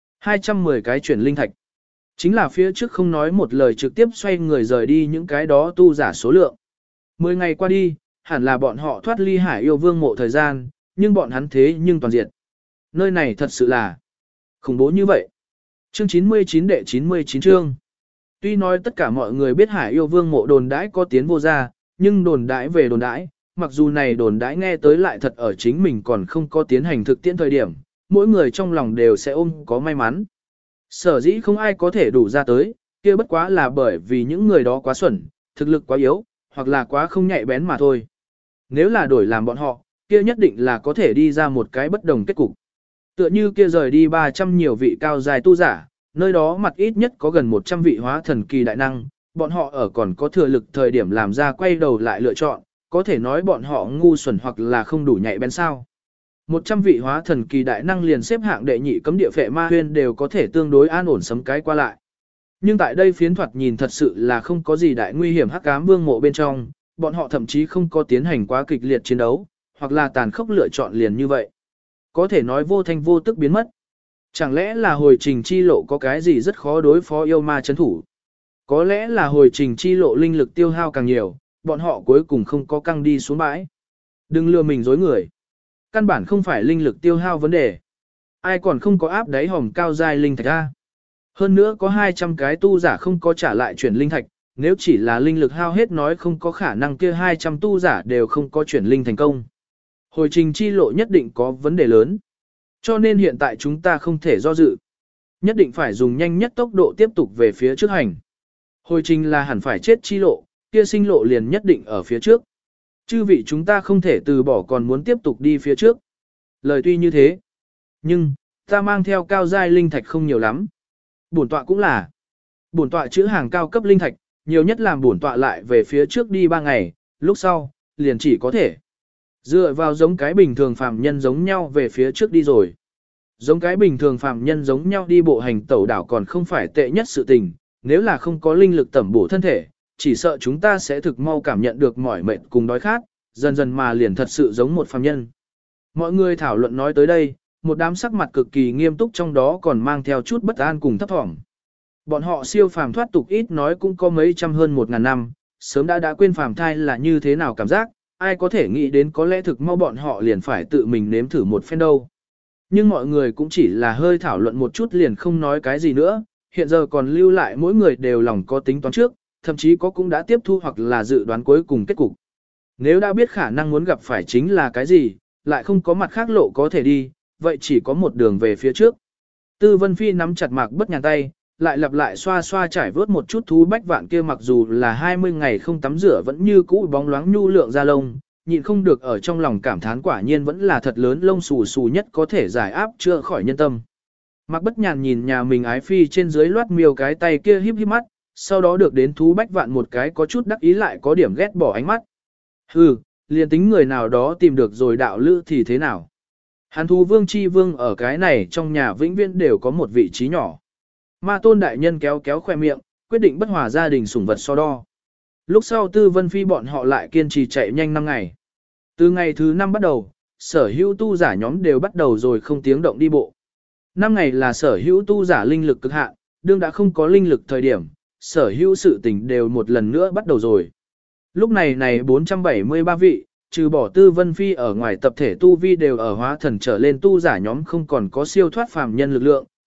210 cái chuyển linh thạch. Chính là phía trước không nói một lời trực tiếp xoay người rời đi những cái đó tu giả số lượng. 10 ngày qua đi, hẳn là bọn họ thoát ly Hải Yêu Vương mộ thời gian, nhưng bọn hắn thế nhưng toàn diệt. Nơi này thật sự là khủng bố như vậy. Chương 99 đệ 99 chương. Tuy nói tất cả mọi người biết Hải Yêu Vương mộ đồn đãi có tiến vô ra, nhưng đồn đãi về đồn đãi, mặc dù này đồn đãi nghe tới lại thật ở chính mình còn không có tiến hành thực tiễn thời điểm, mỗi người trong lòng đều sẽ ôm có may mắn. Sở dĩ không ai có thể đủ ra tới, kia bất quá là bởi vì những người đó quá xuẩn, thực lực quá yếu, hoặc là quá không nhạy bén mà thôi. Nếu là đổi làm bọn họ, kia nhất định là có thể đi ra một cái bất đồng kết cục. Tựa như kia rời đi 300 nhiều vị cao dài tu giả, nơi đó mặt ít nhất có gần 100 vị hóa thần kỳ đại năng, bọn họ ở còn có thừa lực thời điểm làm ra quay đầu lại lựa chọn, có thể nói bọn họ ngu xuẩn hoặc là không đủ nhạy bén sao. 100 vị hóa thần kỳ đại năng liền xếp hạng đệ nhị cấm địa phệ ma huyên đều có thể tương đối an ổn sấm cái qua lại. Nhưng tại đây phiến thoạt nhìn thật sự là không có gì đại nguy hiểm hắc ám vương mộ bên trong, bọn họ thậm chí không có tiến hành quá kịch liệt chiến đấu, hoặc là tàn khốc lựa chọn liền như vậy. Có thể nói vô thanh vô tức biến mất. Chẳng lẽ là hồi trình chi lộ có cái gì rất khó đối phó yêu ma chấn thủ? Có lẽ là hồi trình chi lộ linh lực tiêu hao càng nhiều, bọn họ cuối cùng không có căng đi xuống bãi. Đừng lừa mình dối người. Căn bản không phải linh lực tiêu hao vấn đề. Ai còn không có áp đáy hòm cao giai linh thạch ra. Hơn nữa có 200 cái tu giả không có trả lại chuyển linh thạch, nếu chỉ là linh lực hao hết nói không có khả năng kia 200 tu giả đều không có chuyển linh thành công. Hồi trình chi lộ nhất định có vấn đề lớn. Cho nên hiện tại chúng ta không thể do dự. Nhất định phải dùng nhanh nhất tốc độ tiếp tục về phía trước hành. Hồi trình là hẳn phải chết chi lộ, kia sinh lộ liền nhất định ở phía trước. Chư vị chúng ta không thể từ bỏ còn muốn tiếp tục đi phía trước. Lời tuy như thế, nhưng ta mang theo cao giai linh thạch không nhiều lắm. Bổn tọa cũng là. Bổn tọa chữ hàng cao cấp linh thạch, nhiều nhất làm bổn tọa lại về phía trước đi 3 ngày, lúc sau, liền chỉ có thể dựa vào giống cái bình thường phàm nhân giống nhau về phía trước đi rồi. Giống cái bình thường phàm nhân giống nhau đi bộ hành tẩu đảo còn không phải tệ nhất sự tình, nếu là không có linh lực tẩm bổ thân thể, chỉ sợ chúng ta sẽ thực mau cảm nhận được mỏi mệt cùng đói khát, dần dần mà liền thật sự giống một phàm nhân. Mọi người thảo luận nói tới đây, một đám sắc mặt cực kỳ nghiêm túc trong đó còn mang theo chút bất an cùng thấp thỏm. Bọn họ siêu phàm thoát tục ít nói cũng có mấy trăm hơn 1000 năm, sớm đã quên phàm thai là như thế nào cảm giác, ai có thể nghĩ đến có lẽ thực mau bọn họ liền phải tự mình nếm thử một phen đâu. Nhưng mọi người cũng chỉ là hơi thảo luận một chút liền không nói cái gì nữa, hiện giờ còn lưu lại mỗi người đều lòng có tính toán trước, thậm chí có cũng đã tiếp thu hoặc là dự đoán cuối cùng kết cục. Nếu đã biết khả năng muốn gặp phải chính là cái gì, lại không có mặt khác lộ có thể đi, vậy chỉ có một đường về phía trước. Tư Vân Phi nắm chặt Mạc Bất Nhàn tay, lại lặp lại xoa xoa trải vớt một chút thú bách vạn kia mặc dù là 20 ngày không tắm rửa vẫn như cũ bóng loáng nhu lượng da lông, nhịn không được ở trong lòng cảm thán quả nhiên vẫn là thật lớn lông xù xù nhất có thể giải áp chữa khỏi nhân tâm. Mạc Bất Nhàn nhìn nhà mình ái phi trên dưới loát miêu cái tay kia híp híp mắt, sau đó được đến thú bách vạn một cái có chút đắc ý lại có điểm ghét bỏ ánh mắt. Hừ, liền tính người nào đó tìm được rồi đạo lữ thì thế nào? Hàn thú vương chi vương ở cái này trong nhà vĩnh viễn đều có một vị trí nhỏ. Ma Tôn đại nhân kéo kéo khoe miệng, quyết định bất hòa gia đình sủng vật so đo. Lúc sau Tư Vân Phi bọn họ lại kiên trì chạy nhanh 5 ngày. Từ ngày thứ 5 bắt đầu, sở hữu tu giả nhóm đều bắt đầu rồi không tiếng động đi bộ. 5 ngày là sở hữu tu giả linh lực cực hạn, đương đã không có linh lực thời điểm, sở hữu sự tình đều một lần nữa bắt đầu rồi. Lúc này 473 vị, trừ bỏ Tư Vân Phi ở ngoài tập thể tu vi đều ở hóa thần trở lên tu giả nhóm không còn có siêu thoát phàm nhân lực lượng,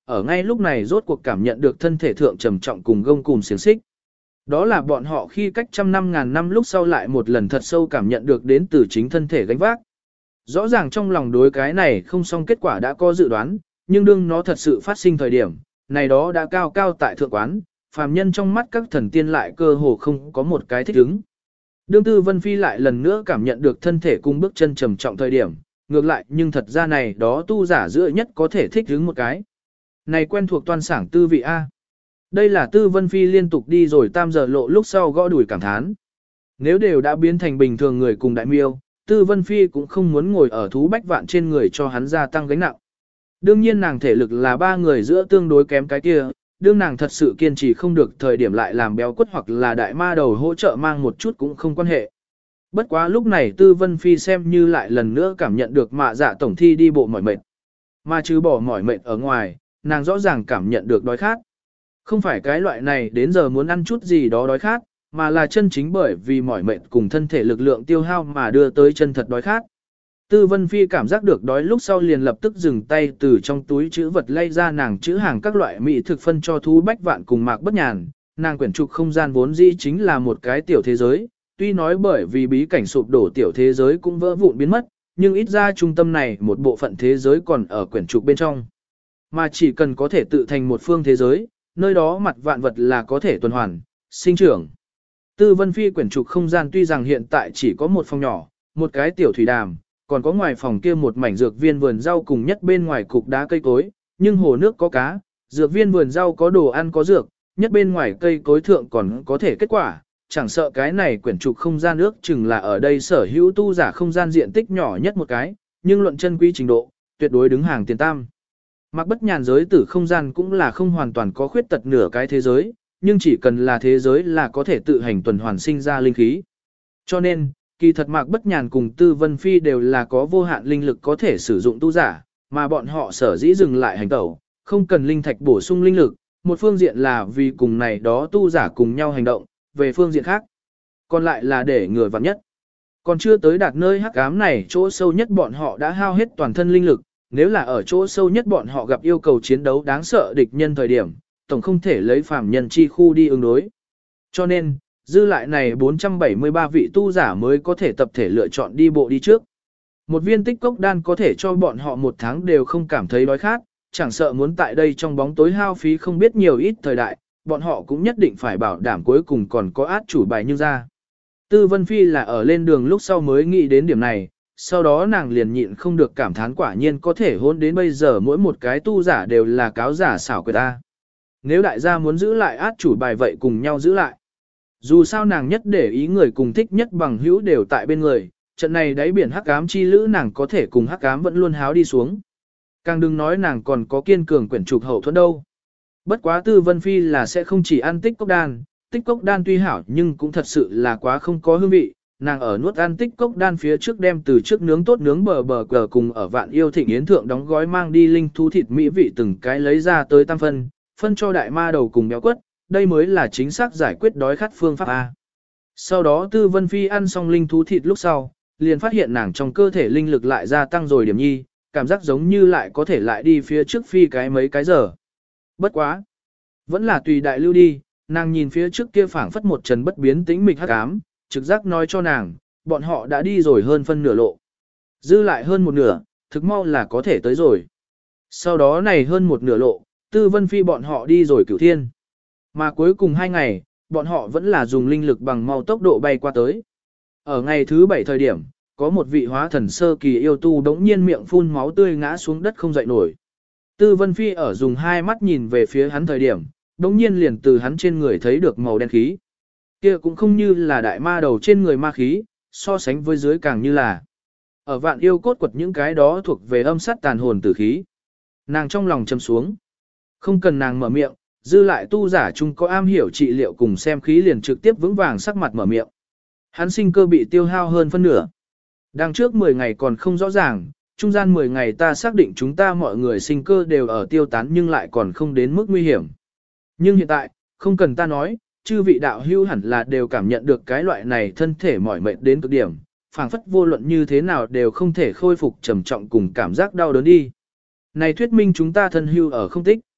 ở ngay lúc này rốt cuộc cảm nhận được thân thể thượng trầm trọng cùng gông cùm xiềng xích. Đó là bọn họ khi cách trăm năm ngàn năm lúc sau lại một lần thật sâu cảm nhận được đến từ chính thân thể gánh vác. Rõ ràng trong lòng đối cái này không xong kết quả đã có dự đoán, nhưng đương nó thật sự phát sinh thời điểm, này đó đã cao cao tại thượng quán, phàm nhân trong mắt các thần tiên lại cơ hồ không có một cái thích ứng. Đương Tư Vân Phi lại lần nữa cảm nhận được thân thể cung bước chân trầm trọng thời điểm, ngược lại nhưng thật ra này đó tu giả giữa nhất có thể thích ứng một cái. Này quen thuộc toan sảng tư vị A. Đây là Tư Vân Phi liên tục đi rồi tam giờ lộ lúc sau gõ đùi cảm thán. Nếu đều đã biến thành bình thường người cùng đại miêu, Tư Vân Phi cũng không muốn ngồi ở thú bách vạn trên người cho hắn gia tăng gánh nặng. Đương nhiên nàng thể lực là ba người giữa tương đối kém cái kia, đương nàng thật sự kiên trì không được thời điểm lại làm béo quất hoặc là đại ma đầu hỗ trợ mang một chút cũng không quan hệ. Bất quá lúc này Tư Vân Phi xem như lại lần nữa cảm nhận được mạ dạ tổng thi đi bộ mỏi mệt. Mà trừ bỏ mỏi mệt ở ngoài, nàng rõ ràng cảm nhận được đói khát. Không phải cái loại này đến giờ muốn ăn chút gì đó đói khát, mà là chân chính bởi vì mỏi mệt cùng thân thể lực lượng tiêu hao mà đưa tới chân thật đói khát. Tư Vân Phi cảm giác được đói lúc sau liền lập tức dừng tay từ trong túi chữ vật lay ra nàng chữ hàng các loại mỹ thực phân cho thú bách vạn cùng Mạc Bất Nhàn. Nàng quyển trục không gian vốn dĩ chính là một cái tiểu thế giới, tuy nói bởi vì bí cảnh sụp đổ tiểu thế giới cũng vỡ vụn biến mất, nhưng ít ra trung tâm này một bộ phận thế giới còn ở quyển trục bên trong. Mà chỉ cần có thể tự thành một phương thế giới, nơi đó mặt vạn vật là có thể tuần hoàn, sinh trưởng. Tư Vân Phi quyển trục không gian tuy rằng hiện tại chỉ có một phòng nhỏ, một cái tiểu thủy đàm, còn có ngoài phòng kia một mảnh dược viên vườn rau cùng nhất bên ngoài cục đá cây cối, nhưng hồ nước có cá, dược viên vườn rau có đồ ăn có dược, nhất bên ngoài cây cối thượng còn có thể kết quả, chẳng sợ cái này quyển trục không gian ước chừng là ở đây sở hữu tu giả không gian diện tích nhỏ nhất một cái, nhưng luận chân quý trình độ, tuyệt đối đứng hàng tiền tam. Mạc Bất Nhàn giới tử không gian cũng là không hoàn toàn có khuyết tật nửa cái thế giới, nhưng chỉ cần là thế giới là có thể tự hành tuần hoàn sinh ra linh khí. Cho nên, kỳ thật Mạc Bất Nhàn cùng Tư Vân Phi đều là có vô hạn linh lực có thể sử dụng tu giả, mà bọn họ sở dĩ dừng lại hành tẩu, không cần linh thạch bổ sung linh lực, một phương diện là vì cùng này đó tu giả cùng nhau hành động, về phương diện khác, còn lại là để người vặn nhất. Còn chưa tới đạt nơi hắc ám này chỗ sâu nhất bọn họ đã hao hết toàn thân linh lực, nếu là ở chỗ sâu nhất bọn họ gặp yêu cầu chiến đấu đáng sợ địch nhân thời điểm, tổng không thể lấy phàm nhân chi khu đi ứng đối. Cho nên, dư lại này 473 vị tu giả mới có thể tập thể lựa chọn đi bộ đi trước. Một viên tích cốc đan có thể cho bọn họ một tháng đều không cảm thấy đói khát, chẳng sợ muốn tại đây trong bóng tối hao phí không biết nhiều ít thời đại, bọn họ cũng nhất định phải bảo đảm cuối cùng còn có át chủ bài như ra. Tư Vân Phi là ở lên đường lúc sau mới nghĩ đến điểm này, sau đó nàng liền nhịn không được cảm thán quả nhiên có thể hôn đến bây giờ mỗi một cái tu giả đều là cáo giả xảo quyệt ta. Nếu đại gia muốn giữ lại át chủ bài vậy cùng nhau giữ lại. Dù sao nàng nhất để ý người cùng thích nhất bằng hữu đều tại bên người, trận này đáy biển hắc ám chi lữ nàng có thể cùng hắc ám vẫn luôn háo đi xuống. Càng đừng nói nàng còn có kiên cường quyển trục hậu thuẫn đâu. Bất quá Tư Vân Phi là sẽ không chỉ ăn tích cốc đan tuy hảo nhưng cũng thật sự là quá không có hương vị, nàng ở nuốt ăn tích cốc đan phía trước đem từ trước nướng tốt nướng bờ cờ cùng ở Vạn Yêu Thịnh Yến thượng đóng gói mang đi linh thú thịt mỹ vị từng cái lấy ra tới tam phân cho đại ma đầu cùng béo quất, đây mới là chính xác giải quyết đói khát phương pháp A. Sau đó Tư Vân Phi ăn xong linh thú thịt lúc sau, liền phát hiện nàng trong cơ thể linh lực lại gia tăng rồi điểm nhi, cảm giác giống như lại có thể lại đi phía trước phi cái mấy cái giờ. Bất quá. Vẫn là tùy đại lưu đi, nàng nhìn phía trước kia phảng phất một trần bất biến tĩnh mịch hắc ám, trực giác nói cho nàng, bọn họ đã đi rồi hơn phân nửa lộ. Dư lại hơn một nửa, thực mau là có thể tới rồi. Sau đó này hơn một nửa lộ, Tư Vân Phi bọn họ đi rồi Cửu Thiên. Mà cuối cùng 2 ngày, bọn họ vẫn là dùng linh lực bằng mau tốc độ bay qua tới. Ở ngày thứ 7 thời điểm, có một vị hóa thần sơ kỳ yêu tu đống nhiên miệng phun máu tươi ngã xuống đất không dậy nổi. Tư Vân Phi ở dùng 2 mắt nhìn về phía hắn thời điểm, đống nhiên liền từ hắn trên người thấy được màu đen khí. Kia cũng không như là đại ma đầu trên người ma khí, so sánh với dưới càng như là ở Vạn Yêu cốt quật những cái đó thuộc về âm sát tàn hồn tử khí. Nàng trong lòng châm xuống. Không cần nàng mở miệng, dư lại tu giả chung có am hiểu trị liệu cùng xem khí liền trực tiếp vững vàng sắc mặt mở miệng. Hắn sinh cơ bị tiêu hao hơn phân nửa. Đằng trước 10 ngày còn không rõ ràng, trung gian 10 ngày ta xác định chúng ta mọi người sinh cơ đều ở tiêu tán nhưng lại còn không đến mức nguy hiểm. Nhưng hiện tại, không cần ta nói, chư vị đạo hữu hẳn là đều cảm nhận được cái loại này thân thể mỏi mệt đến cực điểm, phảng phất vô luận như thế nào đều không thể khôi phục trầm trọng cùng cảm giác đau đớn đi. Này thuyết minh chúng ta thân hưu ở không tích.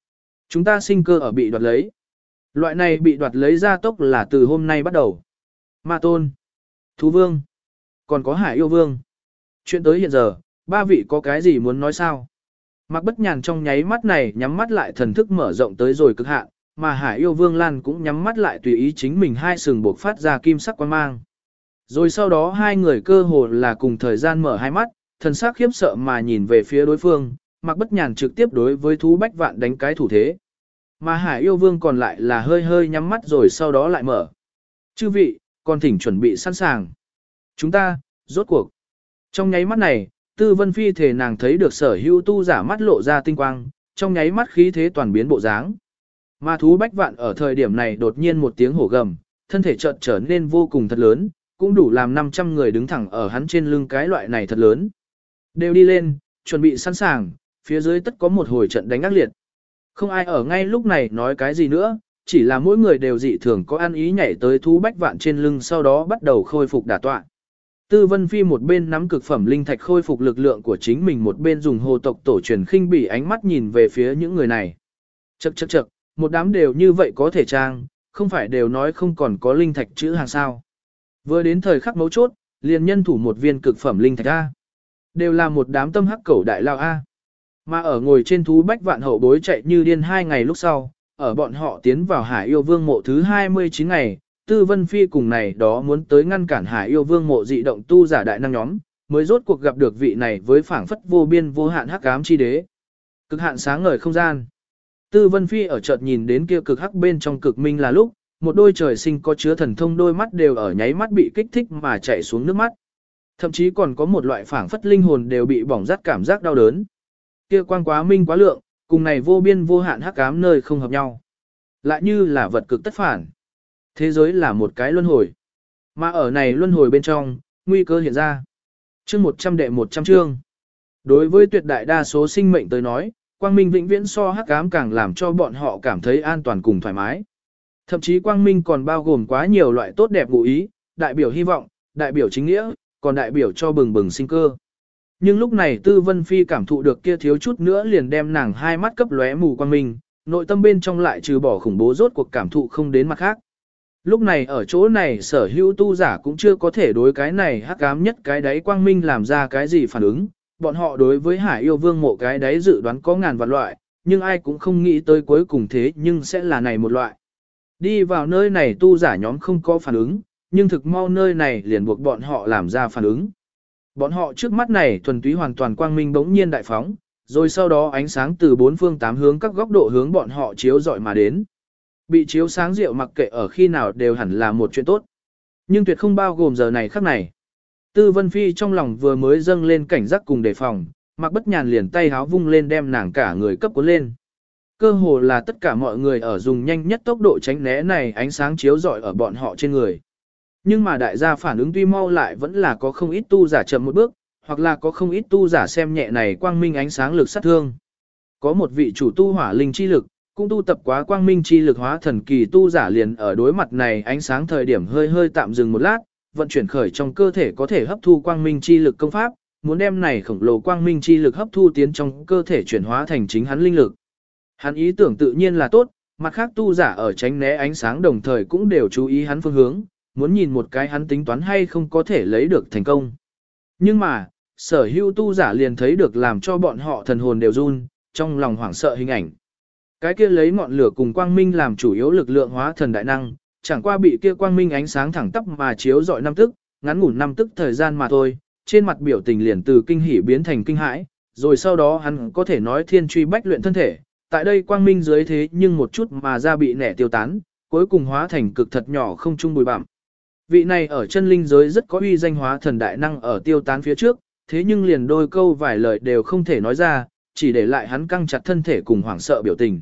Chúng ta sinh cơ ở bị đoạt lấy. Loại này bị đoạt lấy gia tốc là từ hôm nay bắt đầu. Ma tôn, thú vương, còn có hải yêu vương. Chuyện tới hiện giờ, ba vị có cái gì muốn nói sao? Mạc Bất Nhàn trong nháy mắt này nhắm mắt lại thần thức mở rộng tới rồi cực hạn, mà hải yêu vương Lan cũng nhắm mắt lại tùy ý chính mình hai sừng buộc phát ra kim sắc quang mang. Rồi sau đó hai người cơ hồ là cùng thời gian mở hai mắt, thần sắc khiếp sợ mà nhìn về phía đối phương, Mạc Bất Nhàn trực tiếp đối với thú bách vạn đánh cái thủ thế. Mà hải yêu vương còn lại là hơi hơi nhắm mắt rồi sau đó lại mở. Chư vị, còn thỉnh chuẩn bị sẵn sàng. Chúng ta, rốt cuộc. Trong nháy mắt này, Tư Vân Phi thể nàng thấy được sở hữu tu giả mắt lộ ra tinh quang, trong nháy mắt khí thế toàn biến bộ dáng. Mà thú bách vạn ở thời điểm này đột nhiên một tiếng hổ gầm, thân thể chợt trở nên vô cùng thật lớn, cũng đủ làm 500 người đứng thẳng ở hắn trên lưng cái loại này thật lớn. Đều đi lên, chuẩn bị sẵn sàng, phía dưới tất có một hồi trận đánh ác liệt. Không ai ở ngay lúc này nói cái gì nữa, chỉ là mỗi người đều dị thường có ăn ý nhảy tới thú bách vạn trên lưng sau đó bắt đầu khôi phục đả tọa. Tư Vân Phi một bên nắm cực phẩm linh thạch khôi phục lực lượng của chính mình một bên dùng hồ tộc tổ truyền khinh bỉ ánh mắt nhìn về phía những người này. Chậc chậc chậc, một đám đều như vậy có thể trang, không phải đều nói không còn có linh thạch chữ hàng sao. Vừa đến thời khắc mấu chốt, liền nhân thủ một viên cực phẩm linh thạch A. Đều là một đám tâm hắc cẩu đại lao A. Mà ở ngồi trên thú bách vạn hậu bối chạy như điên 2 ngày lúc sau, ở bọn họ tiến vào Hải Yêu Vương mộ thứ 29 ngày, Tư Vân Phi cùng này đó muốn tới ngăn cản Hải Yêu Vương mộ dị động tu giả đại năng nhóm, mới rốt cuộc gặp được vị này với phảng phất vô biên vô hạn hắc ám chi đế. Cực hạn sáng ngời không gian. Tư Vân Phi ở chợt nhìn đến kia cực hắc bên trong cực minh là lúc, một đôi trời sinh có chứa thần thông đôi mắt đều ở nháy mắt bị kích thích mà chảy xuống nước mắt. Thậm chí còn có một loại phảng phất linh hồn đều bị bỏng rát cảm giác đau đớn. Kia quang quá minh quá lượng, cùng này vô biên vô hạn hắc ám nơi không hợp nhau. Lại như là vật cực tất phản. Thế giới là một cái luân hồi. Mà ở này luân hồi bên trong, nguy cơ hiện ra. Chương 100 đệ 100 chương. Đối với tuyệt đại đa số sinh mệnh tới nói, quang minh vĩnh viễn so hắc ám càng làm cho bọn họ cảm thấy an toàn cùng thoải mái. Thậm chí quang minh còn bao gồm quá nhiều loại tốt đẹp ngụ ý, đại biểu hy vọng, đại biểu chính nghĩa, còn đại biểu cho bừng bừng sinh cơ. Nhưng lúc này Tư Vân Phi cảm thụ được kia thiếu chút nữa liền đem nàng hai mắt cấp lóe mù quang minh, nội tâm bên trong lại trừ bỏ khủng bố rốt cuộc cảm thụ không đến mặt khác. Lúc này ở chỗ này sở hữu tu giả cũng chưa có thể đối cái này hắc ám nhất cái đáy quang minh làm ra cái gì phản ứng, bọn họ đối với Hải Yêu Vương mộ cái đáy dự đoán có ngàn vạn loại, nhưng ai cũng không nghĩ tới cuối cùng thế nhưng sẽ là này một loại. Đi vào nơi này tu giả nhóm không có phản ứng, nhưng thực mau nơi này liền buộc bọn họ làm ra phản ứng. Bọn họ trước mắt này thuần túy hoàn toàn quang minh bỗng nhiên đại phóng, rồi sau đó ánh sáng từ bốn phương tám hướng các góc độ hướng bọn họ chiếu rọi mà đến. Bị chiếu sáng rượu mặc kệ ở khi nào đều hẳn là một chuyện tốt. Nhưng tuyệt không bao gồm giờ này khắc này. Tư Vân Phi trong lòng vừa mới dâng lên cảnh giác cùng đề phòng, Mạc Bất Nhàn liền tay háo vung lên đem nàng cả người cấp cuốn lên. Cơ hồ là tất cả mọi người ở dùng nhanh nhất tốc độ tránh né này ánh sáng chiếu rọi ở bọn họ trên người. Nhưng mà đại gia phản ứng tuy mau lại vẫn là có không ít tu giả chậm một bước, hoặc là có không ít tu giả xem nhẹ này quang minh ánh sáng lực sát thương. Có một vị chủ tu hỏa linh chi lực, cũng tu tập quá quang minh chi lực hóa thần kỳ tu giả liền ở đối mặt này ánh sáng thời điểm hơi hơi tạm dừng một lát, vận chuyển khởi trong cơ thể có thể hấp thu quang minh chi lực công pháp, muốn đem này khổng lồ quang minh chi lực hấp thu tiến trong cơ thể chuyển hóa thành chính hắn linh lực. Hắn ý tưởng tự nhiên là tốt, mặt khác tu giả ở tránh né ánh sáng đồng thời cũng đều chú ý hắn phương hướng, muốn nhìn một cái hắn tính toán hay không có thể lấy được thành công. Nhưng mà, sở hữu tu giả liền thấy được làm cho bọn họ thần hồn đều run, trong lòng hoảng sợ hình ảnh. Cái kia lấy ngọn lửa cùng quang minh làm chủ yếu lực lượng hóa thần đại năng, chẳng qua bị kia quang minh ánh sáng thẳng tắp mà chiếu rọi năm tức, ngắn ngủn năm tức thời gian mà thôi, trên mặt biểu tình liền từ kinh hỉ biến thành kinh hãi, rồi sau đó hắn có thể nói thiên truy bách luyện thân thể, tại đây quang minh dưới thế nhưng một chút mà ra bị nẻ tiêu tán, cuối cùng hóa thành cực thật nhỏ không trung bụi bặm. Vị này ở chân linh giới rất có uy danh hóa thần đại năng ở tiêu tán phía trước, thế nhưng liền đôi câu vài lời đều không thể nói ra, chỉ để lại hắn căng chặt thân thể cùng hoảng sợ biểu tình.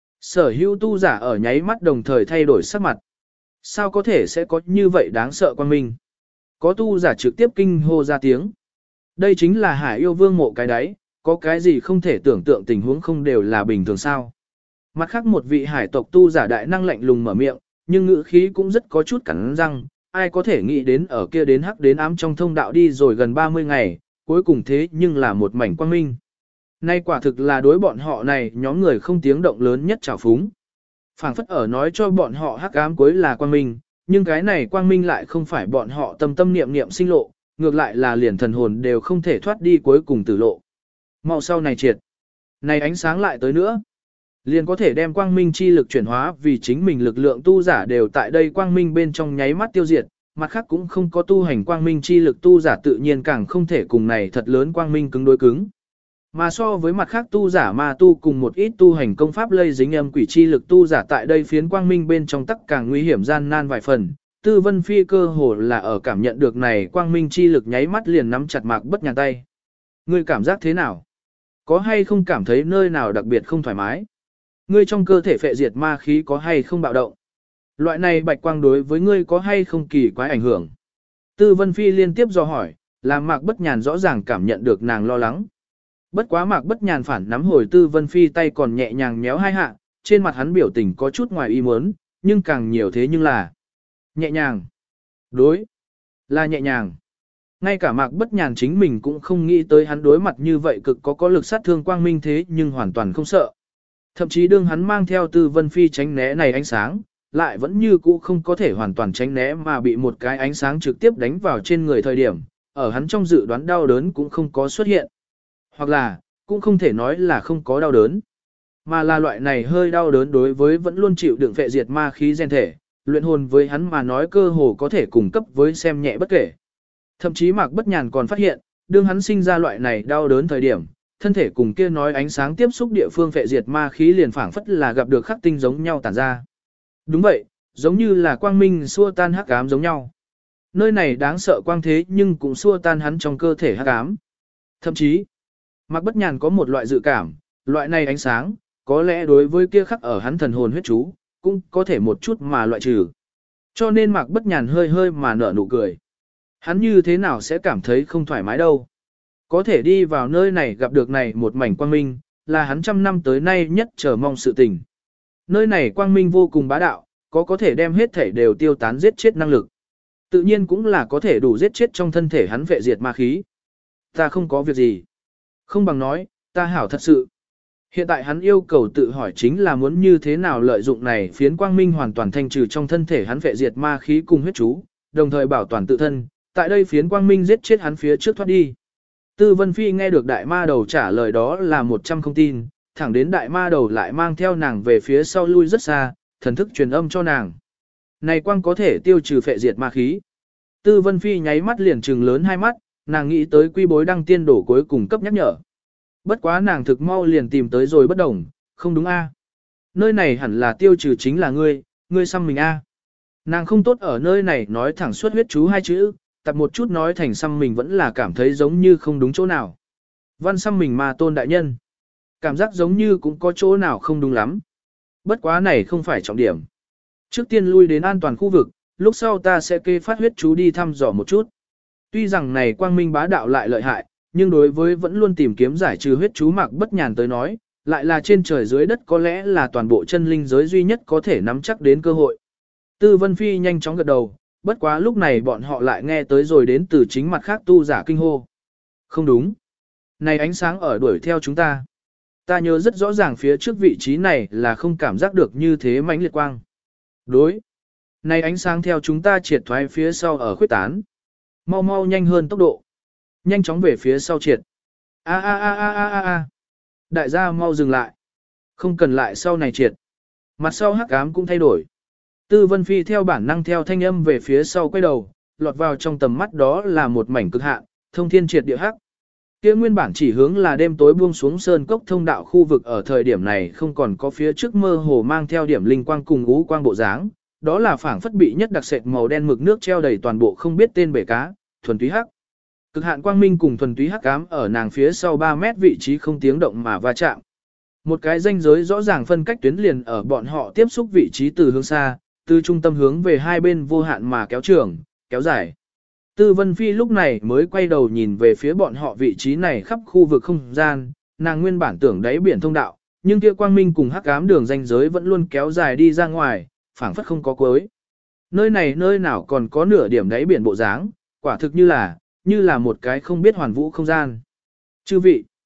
Sở hữu tu giả ở nháy mắt đồng thời thay đổi sắc mặt. Sao có thể sẽ có như vậy đáng sợ quang minh? Có tu giả trực tiếp kinh hô ra tiếng. Đây chính là Hải Yêu Vương mộ cái đáy, có cái gì không thể tưởng tượng tình huống không đều là bình thường sao? Mặt khác một vị hải tộc tu giả đại năng lạnh lùng mở miệng, nhưng ngữ khí cũng rất có chút cắn răng, ai có thể nghĩ đến ở kia đến hắc đến ám trong thông đạo đi rồi gần 30 ngày, cuối cùng thế nhưng là một mảnh quang minh. Nay quả thực là đối bọn họ này nhóm người không tiếng động lớn nhất trào phúng. Phảng phất ở nói cho bọn họ hắc ám cuối là quang minh, nhưng cái này quang minh lại không phải bọn họ tâm tâm niệm niệm sinh lộ, ngược lại là liền thần hồn đều không thể thoát đi cuối cùng tử lộ. Mau sau này triệt. Này ánh sáng lại tới nữa. Liền có thể đem quang minh chi lực chuyển hóa vì chính mình lực lượng tu giả đều tại đây quang minh bên trong nháy mắt tiêu diệt, mặt khác cũng không có tu hành quang minh chi lực tu giả tự nhiên càng không thể cùng này thật lớn quang minh cứng đối cứng. Mà so với mặt khác tu giả ma tu cùng một ít tu hành công pháp lây dính âm quỷ chi lực tu giả tại đây phiến quang minh bên trong tắc càng nguy hiểm gian nan vài phần. Tư Vân Phi cơ hồ là ở cảm nhận được này quang minh chi lực nháy mắt liền nắm chặt Mạc Bất Nhàn tay. Ngươi cảm giác thế nào? Có hay không cảm thấy nơi nào đặc biệt không thoải mái? Ngươi trong cơ thể phệ diệt ma khí có hay không bạo động? Loại này bạch quang đối với ngươi có hay không kỳ quái ảnh hưởng? Tư Vân Phi liên tiếp dò hỏi, làm Mạc Bất Nhàn rõ ràng cảm nhận được nàng lo lắng. Bất quá Mạc Bất Nhàn phản nắm hồi Tư Vân Phi tay còn nhẹ nhàng méo hai hạ, trên mặt hắn biểu tình có chút ngoài ý muốn, nhưng càng nhiều thế nhưng là nhẹ nhàng. Đối, là nhẹ nhàng. Ngay cả Mạc Bất Nhàn chính mình cũng không nghĩ tới hắn đối mặt như vậy cực có lực sát thương quang minh thế nhưng hoàn toàn không sợ. Thậm chí đương hắn mang theo Tư Vân Phi tránh né này ánh sáng, lại vẫn như cũ không có thể hoàn toàn tránh né mà bị một cái ánh sáng trực tiếp đánh vào trên người thời điểm, ở hắn trong dự đoán đau đớn cũng không có xuất hiện. Hoặc là, cũng không thể nói là không có đau đớn, mà là loại này hơi đau đớn đối với vẫn luôn chịu đựng phệ diệt ma khí gen thể, luyện hồn với hắn mà nói cơ hồ có thể cung cấp với xem nhẹ bất kể. Thậm chí Mạc Bất Nhàn còn phát hiện, đương hắn sinh ra loại này đau đớn thời điểm, thân thể cùng kia nói ánh sáng tiếp xúc địa phương phệ diệt ma khí liền phảng phất là gặp được khắc tinh giống nhau tản ra. Đúng vậy, giống như là quang minh xua tan hắc ám giống nhau. Nơi này đáng sợ quang thế nhưng cũng xua tan hắn trong cơ thể hắc ám. Thậm chí, Mạc Bất Nhàn có một loại dự cảm, loại này ánh sáng, có lẽ đối với kia khắc ở hắn thần hồn huyết chú, cũng có thể một chút mà loại trừ. Cho nên Mạc Bất Nhàn hơi hơi mà nở nụ cười. Hắn như thế nào sẽ cảm thấy không thoải mái đâu. Có thể đi vào nơi này gặp được này một mảnh quang minh, là hắn trăm năm tới nay nhất chờ mong sự tình. Nơi này quang minh vô cùng bá đạo, có thể đem hết thể đều tiêu tán giết chết năng lực. Tự nhiên cũng là có thể đủ giết chết trong thân thể hắn vệ diệt ma khí. Ta không có việc gì. Không bằng nói, ta hảo thật sự. Hiện tại hắn yêu cầu tự hỏi chính là muốn như thế nào lợi dụng này phiến quang minh hoàn toàn thanh trừ trong thân thể hắn vệ diệt ma khí cùng huyết chú, đồng thời bảo toàn tự thân, tại đây phiến quang minh giết chết hắn phía trước thoát đi. Tư Vân Phi nghe được đại ma đầu trả lời đó là 100 không tin, thẳng đến đại ma đầu lại mang theo nàng về phía sau lui rất xa, thần thức truyền âm cho nàng. Này quang có thể tiêu trừ phệ diệt ma khí. Tư Vân Phi nháy mắt liền trừng lớn hai mắt, nàng nghĩ tới quy bối đăng tiên đổ cuối cùng cấp nhắc nhở. Bất quá nàng thực mau liền tìm tới rồi bất đồng, không đúng a? Nơi này hẳn là tiêu trừ chính là ngươi xăm mình a. Nàng không tốt ở nơi này nói thẳng suốt huyết chú hai chữ, tập một chút nói thành xăm mình vẫn là cảm thấy giống như không đúng chỗ nào. Văn xăm mình mà tôn đại nhân. Cảm giác giống như cũng có chỗ nào không đúng lắm. Bất quá này không phải trọng điểm. Trước tiên lui đến an toàn khu vực, lúc sau ta sẽ kê phát huyết chú đi thăm dò một chút. Tuy rằng này quang minh bá đạo lại lợi hại, nhưng đối với vẫn luôn tìm kiếm giải trừ huyết chú Mạc Bất Nhàn tới nói, lại là trên trời dưới đất có lẽ là toàn bộ chân linh giới duy nhất có thể nắm chắc đến cơ hội. Tư Vân Phi nhanh chóng gật đầu, bất quá lúc này bọn họ lại nghe tới rồi đến từ chính mặt khác tu giả kinh hô. Không đúng. Này ánh sáng ở đuổi theo chúng ta. Ta nhớ rất rõ ràng phía trước vị trí này là không cảm giác được như thế mãnh liệt quang. Đối. Này ánh sáng theo chúng ta triệt thoái phía sau ở khuyết tán. Mau mau nhanh hơn tốc độ. Nhanh chóng về phía sau triệt. A a a a a a a. Đại gia mau dừng lại. Không cần lại sau này triệt. Mặt sau hắc ám cũng thay đổi. Tư Vân Phi theo bản năng theo thanh âm về phía sau quay đầu, lọt vào trong tầm mắt đó là một mảnh cực hạn, thông thiên triệt địa hắc. Kia nguyên bản chỉ hướng là đêm tối buông xuống sơn cốc thông đạo khu vực ở thời điểm này không còn có phía trước mơ hồ mang theo điểm linh quang cùng ú quang bộ dáng, đó là phảng phất bị nhất đặc sệt màu đen mực nước treo đầy toàn bộ không biết tên bể cá, thuần túy hắc. Cực hạn quang minh cùng thuần túy hắc ám ở nàng phía sau 3 mét vị trí không tiếng động mà va chạm. Một cái ranh giới rõ ràng phân cách tuyến liền ở bọn họ tiếp xúc vị trí từ hướng xa, từ trung tâm hướng về hai bên vô hạn mà kéo trường, kéo dài. Tư Vân Phi lúc này mới quay đầu nhìn về phía bọn họ vị trí này khắp khu vực không gian, nàng nguyên bản tưởng đáy biển thông đạo, nhưng kia quang minh cùng hắc ám đường ranh giới vẫn luôn kéo dài đi ra ngoài, phảng phất không có cuối. Nơi này nơi nào còn có nửa điểm đáy biển bộ dáng, quả thực như là một cái không biết hoàn vũ không gian. Chư vị,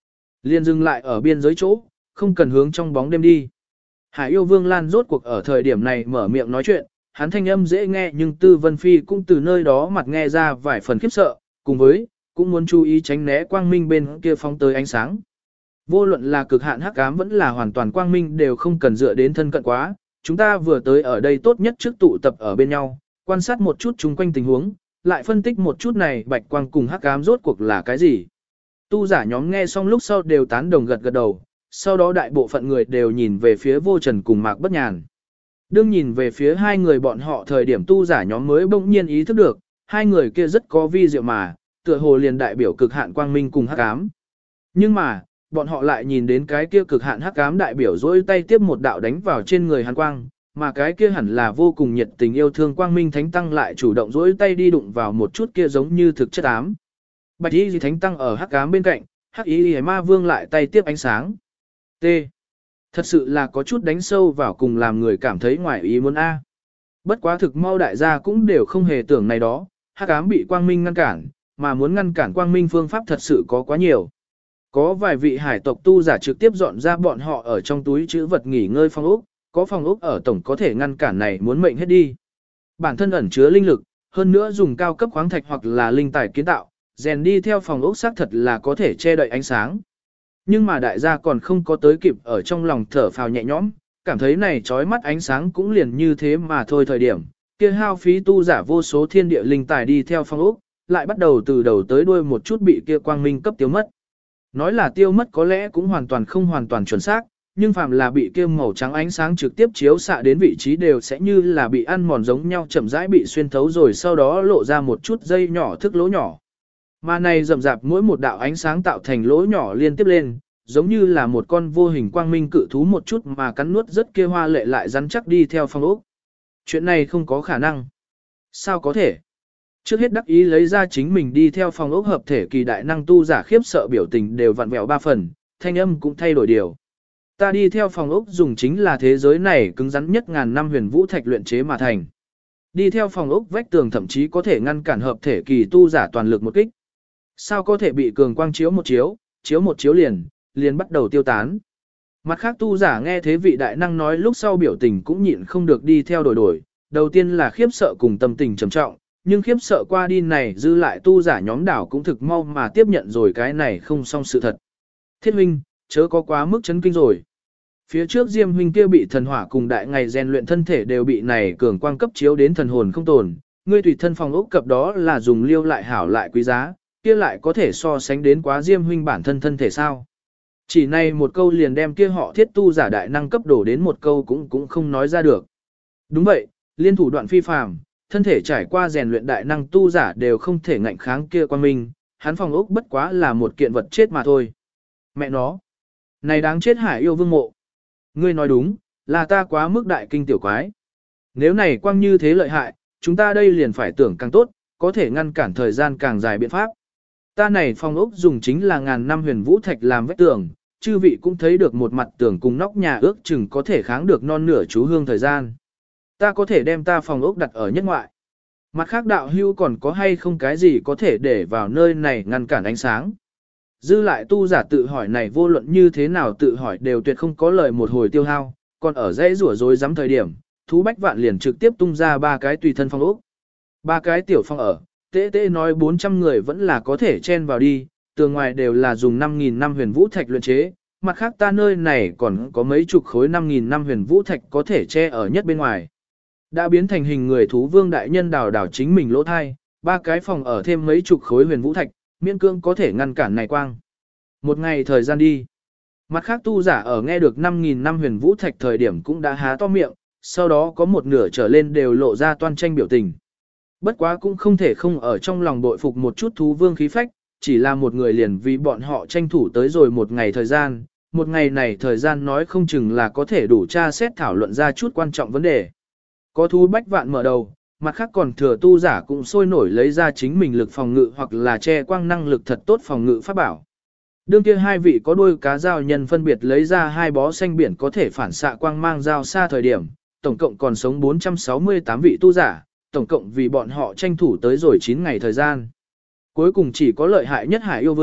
Liền dừng lại ở biên giới chỗ, không cần hướng trong bóng đêm đi. Hải yêu vương Lan rốt cuộc ở thời điểm này mở miệng nói chuyện, hắn thanh âm dễ nghe nhưng Tư Vân Phi cũng từ nơi đó mặt nghe ra vài phần khiếp sợ, cùng với, cũng muốn chú ý tránh né quang minh bên kia phóng tới ánh sáng. Vô luận là cực hạn hắc ám vẫn là hoàn toàn quang minh đều không cần dựa đến thân cận quá, chúng ta vừa tới ở đây tốt nhất trước tụ tập ở bên nhau, quan sát một chút chung quanh tình huống, lại phân tích một chút này bạch quang cùng hắc ám rốt cuộc là cái gì. Tu giả nhóm nghe xong lúc sau đều tán đồng gật gật đầu, sau đó đại bộ phận người đều nhìn về phía Vô Trần cùng Mạc Bất Nhàn. Đương nhìn về phía hai người bọn họ thời điểm tu giả nhóm mới bỗng nhiên ý thức được, hai người kia rất có vi diệu mà, tựa hồ liền đại biểu cực hạn quang minh cùng hắc ám. Nhưng mà, bọn họ lại nhìn đến cái kia cực hạn hắc ám đại biểu dỗi tay tiếp một đạo đánh vào trên người Hàn Quang, mà cái kia hẳn là vô cùng nhiệt tình yêu thương quang minh thánh tăng lại chủ động dỗi tay đi đụng vào một chút kia giống như thực chất ám. Bạch y thánh tăng ở hắc ám bên cạnh, hắc y ma vương lại tay tiếp ánh sáng. T. Thật sự là có chút đánh sâu vào cùng làm người cảm thấy ngoài ý muốn a. Bất quá thực mau đại gia cũng đều không hề tưởng này đó, hắc ám bị quang minh ngăn cản, mà muốn ngăn cản quang minh phương pháp thật sự có quá nhiều. Có vài vị hải tộc tu giả trực tiếp dọn ra bọn họ ở trong túi chữ vật nghỉ ngơi phòng ốc, có phòng ốc ở tổng có thể ngăn cản này muốn mệnh hết đi. Bản thân ẩn chứa linh lực, hơn nữa dùng cao cấp khoáng thạch hoặc là linh tài kiến tạo, rèn đi theo phòng ốc xác thật là có thể che đậy ánh sáng. Nhưng mà đại gia còn không có tới kịp ở trong lòng thở phào nhẹ nhõm, cảm thấy này chói mắt ánh sáng cũng liền như thế mà thôi thời điểm, kia hao phí tu giả vô số thiên địa linh tài đi theo phòng ốc, lại bắt đầu từ đầu tới đuôi một chút bị kia quang minh cấp tiêu mất. Nói là tiêu mất có lẽ cũng hoàn toàn không hoàn toàn chuẩn xác, nhưng phàm là bị kia màu trắng ánh sáng trực tiếp chiếu xạ đến vị trí đều sẽ như là bị ăn mòn giống nhau chậm rãi bị xuyên thấu rồi sau đó lộ ra một chút dây nhỏ thức lỗ nhỏ. Mà này rậm rạp mỗi một đạo ánh sáng tạo thành lỗ nhỏ liên tiếp lên, giống như là một con vô hình quang minh cự thú một chút mà cắn nuốt rất kia hoa lệ lại rắn chắc đi theo phong ốc. Chuyện này không có khả năng. Sao có thể? Trước hết đắc ý lấy ra chính mình đi theo phòng ốc hợp thể kỳ đại năng tu giả khiếp sợ biểu tình đều vặn vẹo ba phần, thanh âm cũng thay đổi điều. Ta đi theo phòng ốc dùng chính là thế giới này cứng rắn nhất ngàn năm huyền vũ thạch luyện chế mà thành. Đi theo phòng ốc vách tường thậm chí có thể ngăn cản hợp thể kỳ tu giả toàn lực một kích. Sao có thể bị cường quang chiếu một chiếu liền bắt đầu tiêu tán. Mặt khác tu giả nghe thế vị đại năng nói lúc sau biểu tình cũng nhịn không được đi theo đổi. Đầu tiên là khiếp sợ cùng tâm tình trầm trọng, nhưng khiếp sợ qua đi này dư lại tu giả nhóm đảo cũng thực mau mà tiếp nhận rồi cái này không xong sự thật. Thiết huynh, chớ có quá mức chấn kinh rồi. Phía trước Diêm huynh kia bị thần hỏa cùng đại ngày rèn luyện thân thể đều bị này cường quang cấp chiếu đến thần hồn không tồn, ngươi tùy thân phòng ốc cập đó là dùng liêu lại hảo lại quý giá, kia lại có thể so sánh đến quá Diêm huynh bản thân thân thể sao? Chỉ này một câu liền đem kia họ thiết tu giả đại năng cấp đổ đến một câu cũng không nói ra được. Đúng vậy, liên thủ đoạn phi phàm, thân thể trải qua rèn luyện đại năng tu giả đều không thể ngạnh kháng kia quan minh, hắn phòng ốc bất quá là một kiện vật chết mà thôi. Mẹ nó, này đáng chết hải yêu vương mộ. Ngươi nói đúng, là ta quá mức đại kinh tiểu quái. Nếu này quang như thế lợi hại, chúng ta đây liền phải tưởng càng tốt, có thể ngăn cản thời gian càng dài biện pháp. Ta này phòng ốc dùng chính là ngàn năm huyền vũ thạch làm vách tường, chư vị cũng thấy được một mặt tường cùng nóc nhà ước chừng có thể kháng được non nửa chú hương thời gian. Ta có thể đem ta phòng ốc đặt ở nhất ngoại. Mặt khác đạo hưu còn có hay không cái gì có thể để vào nơi này ngăn cản ánh sáng. Dư lại tu giả tự hỏi này vô luận như thế nào tự hỏi đều tuyệt không có lời một hồi tiêu hao, còn ở dãy rủa rối rắm thời điểm, thú bách vạn liền trực tiếp tung ra ba cái tùy thân phòng ốc. Ba cái tiểu phòng ở, tế nói 400 người vẫn là có thể chen vào đi, tường ngoài đều là dùng 5.000 năm huyền vũ thạch luyện chế, mặt khác ta nơi này còn có mấy chục khối 5.000 năm huyền vũ thạch có thể che ở nhất bên ngoài. Đã biến thành hình người thú vương đại nhân đào đảo chính mình lỗ thai, ba cái phòng ở thêm mấy chục khối huyền vũ thạch, miễn cương có thể ngăn cản này quang. Một ngày thời gian đi. Mặt khác tu giả ở nghe được 5.000 năm huyền vũ thạch thời điểm cũng đã há to miệng, sau đó có một nửa trở lên đều lộ ra toan tranh biểu tình. Bất quá cũng không thể không ở trong lòng bội phục một chút thú vương khí phách, chỉ là một người liền vì bọn họ tranh thủ tới rồi một ngày thời gian, một ngày này thời gian nói không chừng là có thể đủ tra xét thảo luận ra chút quan trọng vấn đề. Có thú bách vạn mở đầu, mặt khác còn thừa tu giả cũng sôi nổi lấy ra chính mình lực phòng ngự hoặc là che quang năng lực thật tốt phòng ngự pháp bảo. Đương kia hai vị có đôi cá dao nhân phân biệt lấy ra hai bó xanh biển có thể phản xạ quang mang dao xa thời điểm, tổng cộng còn sống 468 vị tu giả, tổng cộng vì bọn họ tranh thủ tới rồi 9 ngày thời gian. Cuối cùng chỉ có lợi hại nhất hải yêu vương,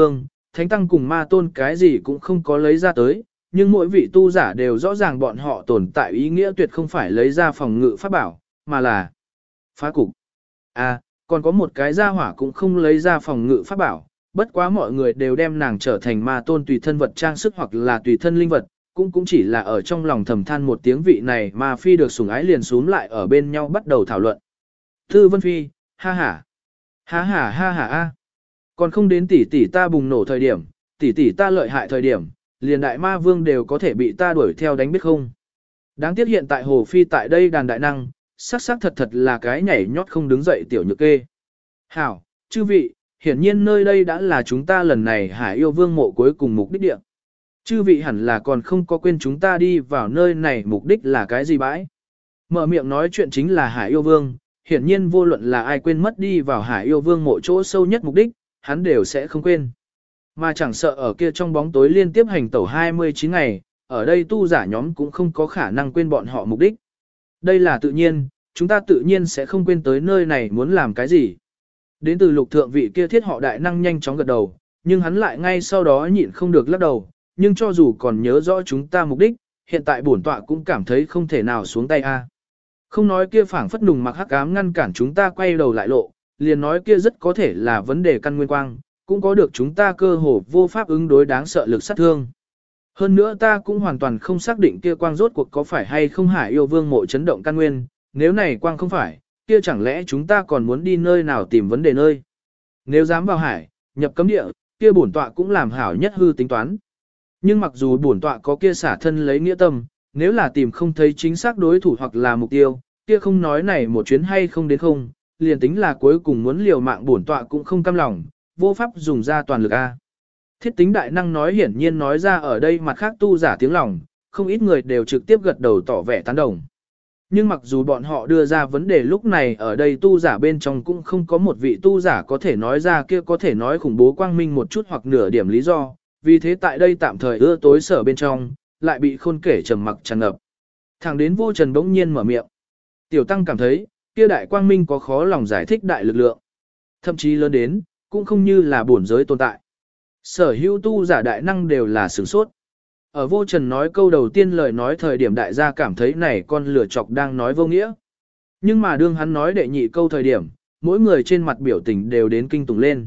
thánh tăng cùng ma tôn cái gì cũng không có lấy ra tới, nhưng mỗi vị tu giả đều rõ ràng bọn họ tồn tại ý nghĩa tuyệt không phải lấy ra phòng ngự pháp bảo, mà là phá cục. À, còn có một cái gia hỏa cũng không lấy ra phòng ngự pháp bảo, bất quá mọi người đều đem nàng trở thành ma tôn tùy thân vật trang sức hoặc là tùy thân linh vật, cũng chỉ là ở trong lòng thầm than một tiếng vị này mà phi được sủng ái liền xuống lại ở bên nhau bắt đầu thảo luận. Thư Vân Phi, ha ha, ha ha ha ha a, còn không đến tỷ tỷ ta bùng nổ thời điểm, tỷ tỷ ta lợi hại thời điểm, liền đại ma vương đều có thể bị ta đuổi theo đánh biết không. Đáng tiếc hiện tại Hồ Phi tại đây đàn đại năng, sắc sắc thật thật là cái nhảy nhót không đứng dậy tiểu nhược kê. Hảo, chư vị, hiển nhiên nơi đây đã là chúng ta lần này Hải Yêu Vương mộ cuối cùng mục đích địa. Chư vị hẳn là còn không có quên chúng ta đi vào nơi này mục đích là cái gì bãi. Mở miệng nói chuyện chính là Hải Yêu Vương, hiển nhiên vô luận là ai quên mất đi vào Hải Yêu Vương mộ chỗ sâu nhất mục đích, hắn đều sẽ không quên. Mà chẳng sợ ở kia trong bóng tối liên tiếp hành tẩu 29 ngày, ở đây tu giả nhóm cũng không có khả năng quên bọn họ mục đích. Đây là tự nhiên, chúng ta tự nhiên sẽ không quên tới nơi này muốn làm cái gì. Đến từ lục thượng vị kia thiết họ đại năng nhanh chóng gật đầu, nhưng hắn lại ngay sau đó nhịn không được lắc đầu, nhưng cho dù còn nhớ rõ chúng ta mục đích, hiện tại bổn tọa cũng cảm thấy không thể nào xuống tay a. Không nói kia phảng phất nùng mặc hắc ám ngăn cản chúng ta quay đầu lại lộ, liền nói kia rất có thể là vấn đề căn nguyên quang, cũng có được chúng ta cơ hồ vô pháp ứng đối đáng sợ lực sát thương. Hơn nữa ta cũng hoàn toàn không xác định kia quang rốt cuộc có phải hay không Hải Yêu Vương mộ chấn động căn nguyên, nếu này quang không phải, kia chẳng lẽ chúng ta còn muốn đi nơi nào tìm vấn đề nơi. Nếu dám vào hải, nhập cấm địa, kia bổn tọa cũng làm hảo nhất hư tính toán. Nhưng mặc dù bổn tọa có kia xả thân lấy nghĩa tâm, nếu là tìm không thấy chính xác đối thủ hoặc là mục tiêu, kia không nói này một chuyến hay không đến không, liền tính là cuối cùng muốn liều mạng bổn tọa cũng không cam lòng, vô pháp dùng ra toàn lực a. Thiết tính đại năng nói hiển nhiên nói ra ở đây mặt khác tu giả tiếng lòng, không ít người đều trực tiếp gật đầu tỏ vẻ tán đồng. Nhưng mặc dù bọn họ đưa ra vấn đề lúc này ở đây tu giả bên trong cũng không có một vị tu giả có thể nói ra kia có thể nói khủng bố quang minh một chút hoặc nửa điểm lý do, vì thế tại đây tạm thời ưa tối sở bên trong, lại bị khôn kể trầm mặc tràn ngập. Thẳng đến Vô Trần bỗng nhiên mở miệng. Tiểu Tăng cảm thấy, kia đại quang minh có khó lòng giải thích đại lực lượng. Thậm chí lớn đến, cũng không như là bổn giới tồn tại. Sở hữu tu giả đại năng đều là sửng sốt. Ở Vô Trần nói câu đầu tiên lời nói thời điểm đại gia cảm thấy này con lửa chọc đang nói vô nghĩa. Nhưng mà đương hắn nói đệ nhị câu thời điểm, mỗi người trên mặt biểu tình đều đến kinh tủng lên.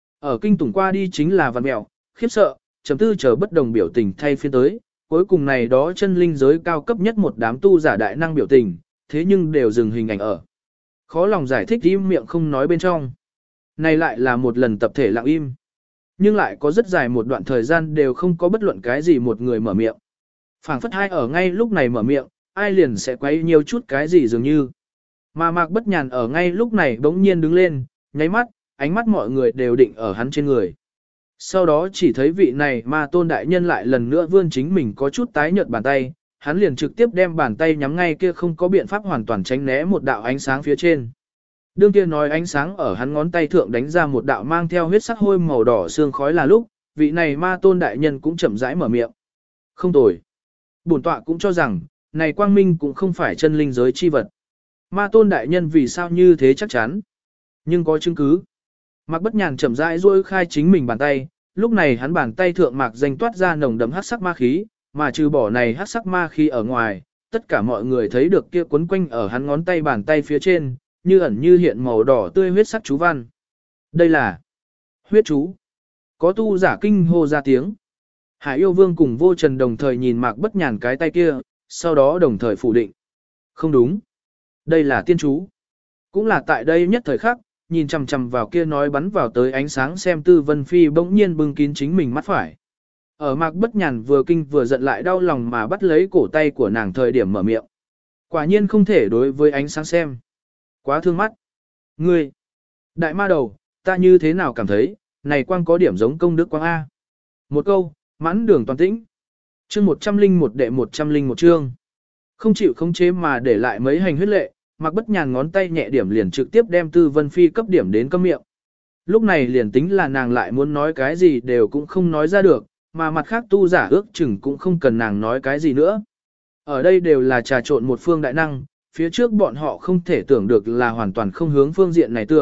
Ở kinh tủng qua đi chính là văn mẹo, khiếp sợ, chấm tư chờ bất đồng biểu tình thay phiên tới, cuối cùng này đó chân linh giới cao cấp nhất một đám tu giả đại năng biểu tình, thế nhưng đều dừng hình ảnh ở. Khó lòng giải thích im miệng không nói bên trong. Này lại là một lần tập thể lặng im. Nhưng lại có rất dài một đoạn thời gian đều không có bất luận cái gì một người mở miệng. Phảng phất hai ở ngay lúc này mở miệng, ai liền sẽ quấy nhiều chút cái gì dường như. Mà Mạc Bất Nhàn ở ngay lúc này bỗng nhiên đứng lên, nháy mắt, ánh mắt mọi người đều định ở hắn trên người. Sau đó chỉ thấy vị này ma tôn đại nhân lại lần nữa vươn chính mình có chút tái nhợt bàn tay, hắn liền trực tiếp đem bàn tay nhắm ngay kia không có biện pháp hoàn toàn tránh né một đạo ánh sáng phía trên. Đương kia nói ánh sáng ở hắn ngón tay thượng đánh ra một đạo mang theo huyết sắc hôi màu đỏ sương khói là lúc, vị này ma tôn đại nhân cũng chậm rãi mở miệng. Không tồi. Bổn tọa cũng cho rằng, này quang minh cũng không phải chân linh giới chi vật. Ma tôn đại nhân vì sao như thế chắc chắn. Nhưng có chứng cứ. Mạc Bất Nhàn chậm rãi duỗi khai chính mình bàn tay, lúc này hắn bàn tay thượng mạc danh toát ra nồng đậm hắc sắc ma khí, mà trừ bỏ này hắc sắc ma khí ở ngoài, tất cả mọi người thấy được kia quấn quanh ở hắn ngón tay bàn tay phía trên, như ẩn như hiện màu đỏ tươi huyết sắc chú văn. Đây là huyết chú. Có tu giả kinh hô ra tiếng. Hải Yêu Vương cùng Vô Trần đồng thời nhìn Mạc Bất Nhàn cái tay kia, sau đó đồng thời phủ định. Không đúng. Đây là tiên chú. Cũng là tại đây nhất thời khắc, nhìn chằm chằm vào kia nói bắn vào tới ánh sáng xem Tư Vân Phi bỗng nhiên bưng kín chính mình mắt phải. Ở Mạc Bất Nhàn vừa kinh vừa giận lại đau lòng mà bắt lấy cổ tay của nàng thời điểm mở miệng. Quả nhiên không thể đối với ánh sáng xem. Quá thương mắt. Ngươi, đại ma đầu, ta như thế nào cảm thấy, này quang có điểm giống công đức quang A. Một câu, mãn đường toàn tĩnh. Chương 101 đệ 101 chương. Không chịu khống chế mà để lại mấy hành huyết lệ, Mạc Bất Nhàn ngón tay nhẹ điểm liền trực tiếp đem Tư Vân Phi cấp điểm đến câm miệng. Lúc này liền tính là nàng lại muốn nói cái gì đều cũng không nói ra được, mà mặt khác tu giả ước chừng cũng không cần nàng nói cái gì nữa. Ở đây đều là trà trộn một phương đại năng, phía trước bọn họ không thể tưởng được là hoàn toàn không hướng phương diện này tưởng,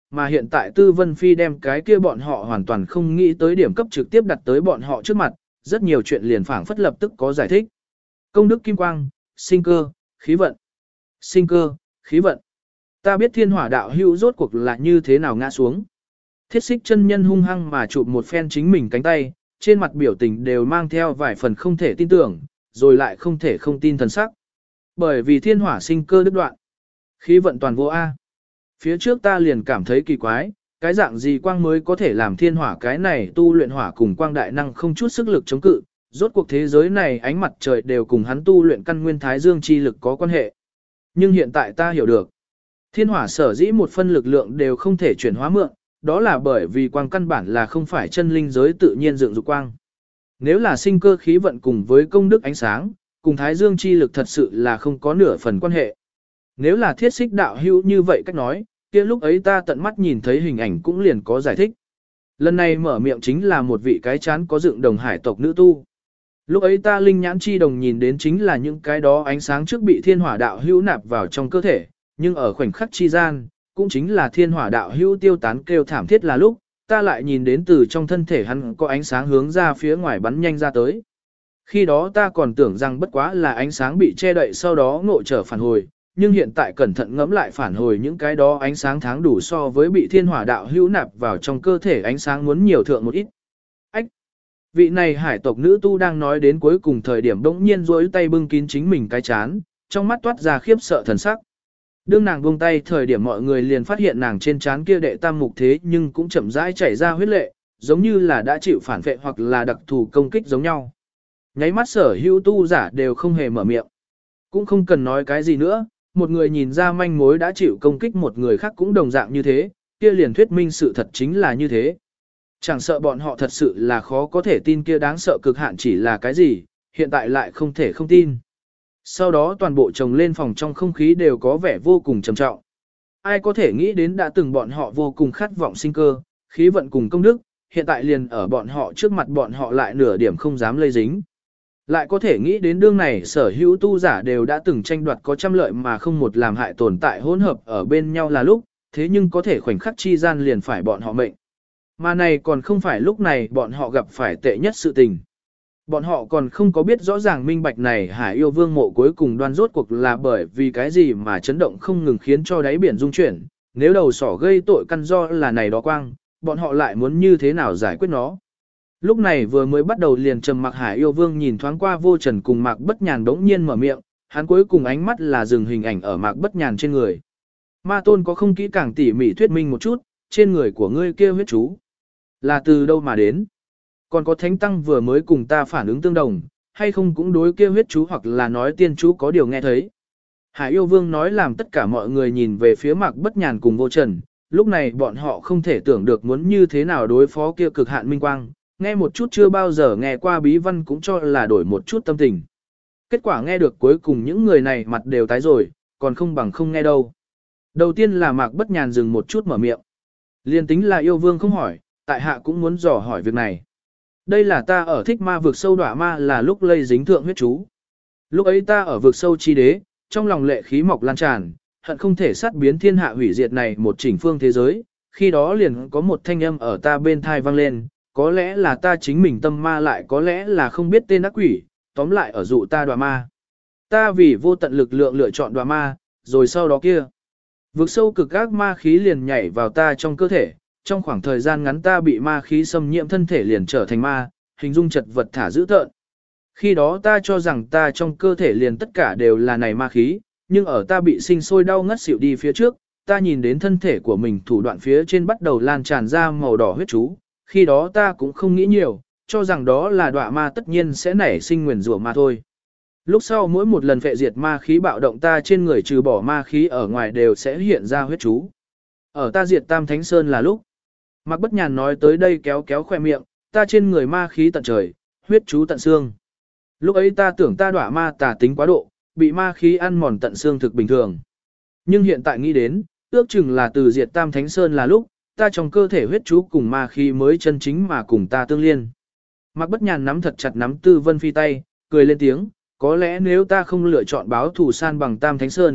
mà hiện tại Tư Vân Phi đem cái kia bọn họ hoàn toàn không nghĩ tới điểm cấp trực tiếp đặt tới bọn họ trước mặt, rất nhiều chuyện liền phảng phất lập tức có giải thích. Công đức kim quang, sinh cơ, khí vận. Sinh cơ, khí vận. Ta biết thiên hỏa đạo hữu rốt cuộc là như thế nào ngã xuống. Thiết xích chân nhân hung hăng mà chụp một phen chính mình cánh tay, trên mặt biểu tình đều mang theo vài phần không thể tin tưởng, rồi lại không thể không tin thần sắc. Bởi vì thiên hỏa sinh cơ đứt đoạn. Khí vận toàn vô A. Phía trước ta liền cảm thấy kỳ quái, cái dạng gì quang mới có thể làm thiên hỏa cái này tu luyện hỏa cùng quang đại năng không chút sức lực chống cự, rốt cuộc thế giới này ánh mặt trời đều cùng hắn tu luyện căn nguyên thái dương chi lực có quan hệ. Nhưng hiện tại ta hiểu được, thiên hỏa sở dĩ một phân lực lượng đều không thể chuyển hóa mượn, đó là bởi vì quang căn bản là không phải chân linh giới tự nhiên dựng dục quang. Nếu là sinh cơ khí vận cùng với công đức ánh sáng, cùng thái dương chi lực thật sự là không có nửa phần quan hệ. Nếu là thiết xích đạo hữu như vậy cách nói, kia lúc ấy ta tận mắt nhìn thấy hình ảnh cũng liền có giải thích. Lần này mở miệng chính là một vị cái chán có dựng đồng hải tộc nữ tu. Lúc ấy ta linh nhãn chi đồng nhìn đến chính là những cái đó ánh sáng trước bị thiên hỏa đạo hữu nạp vào trong cơ thể, nhưng ở khoảnh khắc chi gian, cũng chính là thiên hỏa đạo hữu tiêu tán kêu thảm thiết là lúc, ta lại nhìn đến từ trong thân thể hắn có ánh sáng hướng ra phía ngoài bắn nhanh ra tới. Khi đó ta còn tưởng rằng bất quá là ánh sáng bị che đậy sau đó ngộ trở phản hồi, nhưng hiện tại cẩn thận ngẫm lại phản hồi những cái đó ánh sáng tháng đủ so với bị thiên hỏa đạo hữu nạp vào trong cơ thể ánh sáng muốn nhiều thượng một ít. Ách! Vị này hải tộc nữ tu đang nói đến cuối cùng thời điểm đống nhiên rối tay bưng kín chính mình cái chán, trong mắt toát ra khiếp sợ thần sắc. Đương nàng buông tay thời điểm mọi người liền phát hiện nàng trên trán kia đệ tam mục thế nhưng cũng chậm rãi chảy ra huyết lệ, giống như là đã chịu phản vệ hoặc là đặc thù công kích giống nhau. Nháy mắt sở hữu tu giả đều không hề mở miệng. Cũng không cần nói cái gì nữa, một người nhìn ra manh mối đã chịu công kích một người khác cũng đồng dạng như thế, kia liền thuyết minh sự thật chính là như thế. Chẳng sợ bọn họ thật sự là khó có thể tin kia đáng sợ cực hạn chỉ là cái gì, hiện tại lại không thể không tin. Sau đó toàn bộ chồng lên phòng trong không khí đều có vẻ vô cùng trầm trọng. Ai có thể nghĩ đến đã từng bọn họ vô cùng khát vọng sinh cơ, khí vận cùng công đức, hiện tại liền ở bọn họ trước mặt bọn họ lại nửa điểm không dám lây dính. Lại có thể nghĩ đến đương này sở hữu tu giả đều đã từng tranh đoạt có trăm lợi mà không một làm hại tồn tại hỗn hợp ở bên nhau là lúc, thế nhưng có thể khoảnh khắc chi gian liền phải bọn họ mệnh. Mà này còn không phải lúc này bọn họ gặp phải tệ nhất sự tình. Bọn họ còn không có biết rõ ràng minh bạch này Hải Yêu Vương mộ cuối cùng đoan rốt cuộc là bởi vì cái gì mà chấn động không ngừng khiến cho đáy biển rung chuyển, nếu đầu sỏ gây tội căn do là này đó quang, bọn họ lại muốn như thế nào giải quyết nó. Lúc này vừa mới bắt đầu liền trầm mặc Hải Yêu Vương nhìn thoáng qua Vô Trần cùng Mạc Bất Nhàn đống nhiên mở miệng, hắn cuối cùng ánh mắt là dừng hình ảnh ở Mạc Bất Nhàn trên người. Ma Tôn có không kỹ càng tỉ mỉ thuyết minh một chút, trên người của ngươi kia huyết chú là từ đâu mà đến? Còn có Thánh Tăng vừa mới cùng ta phản ứng tương đồng, hay không cũng đối kia huyết chú hoặc là nói tiên chú có điều nghe thấy. Hải Yêu Vương nói làm tất cả mọi người nhìn về phía Mạc Bất Nhàn cùng Vô Trần, lúc này bọn họ không thể tưởng được muốn như thế nào đối phó kia cực hạn minh quang, nghe một chút chưa bao giờ nghe qua bí văn cũng cho là đổi một chút tâm tình. Kết quả nghe được cuối cùng những người này mặt đều tái rồi, còn không bằng không nghe đâu. Đầu tiên là Mạc Bất Nhàn dừng một chút mở miệng. Liên tính là Yêu Vương không hỏi, tại hạ cũng muốn dò hỏi việc này. Đây là ta ở thích ma vực sâu đọa ma là lúc lây dính thượng huyết chú. Lúc ấy ta ở vực sâu chi đế, trong lòng lệ khí mọc lan tràn, hận không thể sát biến thiên hạ hủy diệt này một chỉnh phương thế giới. Khi đó liền có một thanh âm ở ta bên thai vang lên, có lẽ là ta chính mình tâm ma lại có lẽ là không biết tên ác quỷ, tóm lại ở dụ ta đọa ma. Ta vì vô tận lực lượng lựa chọn đọa ma, rồi sau đó kia. Vực sâu cực ác ma khí liền nhảy vào ta trong cơ thể, trong khoảng thời gian ngắn ta bị ma khí xâm nhiễm thân thể liền trở thành ma, hình dung chật vật thả dữ tợn. Khi đó ta cho rằng ta trong cơ thể liền tất cả đều là này ma khí, nhưng ở ta bị sinh sôi đau ngất xỉu đi phía trước, ta nhìn đến thân thể của mình thủ đoạn phía trên bắt đầu lan tràn ra màu đỏ huyết chú, khi đó ta cũng không nghĩ nhiều, cho rằng đó là đọa ma tất nhiên sẽ nảy sinh nguyền rủa ma thôi. Lúc sau mỗi một lần phệ diệt ma khí bạo động ta trên người trừ bỏ ma khí ở ngoài đều sẽ hiện ra huyết chú. Ở ta diệt Tam Thánh Sơn là lúc. Mạc Bất Nhàn nói tới đây kéo kéo khoe miệng, ta trên người ma khí tận trời, huyết chú tận xương. Lúc ấy ta tưởng ta đọa ma tà tính quá độ, bị ma khí ăn mòn tận xương thực bình thường. Nhưng hiện tại nghĩ đến, ước chừng là từ diệt Tam Thánh Sơn là lúc, ta trong cơ thể huyết chú cùng ma khí mới chân chính mà cùng ta tương liên. Mạc Bất Nhàn nắm thật chặt nắm Tư Vân Phi tay, cười lên tiếng, có lẽ nếu ta không lựa chọn báo thù san bằng Tam Thánh Sơn,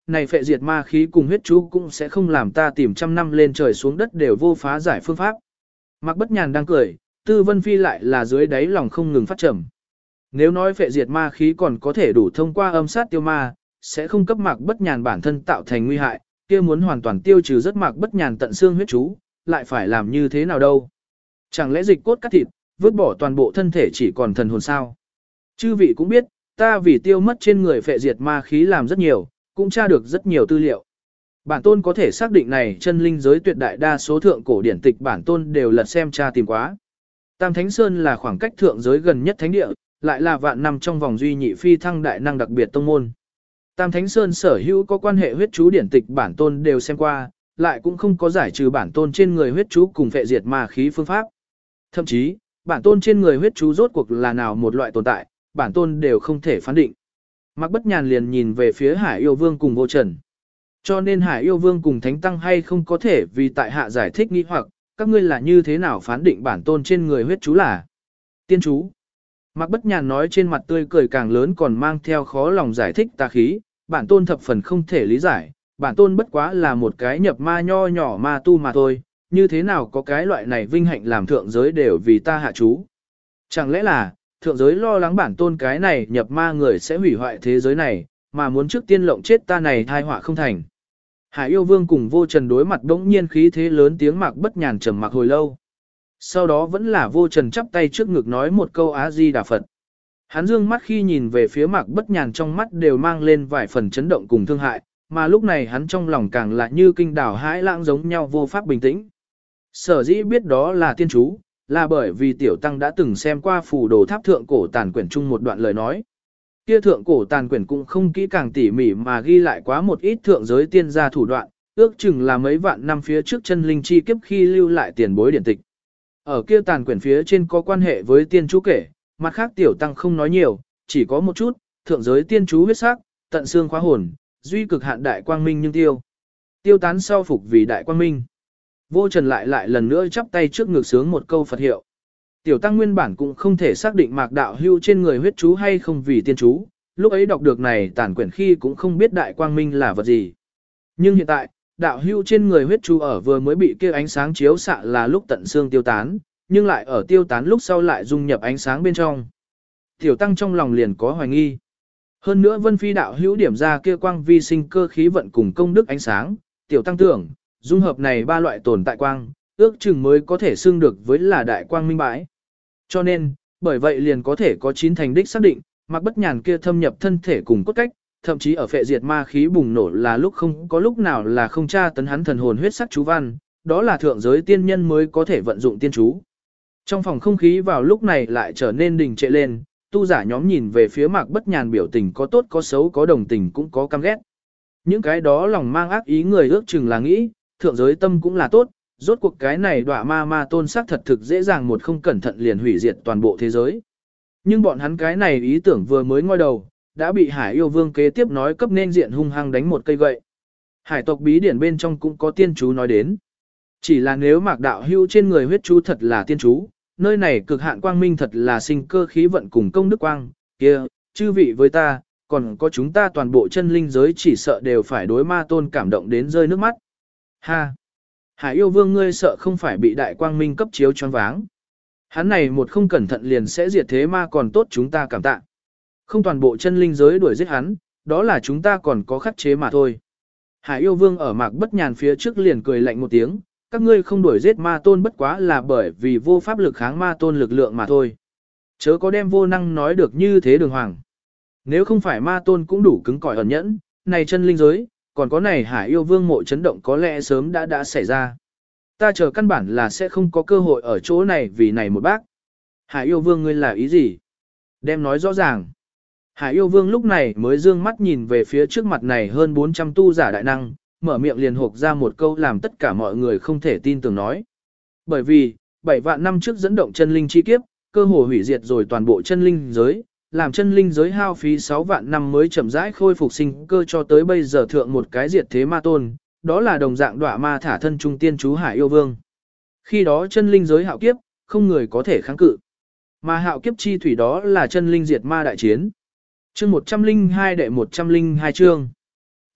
này phệ diệt ma khí cùng huyết chú cũng sẽ không làm ta tìm trăm năm lên trời xuống đất đều vô phá giải phương pháp. Mạc Bất Nhàn đang cười, Tư Vân Phi lại là dưới đáy lòng không ngừng phát trầm. Nếu nói phệ diệt ma khí còn có thể đủ thông qua âm sát tiêu ma, sẽ không cấp Mạc Bất Nhàn bản thân tạo thành nguy hại, kia muốn hoàn toàn tiêu trừ rất Mạc Bất Nhàn tận xương huyết chú, lại phải làm như thế nào đâu? Chẳng lẽ dịch cốt cắt thịt, vứt bỏ toàn bộ thân thể chỉ còn thần hồn sao? Chư vị cũng biết, ta vì tiêu mất trên người phệ diệt ma khí làm rất nhiều, cũng tra được rất nhiều tư liệu. Bản tôn có thể xác định này chân linh giới tuyệt đại đa số thượng cổ điển tịch bản tôn đều lật xem tra tìm quá. Tam Thánh Sơn là khoảng cách thượng giới gần nhất thánh địa, lại là vạn năm trong vòng duy nhị phi thăng đại năng đặc biệt tông môn. Tam Thánh Sơn sở hữu có quan hệ huyết chú điển tịch bản tôn đều xem qua, lại cũng không có giải trừ bản tôn trên người huyết chú cùng phệ diệt ma khí phương pháp. Thậm chí, bản tôn trên người huyết chú rốt cuộc là nào một loại tồn tại, bản tôn đều không thể phán định. Mạc Bất Nhàn liền nhìn về phía Hải Yêu Vương cùng Vô Trần. Cho nên Hải Yêu Vương cùng Thánh Tăng hay không có thể vì tại hạ giải thích nghi hoặc, các ngươi là như thế nào phán định bản tôn trên người huyết chú là tiên chú. Mạc Bất Nhàn nói trên mặt tươi cười càng lớn còn mang theo khó lòng giải thích tà khí, bản tôn thập phần không thể lý giải, bản tôn bất quá là một cái nhập ma nho nhỏ ma tu mà thôi, như thế nào có cái loại này vinh hạnh làm thượng giới đều vì ta hạ chú. Chẳng lẽ là, thượng giới lo lắng bản tôn cái này nhập ma người sẽ hủy hoại thế giới này, mà muốn trước tiên lộng chết ta này thai họa không thành. Hải Yêu Vương cùng Vô Trần đối mặt đống nhiên khí thế lớn tiếng Mạc Bất Nhàn trầm mặc hồi lâu. Sau đó vẫn là Vô Trần chắp tay trước ngực nói một câu Á Di Đà Phật. Hắn dương mắt khi nhìn về phía Mạc Bất Nhàn trong mắt đều mang lên vài phần chấn động cùng thương hại, mà lúc này hắn trong lòng càng lại như kinh đảo hãi lãng giống nhau vô pháp bình tĩnh. Sở dĩ biết đó là tiên chú, là bởi vì Tiểu Tăng đã từng xem qua phù đồ tháp thượng cổ tàn quyển chung một đoạn lời nói. Kia thượng cổ tàn quyển cũng không kỹ càng tỉ mỉ mà ghi lại quá một ít thượng giới tiên gia thủ đoạn, ước chừng là mấy vạn năm phía trước chân linh chi kiếp khi lưu lại tiền bối điển tịch. Ở kia tàn quyển phía trên có quan hệ với tiên chú kể, mặt khác Tiểu Tăng không nói nhiều, chỉ có một chút, thượng giới tiên chú huyết sắc, tận xương khóa hồn, duy cực hạn đại quang minh nhưng tiêu tán sau phục vì đại quang minh. Vô Trần lại lần nữa chắp tay trước ngực sướng một câu Phật hiệu. Tiểu Tăng nguyên bản cũng không thể xác định Mạc Đạo Hưu trên người huyết chú hay không vì tiên chú, lúc ấy đọc được này tản quyển khi cũng không biết đại quang minh là vật gì. Nhưng hiện tại, Đạo Hưu trên người huyết chú ở vừa mới bị kia ánh sáng chiếu xạ là lúc tận xương tiêu tán, nhưng lại ở tiêu tán lúc sau lại dung nhập ánh sáng bên trong. Tiểu Tăng trong lòng liền có hoài nghi. Hơn nữa Vân Phi Đạo Hữu điểm ra kia quang vi sinh cơ khí vận cùng công đức ánh sáng, Tiểu Tăng tưởng, dung hợp này ba loại tồn tại quang, ước chừng mới có thể xưng được với là đại quang minh bãi. Cho nên, bởi vậy liền có thể có 9 thành đích xác định, Mạc Bất Nhàn kia thâm nhập thân thể cùng cốt cách, thậm chí ở phệ diệt ma khí bùng nổ là lúc không có lúc nào là không tra tấn hắn thần hồn huyết sắc chú văn, đó là thượng giới tiên nhân mới có thể vận dụng tiên chú. Trong phòng không khí vào lúc này lại trở nên đình trệ lên, tu giả nhóm nhìn về phía Mạc Bất Nhàn biểu tình có tốt có xấu có đồng tình cũng có căm ghét. Những cái đó lòng mang ác ý người ước chừng là nghĩ, thượng giới tâm cũng là tốt, rốt cuộc cái này đọa ma tôn sắc thật thực dễ dàng một không cẩn thận liền hủy diệt toàn bộ thế giới. Nhưng bọn hắn cái này ý tưởng vừa mới ngoi đầu, đã bị Hải Yêu Vương kế tiếp nói cấp nên diện hung hăng đánh một cây gậy. Hải tộc bí điển bên trong cũng có tiên chú nói đến. Chỉ là nếu Mạc Đạo Hưu trên người huyết chú thật là tiên chú, nơi này cực hạn quang minh thật là sinh cơ khí vận cùng công đức quang, kia, chư vị với ta, còn có chúng ta toàn bộ chân linh giới chỉ sợ đều phải đối ma tôn cảm động đến rơi nước mắt. Ha! Hải Yêu Vương ngươi sợ không phải bị đại quang minh cấp chiếu choáng váng. Hắn này một không cẩn thận liền sẽ diệt thế ma còn tốt chúng ta cảm tạ. Không toàn bộ chân linh giới đuổi giết hắn, đó là chúng ta còn có khắc chế mà thôi. Hải Yêu Vương ở Mạc Bất Nhàn phía trước liền cười lạnh một tiếng, các ngươi không đuổi giết ma tôn bất quá là bởi vì vô pháp lực kháng ma tôn lực lượng mà thôi. Chớ có đem vô năng nói được như thế đường hoàng. Nếu không phải ma tôn cũng đủ cứng cỏi ẩn nhẫn, này chân linh giới, còn có này Hải Yêu Vương mộ chấn động có lẽ sớm đã xảy ra. Ta chờ căn bản là sẽ không có cơ hội ở chỗ này vì này một bác. Hải Yêu Vương ngươi là ý gì? Đem nói rõ ràng. Hải Yêu Vương lúc này mới dương mắt nhìn về phía trước mặt này hơn 400 tu giả đại năng, mở miệng liền hộp ra một câu làm tất cả mọi người không thể tin tưởng nói. Bởi vì, 7 vạn năm trước dẫn động chân linh chi kiếp, cơ hồ hủy diệt rồi toàn bộ chân linh giới, làm chân linh giới hao phí 6 vạn năm mới chậm rãi khôi phục sinh cơ cho tới bây giờ thượng một cái diệt thế ma tôn, đó là đồng dạng đọa ma thả thân trung tiên chú Hải Yêu Vương. Khi đó chân linh giới hạo kiếp, không người có thể kháng cự. Mà hạo kiếp chi thủy đó là chân linh diệt ma đại chiến. Chương 102 đệ 102 chương.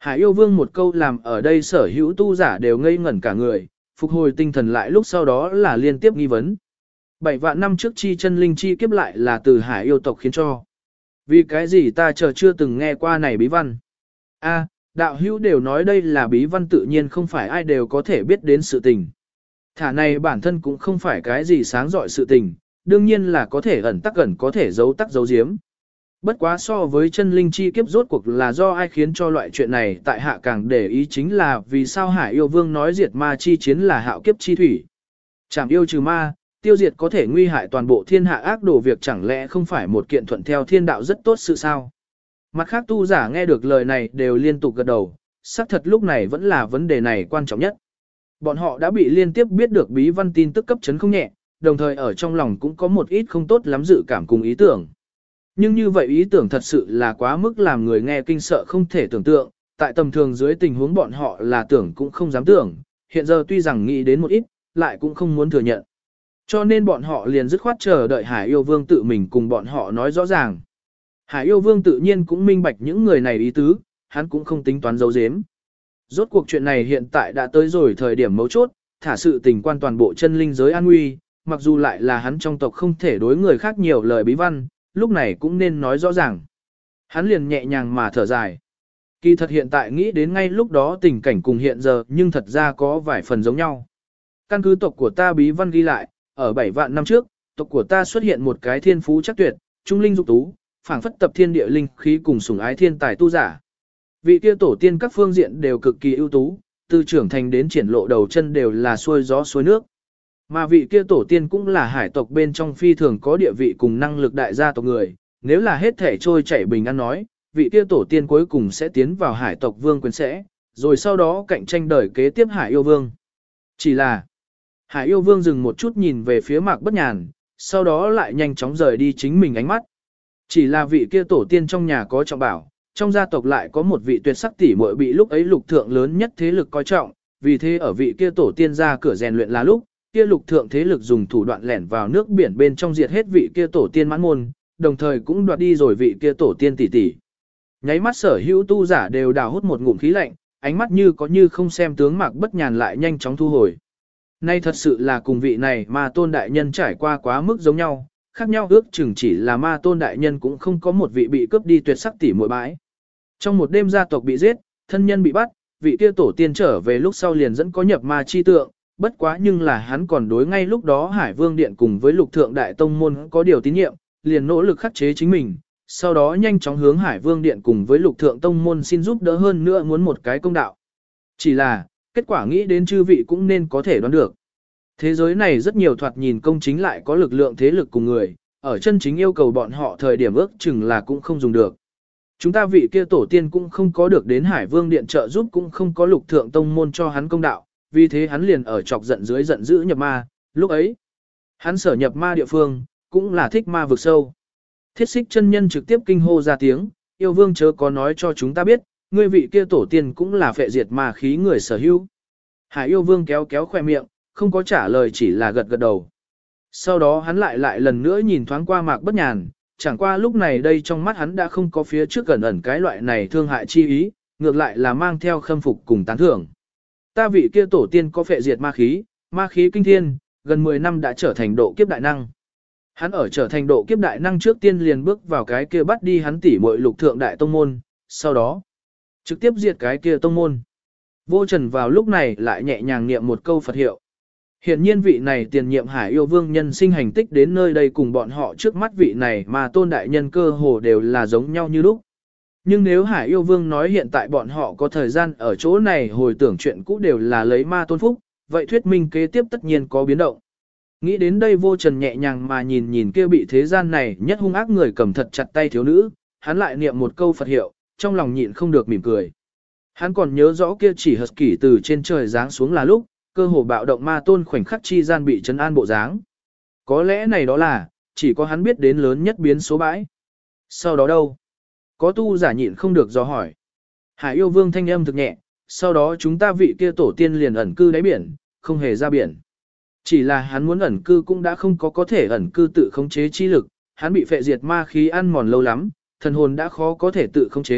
Hải yêu vương một câu làm ở đây sở hữu tu giả đều ngây ngẩn cả người, phục hồi tinh thần lại lúc sau đó là liên tiếp nghi vấn. 7 vạn năm trước chi chân linh chi kiếp lại là từ hải yêu tộc khiến cho. Vì cái gì ta chưa từng nghe qua này bí văn. A, đạo hữu đều nói đây là bí văn tự nhiên không phải ai đều có thể biết đến sự tình. Thả này bản thân cũng không phải cái gì sáng dọi sự tình, đương nhiên là có thể ẩn tắc ẩn có thể giấu tắc giấu giếm. Bất quá so với chân linh chi kiếp rốt cuộc là do ai khiến cho loại chuyện này tại hạ càng để ý chính là vì sao Hải yêu vương nói diệt ma chi chiến là hạo kiếp chi thủy. Chẳng yêu trừ ma, tiêu diệt có thể nguy hại toàn bộ thiên hạ ác đồ việc chẳng lẽ không phải một kiện thuận theo thiên đạo rất tốt sự sao. Mặt khác tu giả nghe được lời này đều liên tục gật đầu, xác thật lúc này vẫn là vấn đề này quan trọng nhất. Bọn họ đã bị liên tiếp biết được bí văn tin tức cấp chấn không nhẹ, đồng thời ở trong lòng cũng có một ít không tốt lắm dự cảm cùng ý tưởng. Nhưng như vậy ý tưởng thật sự là quá mức làm người nghe kinh sợ không thể tưởng tượng, tại tầm thường dưới tình huống bọn họ là tưởng cũng không dám tưởng, hiện giờ tuy rằng nghĩ đến một ít, lại cũng không muốn thừa nhận. Cho nên bọn họ liền dứt khoát chờ đợi Hải yêu vương tự mình cùng bọn họ nói rõ ràng. Hải yêu vương tự nhiên cũng minh bạch những người này ý tứ, hắn cũng không tính toán giấu giếm. Rốt cuộc chuyện này hiện tại đã tới rồi thời điểm mấu chốt, thả sự tình quan toàn bộ chân linh giới an nguy, mặc dù lại là hắn trong tộc không thể đối người khác nhiều lời bí văn, lúc này cũng nên nói rõ ràng. Hắn liền nhẹ nhàng mà thở dài. Kỳ thật hiện tại nghĩ đến ngay lúc đó tình cảnh cùng hiện giờ nhưng thật ra có vài phần giống nhau. Căn cứ tộc của ta bí văn ghi lại, ở 7 vạn năm trước, tộc của ta xuất hiện một cái thiên phú chắc tuyệt, trung linh dục tú, phảng phất tập thiên địa linh khí cùng sủng ái thiên tài tu giả. Vị kia tổ tiên các phương diện đều cực kỳ ưu tú, từ trưởng thành đến triển lộ đầu chân đều là xuôi gió xuôi nước. Mà vị kia tổ tiên cũng là hải tộc bên trong phi thường có địa vị cùng năng lực đại gia tộc người, nếu là hết thể trôi chảy bình an nói, vị kia tổ tiên cuối cùng sẽ tiến vào hải tộc vương quyền sẽ, rồi sau đó cạnh tranh đời kế tiếp hải yêu vương. Chỉ là, hải yêu vương dừng một chút nhìn về phía Mạc Bất Nhàn, sau đó lại nhanh chóng rời đi chính mình ánh mắt. Chỉ là vị kia tổ tiên trong nhà có trọng bảo, trong gia tộc lại có một vị tuyệt sắc tỷ muội bị lúc ấy lục thượng lớn nhất thế lực coi trọng, vì thế ở vị kia tổ tiên ra cửa rèn luyện là lúc, kia lục thượng thế lực dùng thủ đoạn lẻn vào nước biển bên trong diệt hết vị kia tổ tiên mãn môn, đồng thời cũng đoạt đi rồi vị kia tổ tiên tỷ tỷ. Nháy mắt sở hữu tu giả đều đào hút một ngụm khí lạnh, ánh mắt như có như không xem tướng Mạc Bất Nhàn lại nhanh chóng thu hồi. Nay thật sự là cùng vị này mà tôn đại nhân trải qua quá mức giống nhau, khác nhau ước chừng chỉ là ma tôn đại nhân cũng không có một vị bị cướp đi tuyệt sắc tỷ muội bãi. Trong một đêm gia tộc bị giết, thân nhân bị bắt, vị kia tổ tiên trở về lúc sau liền dẫn có nhập ma chi tượng, bất quá nhưng là hắn còn đối ngay lúc đó Hải Vương Điện cùng với Lục Thượng Đại Tông Môn có điều tín nhiệm, liền nỗ lực khắc chế chính mình, sau đó nhanh chóng hướng Hải Vương Điện cùng với Lục Thượng Tông Môn xin giúp đỡ hơn nữa muốn một cái công đạo. Chỉ là, kết quả nghĩ đến chư vị cũng nên có thể đoán được. Thế giới này rất nhiều thoạt nhìn công chính lại có lực lượng thế lực cùng người, ở chân chính yêu cầu bọn họ thời điểm ước chừng là cũng không dùng được. Chúng ta vị kia tổ tiên cũng không có được đến Hải Vương Điện trợ giúp cũng không có Lục Thượng Tông Môn cho hắn công đạo, vì thế hắn liền ở chọc giận dưới giận dữ nhập ma, lúc ấy. Hắn sở nhập ma địa phương, cũng là thích ma vực sâu. Thiết Xích chân nhân trực tiếp kinh hô ra tiếng, yêu vương chớ có nói cho chúng ta biết, ngươi vị kia tổ tiên cũng là phệ diệt ma khí người sở hữu. Hải yêu vương kéo kéo khoe miệng, không có trả lời chỉ là gật gật đầu. Sau đó hắn lại lần nữa nhìn thoáng qua Mạc Bất Nhàn, chẳng qua lúc này đây trong mắt hắn đã không có phía trước gần ẩn cái loại này thương hại chi ý, ngược lại là mang theo khâm phục cùng tán thưởng. Ta vị kia tổ tiên có phệ diệt ma khí kinh thiên, gần 10 năm đã trở thành độ kiếp đại năng. Hắn ở trở thành độ kiếp đại năng trước tiên liền bước vào cái kia bắt đi hắn tỷ muội Lục Thượng Đại Tông Môn, sau đó trực tiếp diệt cái kia tông môn. Vô Trần vào lúc này lại nhẹ nhàng niệm một câu Phật hiệu. Hiện nhiên vị này tiền nhiệm Hải yêu vương nhân sinh hành tích đến nơi đây cùng bọn họ trước mắt vị này mà tôn đại nhân cơ hồ đều là giống nhau như lúc. Nhưng nếu Hải yêu vương nói hiện tại bọn họ có thời gian ở chỗ này hồi tưởng chuyện cũ đều là lấy ma tôn phúc, vậy thuyết minh kế tiếp tất nhiên có biến động. Nghĩ đến đây Vô Trần nhẹ nhàng mà nhìn kia bị thế gian này nhất hung ác người cầm thật chặt tay thiếu nữ, hắn lại niệm một câu Phật hiệu, trong lòng nhịn không được mỉm cười. Hắn còn nhớ rõ kia chỉ hật kỷ từ trên trời giáng xuống là lúc, cơ hồ bạo động ma tôn khoảnh khắc chi gian bị trấn an bộ dáng. Có lẽ này đó là, chỉ có hắn biết đến lớn nhất biến số bãi. Sau đó đâu? Có tu giả nhịn không được do hỏi. Hải yêu vương thanh âm thực nhẹ, sau đó chúng ta vị kia tổ tiên liền ẩn cư đáy biển, không hề ra biển. Chỉ là hắn muốn ẩn cư cũng đã không có thể ẩn cư tự khống chế chi lực, hắn bị phệ diệt ma khí ăn mòn lâu lắm, thần hồn đã khó có thể tự khống chế,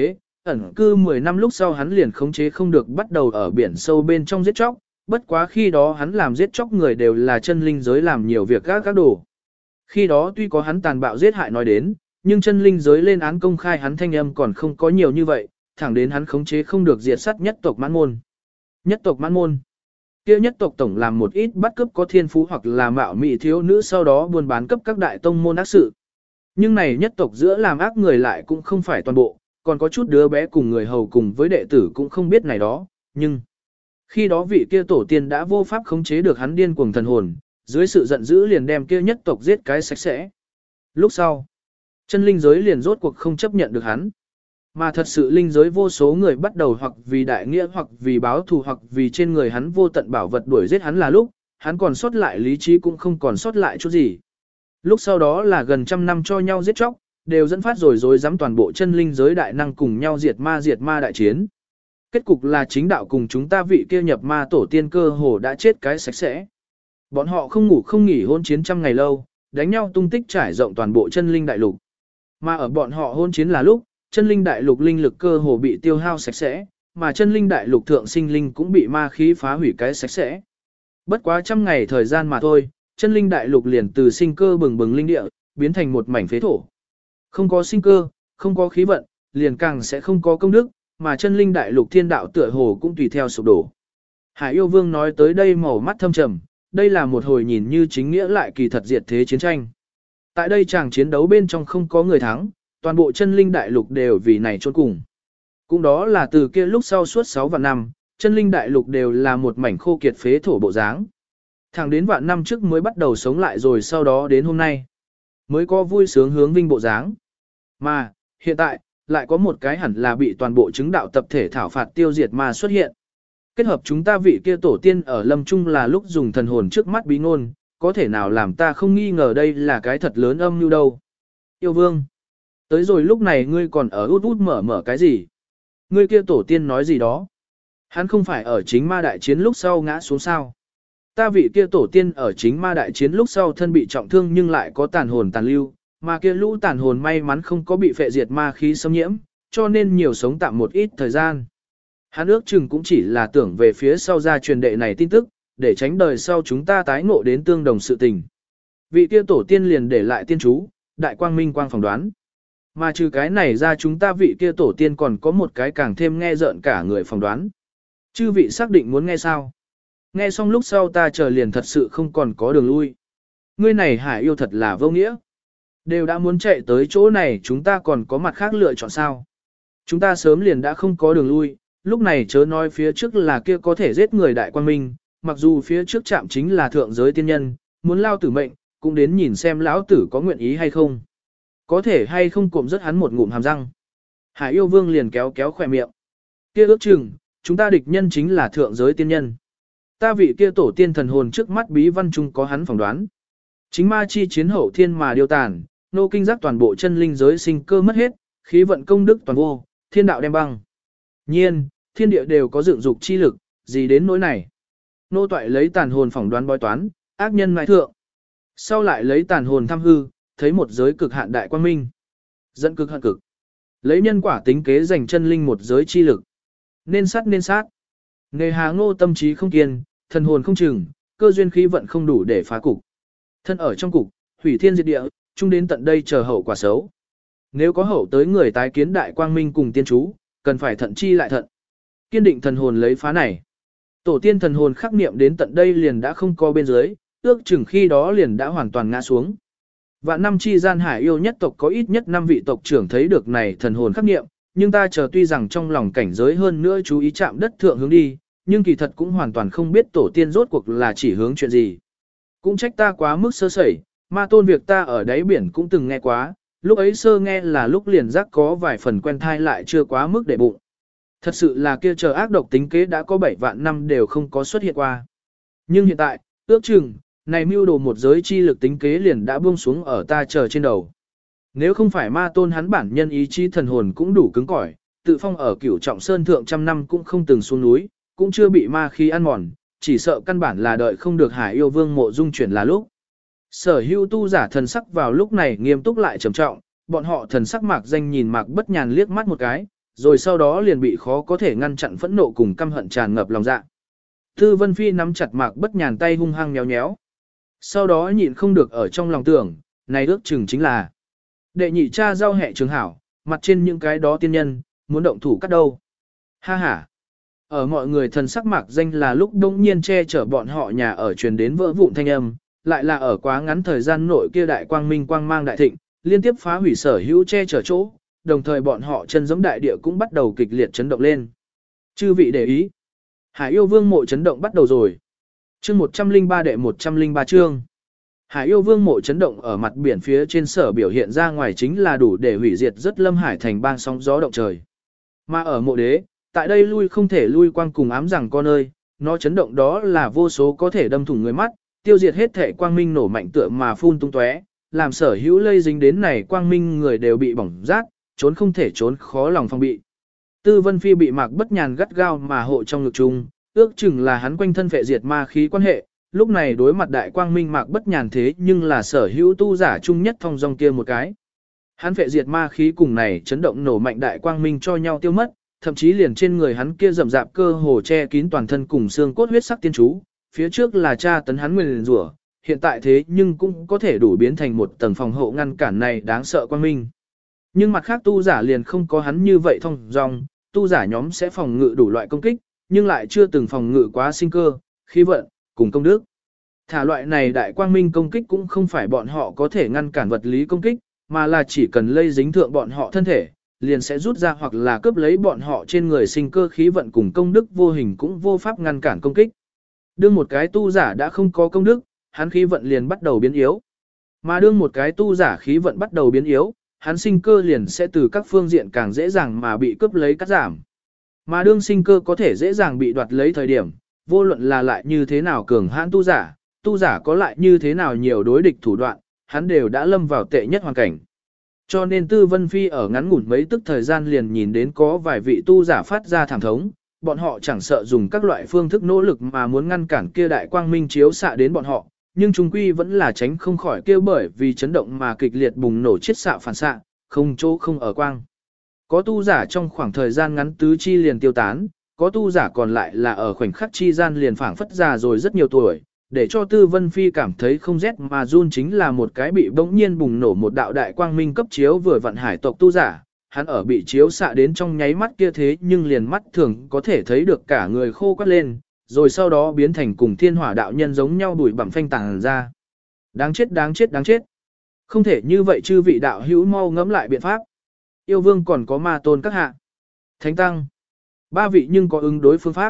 Ẩn cư 10 năm lúc sau hắn liền khống chế không được bắt đầu ở biển sâu bên trong giết chóc, bất quá khi đó hắn làm giết chóc người đều là chân linh giới làm nhiều việc các đồ. Khi đó tuy có hắn tàn bạo giết hại nói đến, nhưng chân linh giới lên án công khai hắn thanh âm còn không có nhiều như vậy, thẳng đến hắn khống chế không được diệt sát nhất tộc Mãn Môn. Nhất tộc Mãn Môn. Kia nhất tộc tổng làm một ít bắt cướp có thiên phú hoặc là mạo mị thiếu nữ sau đó buôn bán cấp các đại tông môn ác sự. Nhưng này nhất tộc giữa làm ác người lại cũng không phải toàn bộ, còn có chút đứa bé cùng người hầu cùng với đệ tử cũng không biết này đó, nhưng khi đó vị kia tổ tiên đã vô pháp khống chế được hắn điên cuồng thần hồn, dưới sự giận dữ liền đem kia nhất tộc giết cái sạch sẽ. Lúc sau, chân linh giới liền rốt cuộc không chấp nhận được hắn. Mà thật sự linh giới vô số người bắt đầu hoặc vì đại nghĩa hoặc vì báo thù hoặc vì trên người hắn vô tận bảo vật đuổi giết hắn là lúc, hắn còn sót lại lý trí cũng không còn sót lại chút gì. Lúc sau đó là gần trăm năm cho nhau giết chóc, đều dẫn phát rồi dối dám toàn bộ chân linh giới đại năng cùng nhau diệt ma đại chiến. Kết cục là chính đạo cùng chúng ta vị kia nhập ma tổ tiên cơ hồ đã chết cái sạch sẽ. Bọn họ không ngủ không nghỉ hôn chiến trăm ngày lâu, đánh nhau tung tích trải rộng toàn bộ chân linh đại lục. Mà ở bọn họ hôn chiến là lúc, chân linh đại lục linh lực cơ hồ bị tiêu hao sạch sẽ, mà chân linh đại lục thượng sinh linh cũng bị ma khí phá hủy cái sạch sẽ. Bất quá trăm ngày thời gian mà thôi, chân linh đại lục liền từ sinh cơ bừng bừng linh địa, biến thành một mảnh phế thổ. Không có sinh cơ, không có khí vận, liền càng sẽ không có công đức, mà chân linh đại lục thiên đạo tựa hồ cũng tùy theo sụp đổ. Hải yêu vương nói tới đây màu mắt thâm trầm, đây là một hồi nhìn như chính nghĩa lại kỳ thật diệt thế chiến tranh. Tại đây chàng chiến đấu bên trong không có người thắng, toàn bộ chân linh đại lục đều vì này chôn cùng. Cũng đó là từ kia lúc sau suốt 6 vạn năm, chân linh đại lục đều là một mảnh khô kiệt phế thổ bộ dáng. Thẳng đến vạn năm trước mới bắt đầu sống lại rồi sau đó đến hôm nay, mới có vui sướng hướng vinh bộ dáng. Mà, hiện tại, lại có một cái hẳn là bị toàn bộ chứng đạo tập thể thảo phạt tiêu diệt mà xuất hiện. Kết hợp chúng ta vị kia tổ tiên ở lâm trung là lúc dùng thần hồn trước mắt bí ngôn, có thể nào làm ta không nghi ngờ đây là cái thật lớn âm mưu đâu. Yêu vương, tới rồi lúc này ngươi còn ở út út mở cái gì? Ngươi kia tổ tiên nói gì đó? Hắn không phải ở chính ma đại chiến lúc sau ngã xuống sao? Ta vị kia tổ tiên ở chính ma đại chiến lúc sau thân bị trọng thương nhưng lại có tàn hồn tàn lưu, mà kia lũ tàn hồn may mắn không có bị phệ diệt ma khí xâm nhiễm, cho nên nhiều sống tạm một ít thời gian. Hắn ước chừng cũng chỉ là tưởng về phía sau ra truyền đệ này tin tức, để tránh đời sau chúng ta tái ngộ đến tương đồng sự tình. Vị kia tổ tiên liền để lại tiên chú, đại quang minh quang phỏng đoán. Mà trừ cái này ra chúng ta vị kia tổ tiên còn có một cái càng thêm nghe rợn cả người phỏng đoán. Chư vị xác định muốn nghe sao? Nghe xong lúc sau ta chờ liền thật sự không còn có đường lui. Ngươi này Hải yêu thật là vô nghĩa. Đều đã muốn chạy tới chỗ này chúng ta còn có mặt khác lựa chọn sao? Chúng ta sớm liền đã không có đường lui, lúc này chớ nói phía trước là kia có thể giết người đại quang minh, mặc dù phía trước chạm chính là thượng giới tiên nhân, muốn lao tử mệnh, cũng đến nhìn xem lão tử có nguyện ý hay không. Có thể hay không cộm rất hắn một ngụm hàm răng. Hải yêu vương liền kéo kéo khỏe miệng. Kia ước chừng, chúng ta địch nhân chính là thượng giới tiên nhân. Ta vị kia tổ tiên thần hồn trước mắt bí văn chung có hắn phỏng đoán. Chính ma chi chiến hậu thiên mà điều tàn, nô kinh giác toàn bộ chân linh giới sinh cơ mất hết, khí vận công đức toàn vô, thiên đạo đem băng. Nhiên, thiên địa đều có dựng dục chi lực, gì đến nỗi này. Nô toại lấy tàn hồn phỏng đoán bói toán, ác nhân mãi thượng. Sau lại lấy tàn hồn thăm hư, thấy một giới cực hạn đại quang minh. Dẫn cực hạn cực. Lấy nhân quả tính kế giành chân linh một giới chi lực. Nên sát nên sát. Nghề hà ngô tâm trí không kiên, thần hồn không chừng, cơ duyên khí vận không đủ để phá cục. Thân ở trong cục, hủy thiên diệt địa, chung đến tận đây chờ hậu quả xấu. Nếu có hậu tới người tái kiến đại quang minh cùng tiên chú, cần phải thận chi lại thận. Kiên định thần hồn lấy phá này. Tổ tiên thần hồn khắc niệm đến tận đây liền đã không có bên dưới, ước chừng khi đó liền đã hoàn toàn ngã xuống. Vạn năm chi gian Hải yêu nhất tộc có ít nhất 5 vị tộc trưởng thấy được này thần hồn khắc niệm, nhưng ta chờ tuy rằng trong lòng cảnh giới hơn nữa chú ý chạm đất thượng hướng đi, nhưng kỳ thật cũng hoàn toàn không biết tổ tiên rốt cuộc là chỉ hướng chuyện gì. Cũng trách ta quá mức sơ sẩy, ma tôn việc ta ở đáy biển cũng từng nghe quá, lúc ấy sơ nghe là lúc liền giác có vài phần quen thai lại chưa quá mức để bụng. Thật sự là kia chờ ác độc tính kế đã có 7 vạn năm đều không có xuất hiện qua. Nhưng hiện tại, ước chừng, này mưu đồ một giới chi lực tính kế liền đã buông xuống ở ta chờ trên đầu. Nếu không phải ma tôn hắn bản nhân ý chí thần hồn cũng đủ cứng cỏi, tự phong ở cửu trọng sơn thượng trăm năm cũng không từng xuống núi, cũng chưa bị ma khí ăn mòn, chỉ sợ căn bản là đợi không được Hải yêu vương mộ dung chuyển là lúc. Sở hữu tu giả thần sắc vào lúc này nghiêm túc lại trầm trọng, bọn họ thần sắc mạc danh nhìn mạc bất nhàn liếc mắt một cái, rồi sau đó liền bị khó có thể ngăn chặn phẫn nộ cùng căm hận tràn ngập lòng dạ. Tư Vân Phi nắm chặt Mạc Bất Nhàn tay hung hăng nhéo nhéo. Sau đó nhịn không được ở trong lòng tưởng, này ước chừng chính là đệ nhị cha giao hệ trường hảo, mặt trên những cái đó tiên nhân, muốn động thủ cắt đâu. Ha ha. Ở mọi người thần sắc Mạc Danh là lúc đông nhiên che chở bọn họ nhà ở truyền đến vỡ vụn thanh âm, lại là ở quá ngắn thời gian nội kia đại quang minh quang mang đại thịnh, liên tiếp phá hủy sở hữu che chở chỗ, đồng thời bọn họ chân giống đại địa cũng bắt đầu kịch liệt chấn động lên. Chư vị để ý, Hải Yêu Vương mộ chấn động bắt đầu rồi. Chương 103 đệ 103 chương. Hải Yêu Vương mộ chấn động ở mặt biển phía trên sở biểu hiện ra ngoài chính là đủ để hủy diệt rất Lâm Hải thành bang sóng gió động trời. Mà ở mộ đế, tại đây lui không thể lui quang cùng ám rằng con ơi, nó chấn động đó là vô số có thể đâm thủng người mắt, tiêu diệt hết thể quang minh nổ mạnh tựa mà phun tung tóe, làm sở hữu lây dính đến này quang minh người đều bị bỏng rát, trốn không thể trốn, khó lòng phòng bị. Tư Vân Phi bị Mạc Bất Nhàn gắt gao mà hộ trong ngực chung, ước chừng là hắn quanh thân phệ diệt ma khí quan hệ, lúc này đối mặt đại quang minh Mạc Bất Nhàn thế nhưng là sở hữu tu giả chung nhất thông dong kia một cái. Hắn phệ diệt ma khí cùng này chấn động nổ mạnh đại quang minh cho nhau tiêu mất, thậm chí liền trên người hắn kia rậm rạp cơ hồ che kín toàn thân cùng xương cốt huyết sắc tiên chú, phía trước là tra tấn hắn nguyền rủa, hiện tại thế nhưng cũng có thể đủ biến thành một tầng phòng hộ ngăn cản này đáng sợ quang minh. Nhưng mặt khác tu giả liền không có hắn như vậy thông dong, tu giả nhóm sẽ phòng ngự đủ loại công kích, nhưng lại chưa từng phòng ngự quá sinh cơ, khí vận, cùng công đức. Thả loại này đại quang minh công kích cũng không phải bọn họ có thể ngăn cản vật lý công kích, mà là chỉ cần lây dính thượng bọn họ thân thể, liền sẽ rút ra hoặc là cướp lấy bọn họ trên người sinh cơ khí vận cùng công đức vô hình cũng vô pháp ngăn cản công kích. Đương một cái tu giả đã không có công đức, hắn khí vận liền bắt đầu biến yếu. Mà đương một cái tu giả khí vận bắt đầu biến yếu, hắn sinh cơ liền sẽ từ các phương diện càng dễ dàng mà bị cướp lấy cắt giảm. Mà đương sinh cơ có thể dễ dàng bị đoạt lấy thời điểm, vô luận là lại như thế nào cường hãn tu giả có lại như thế nào nhiều đối địch thủ đoạn, hắn đều đã lâm vào tệ nhất hoàn cảnh. Cho nên Tư Vân Phi ở ngắn ngủn mấy tức thời gian liền nhìn đến có vài vị tu giả phát ra thảm thống, bọn họ chẳng sợ dùng các loại phương thức nỗ lực mà muốn ngăn cản kia đại quang minh chiếu xạ đến bọn họ, nhưng trung quy vẫn là tránh không khỏi kêu bởi vì chấn động mà kịch liệt bùng nổ chiết xạ phản xạ, không chỗ không ở quang. Có tu giả trong khoảng thời gian ngắn tứ chi liền tiêu tán, có tu giả còn lại là ở khoảnh khắc chi gian liền phảng phất già rồi rất nhiều tuổi, để cho Tư Vân Phi cảm thấy không rét mà run chính là một cái bị bỗng nhiên bùng nổ một đạo đại quang minh cấp chiếu vừa vặn hải tộc tu giả, hắn ở bị chiếu xạ đến trong nháy mắt kia thế nhưng liền mắt thường có thể thấy được cả người khô quắt lên, rồi sau đó biến thành cùng thiên hỏa đạo nhân giống nhau đuổi bẩm phanh tàng ra. Đáng chết đáng chết đáng chết. Không thể như vậy chư vị đạo hữu mau ngẫm lại biện pháp. Yêu vương còn có ma tôn các hạ. Thánh tăng. Ba vị nhưng có ứng đối phương pháp.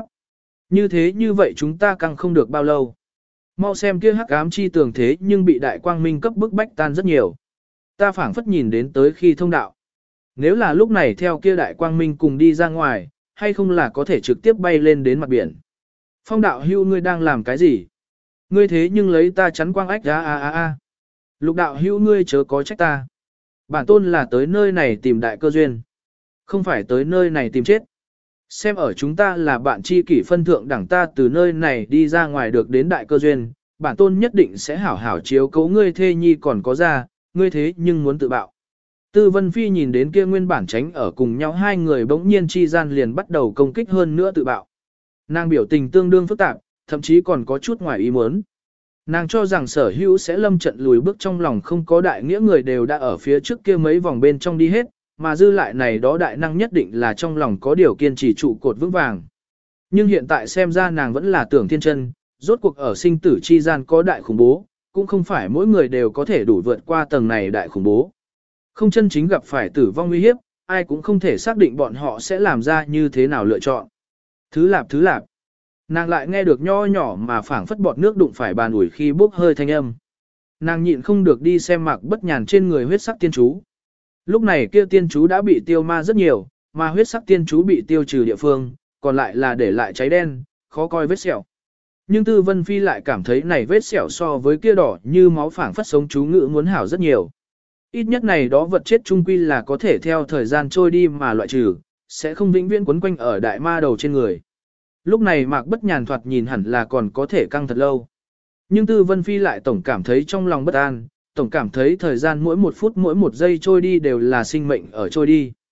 Như vậy chúng ta càng không được bao lâu. Mau xem kia hắc ám chi tường thế nhưng bị đại quang minh cấp bức bách tan rất nhiều. Ta phảng phất nhìn đến tới khi thông đạo. Nếu là lúc này theo kia đại quang minh cùng đi ra ngoài, hay không là có thể trực tiếp bay lên đến mặt biển. Phong đạo hưu ngươi đang làm cái gì? Ngươi thế nhưng lấy ta chắn quang ách a. Lục đạo hưu ngươi chớ có trách ta. Bản tôn là tới nơi này tìm đại cơ duyên. Không phải tới nơi này tìm chết. Xem ở chúng ta là bạn tri kỷ phân thượng đẳng ta từ nơi này đi ra ngoài được đến đại cơ duyên, bản tôn nhất định sẽ hảo hảo chiếu cố ngươi thê nhi còn có ra, ngươi thế nhưng muốn tự bạo. Tư Vân Phi nhìn đến kia nguyên bản tránh ở cùng nhau hai người bỗng nhiên chi gian liền bắt đầu công kích hơn nữa tự bạo. Nàng biểu tình tương đương phức tạp, thậm chí còn có chút ngoài ý muốn. Nàng cho rằng sở hữu sẽ lâm trận lùi bước trong lòng không có đại nghĩa người đều đã ở phía trước kia mấy vòng bên trong đi hết, mà dư lại này đó đại năng nhất định là trong lòng có điều kiên trì trụ cột vững vàng. Nhưng hiện tại xem ra nàng vẫn là tưởng thiên chân, rốt cuộc ở sinh tử chi gian có đại khủng bố, cũng không phải mỗi người đều có thể đủ vượt qua tầng này đại khủng bố. Không chân chính gặp phải tử vong nguy hiếp, ai cũng không thể xác định bọn họ sẽ làm ra như thế nào lựa chọn. Thứ lạp. Nàng lại nghe được nho nhỏ mà phảng phất bọt nước đụng phải bàn ủi khi bốc hơi thanh âm. Nàng nhịn không được đi xem Mạc Bất Nhàn trên người huyết sắc tiên chú. Lúc này kia tiên chú đã bị tiêu ma rất nhiều, mà huyết sắc tiên chú bị tiêu trừ địa phương, còn lại là để lại cháy đen, khó coi vết sẹo. Nhưng Tư Vân Phi lại cảm thấy này vết sẹo so với kia đỏ như máu phảng phất sống chú ngữ muốn hảo rất nhiều. Ít nhất này đó vật chết trung quy là có thể theo thời gian trôi đi mà loại trừ, sẽ không vĩnh viễn quấn quanh ở đại ma đầu trên người. Lúc này Mạc Bất Nhàn thoạt nhìn hẳn là còn có thể căng thật lâu. Nhưng Tư Vân Phi lại tổng cảm thấy trong lòng bất an, tổng cảm thấy thời gian mỗi một phút mỗi một giây trôi đi đều là sinh mệnh ở trôi đi.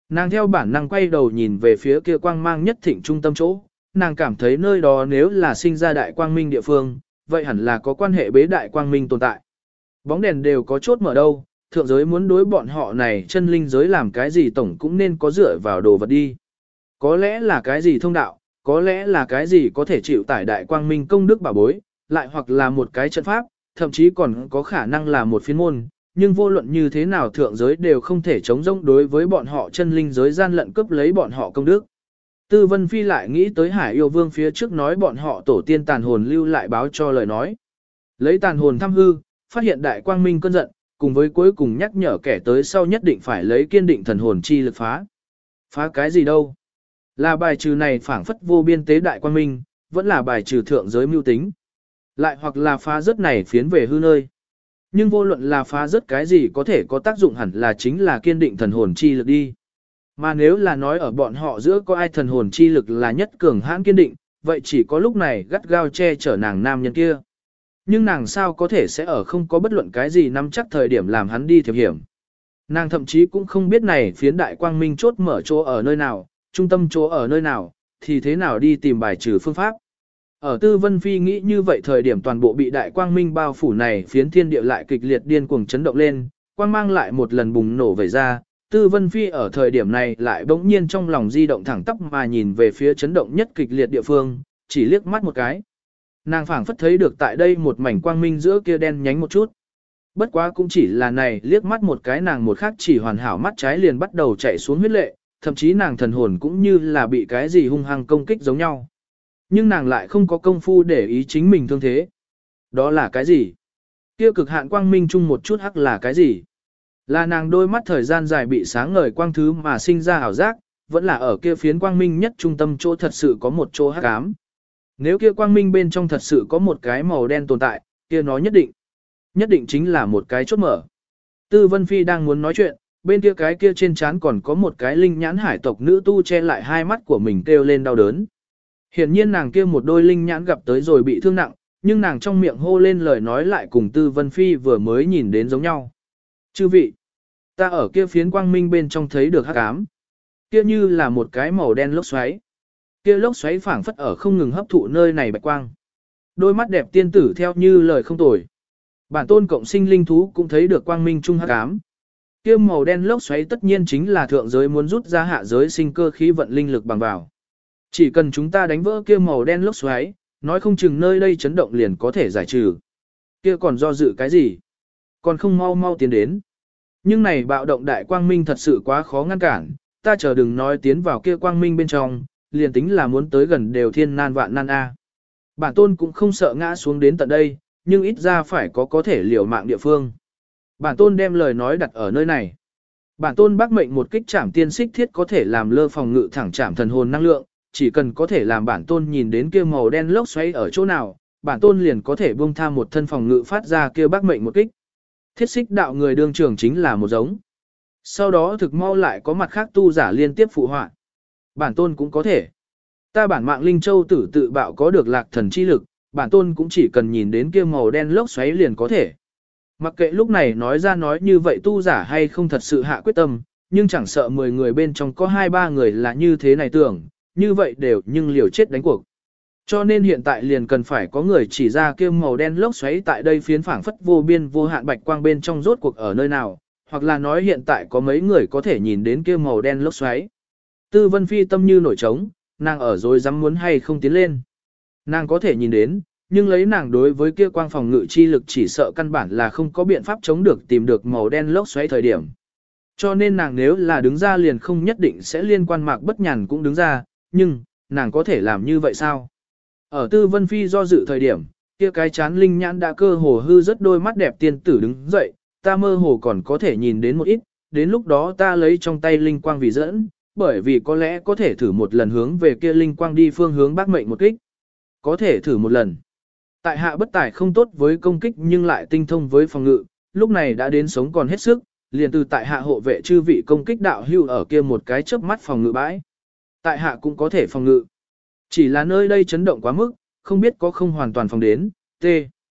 Nàng theo bản năng quay đầu nhìn về phía kia quang mang nhất thịnh trung tâm chỗ, nàng cảm thấy nơi đó nếu là sinh ra đại quang minh địa phương, vậy hẳn là có quan hệ bế đại quang minh tồn tại. Bóng đèn đều có chốt mở đâu, thượng giới muốn đối bọn họ này chân linh giới làm cái gì tổng cũng nên có dựa vào đồ vật đi. Có lẽ là cái gì thông đạo, có lẽ là cái gì có thể chịu tải đại quang minh công đức bảo bối, lại hoặc là một cái trận pháp, thậm chí còn có khả năng là một phiên môn, nhưng vô luận như thế nào thượng giới đều không thể chống rông đối với bọn họ chân linh giới gian lận cướp lấy bọn họ công đức. Tư Vân Phi lại nghĩ tới Hải Yêu Vương phía trước nói bọn họ tổ tiên tàn hồn lưu lại báo cho lời nói. Lấy tàn hồn thăm hư, phát hiện đại quang minh cơn giận, cùng với cuối cùng nhắc nhở kẻ tới sau nhất định phải lấy kiên định thần hồn chi lực phá. Phá cái gì đâu? Là bài trừ này phảng phất vô biên tế đại quang minh, vẫn là bài trừ thượng giới mưu tính. Lại hoặc là phá rất này phiến về hư nơi. Nhưng vô luận là phá rất cái gì có thể có tác dụng hẳn là chính là kiên định thần hồn chi lực đi. Mà nếu là nói ở bọn họ giữa có ai thần hồn chi lực là nhất cường hãn kiên định, vậy chỉ có lúc này gắt gao che chở nàng nam nhân kia. Nhưng nàng sao có thể sẽ ở không có bất luận cái gì nắm chắc thời điểm làm hắn đi thiệp hiểm. Nàng thậm chí cũng không biết này phiến đại quang minh chốt mở chỗ ở nơi nào, trung tâm chỗ ở nơi nào, thì thế nào đi tìm bài trừ phương pháp. Ở Tư Vân Phi nghĩ như vậy thời điểm toàn bộ bị đại quang minh bao phủ này phiến thiên địa lại kịch liệt điên cuồng chấn động lên, quang mang lại một lần bùng nổ về ra. Tư Vân Phi ở thời điểm này lại bỗng nhiên trong lòng di động thẳng tắp mà nhìn về phía chấn động nhất kịch liệt địa phương, chỉ liếc mắt một cái. Nàng phảng phất thấy được tại đây một mảnh quang minh giữa kia đen nhánh một chút. Bất quá cũng chỉ là này liếc mắt một cái nàng một khắc chỉ hoàn hảo mắt trái liền bắt đầu chạy xuống huyết lệ, thậm chí nàng thần hồn cũng như là bị cái gì hung hăng công kích giống nhau. Nhưng nàng lại không có công phu để ý chính mình thương thế. Đó là cái gì? Kia cực hạn quang minh chung một chút hắc là cái gì? Là nàng đôi mắt thời gian dài bị sáng ngời quang thứ mà sinh ra ảo giác, vẫn là ở kia phiến quang minh nhất trung tâm chỗ thật sự có một chỗ hắc ám. Nếu kia quang minh bên trong thật sự có một cái màu đen tồn tại, kia nó nhất định chính là một cái chốt mở. Tư Vân Phi đang muốn nói chuyện, bên kia cái kia trên trán còn có một cái linh nhãn hải tộc nữ tu che lại hai mắt của mình kêu lên đau đớn. Hiển nhiên nàng kia một đôi linh nhãn gặp tới rồi bị thương nặng, nhưng nàng trong miệng hô lên lời nói lại cùng Tư Vân Phi vừa mới nhìn đến giống nhau. Chư vị, ta ở kia phiến quang minh bên trong thấy được hắc ám. Kia như là một cái màu đen lốc xoáy. Kia lốc xoáy phảng phất ở không ngừng hấp thụ nơi này bạch quang. Đôi mắt đẹp tiên tử theo như lời không tồi. Bản tôn cộng sinh linh thú cũng thấy được quang minh trung hắc ám. Kia màu đen lốc xoáy tất nhiên chính là thượng giới muốn rút ra hạ giới sinh cơ khí vận linh lực bằng vào. Chỉ cần chúng ta đánh vỡ kia màu đen lốc xoáy, nói không chừng nơi đây chấn động liền có thể giải trừ. Kia còn do dự cái gì? Còn không mau mau tiến đến. Nhưng này bạo động đại quang minh thật sự quá khó ngăn cản, ta chờ đừng nói tiến vào kia quang minh bên trong, liền tính là muốn tới gần đều thiên nan vạn nan a. Bản tôn cũng không sợ ngã xuống đến tận đây, nhưng ít ra phải có thể liều mạng địa phương. Bản tôn đem lời nói đặt ở nơi này. Bản tôn bác mệnh một kích trảm tiên xích thiết có thể làm lơ phòng ngự thẳng trảm thần hồn năng lượng, chỉ cần có thể làm bản tôn nhìn đến kia màu đen lốc xoáy ở chỗ nào, bản tôn liền có thể buông tha một thân phòng ngự phát ra kia bác mệnh một kích. Thiết xích đạo người đương trường chính là một giống. Sau đó thực mau lại có mặt khác tu giả liên tiếp phụ họa. Bản tôn cũng có thể. Ta bản mạng linh châu tử tự bạo có được lạc thần chi lực, bản tôn cũng chỉ cần nhìn đến kia màu đen lốc xoáy liền có thể. Mặc kệ lúc này nói ra nói như vậy tu giả hay không thật sự hạ quyết tâm, nhưng chẳng sợ 10 người bên trong có 2-3 người là như thế này tưởng, như vậy đều nhưng liều chết đánh cuộc. Cho nên hiện tại liền cần phải có người chỉ ra kia màu đen lốc xoáy tại đây phiến phảng phất vô biên vô hạn bạch quang bên trong rốt cuộc ở nơi nào, hoặc là nói hiện tại có mấy người có thể nhìn đến kia màu đen lốc xoáy. Tư Vân Phi tâm như nổi trống, nàng ở rồi dám muốn hay không tiến lên. Nàng có thể nhìn đến, nhưng lấy nàng đối với kia quang phòng ngự chi lực chỉ sợ căn bản là không có biện pháp chống được tìm được màu đen lốc xoáy thời điểm. Cho nên nàng nếu là đứng ra liền không nhất định sẽ liên quan Mạc Bất Nhàn cũng đứng ra, nhưng, nàng có thể làm như vậy sao? Ở Tư Vân Phi do dự thời điểm, kia cái chán linh nhãn đã cơ hồ hư rất đôi mắt đẹp tiên tử đứng dậy, ta mơ hồ còn có thể nhìn đến một ít, đến lúc đó ta lấy trong tay linh quang vì dẫn, bởi vì có lẽ có thể thử một lần hướng về kia linh quang đi phương hướng bác mệnh một kích. Có thể thử một lần. Tại hạ bất tài không tốt với công kích nhưng lại tinh thông với phòng ngự, lúc này đã đến sống còn hết sức, liền từ tại hạ hộ vệ chư vị công kích đạo hưu ở kia một cái chớp mắt phòng ngự bãi. Tại hạ cũng có thể phòng ngự. Chỉ là nơi đây chấn động quá mức, không biết có không hoàn toàn phòng đến, t.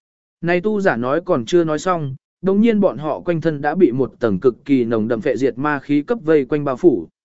Này tu giả nói còn chưa nói xong, đồng nhiên bọn họ quanh thân đã bị một tầng cực kỳ nồng đậm phệ diệt ma khí cấp vây quanh bao phủ.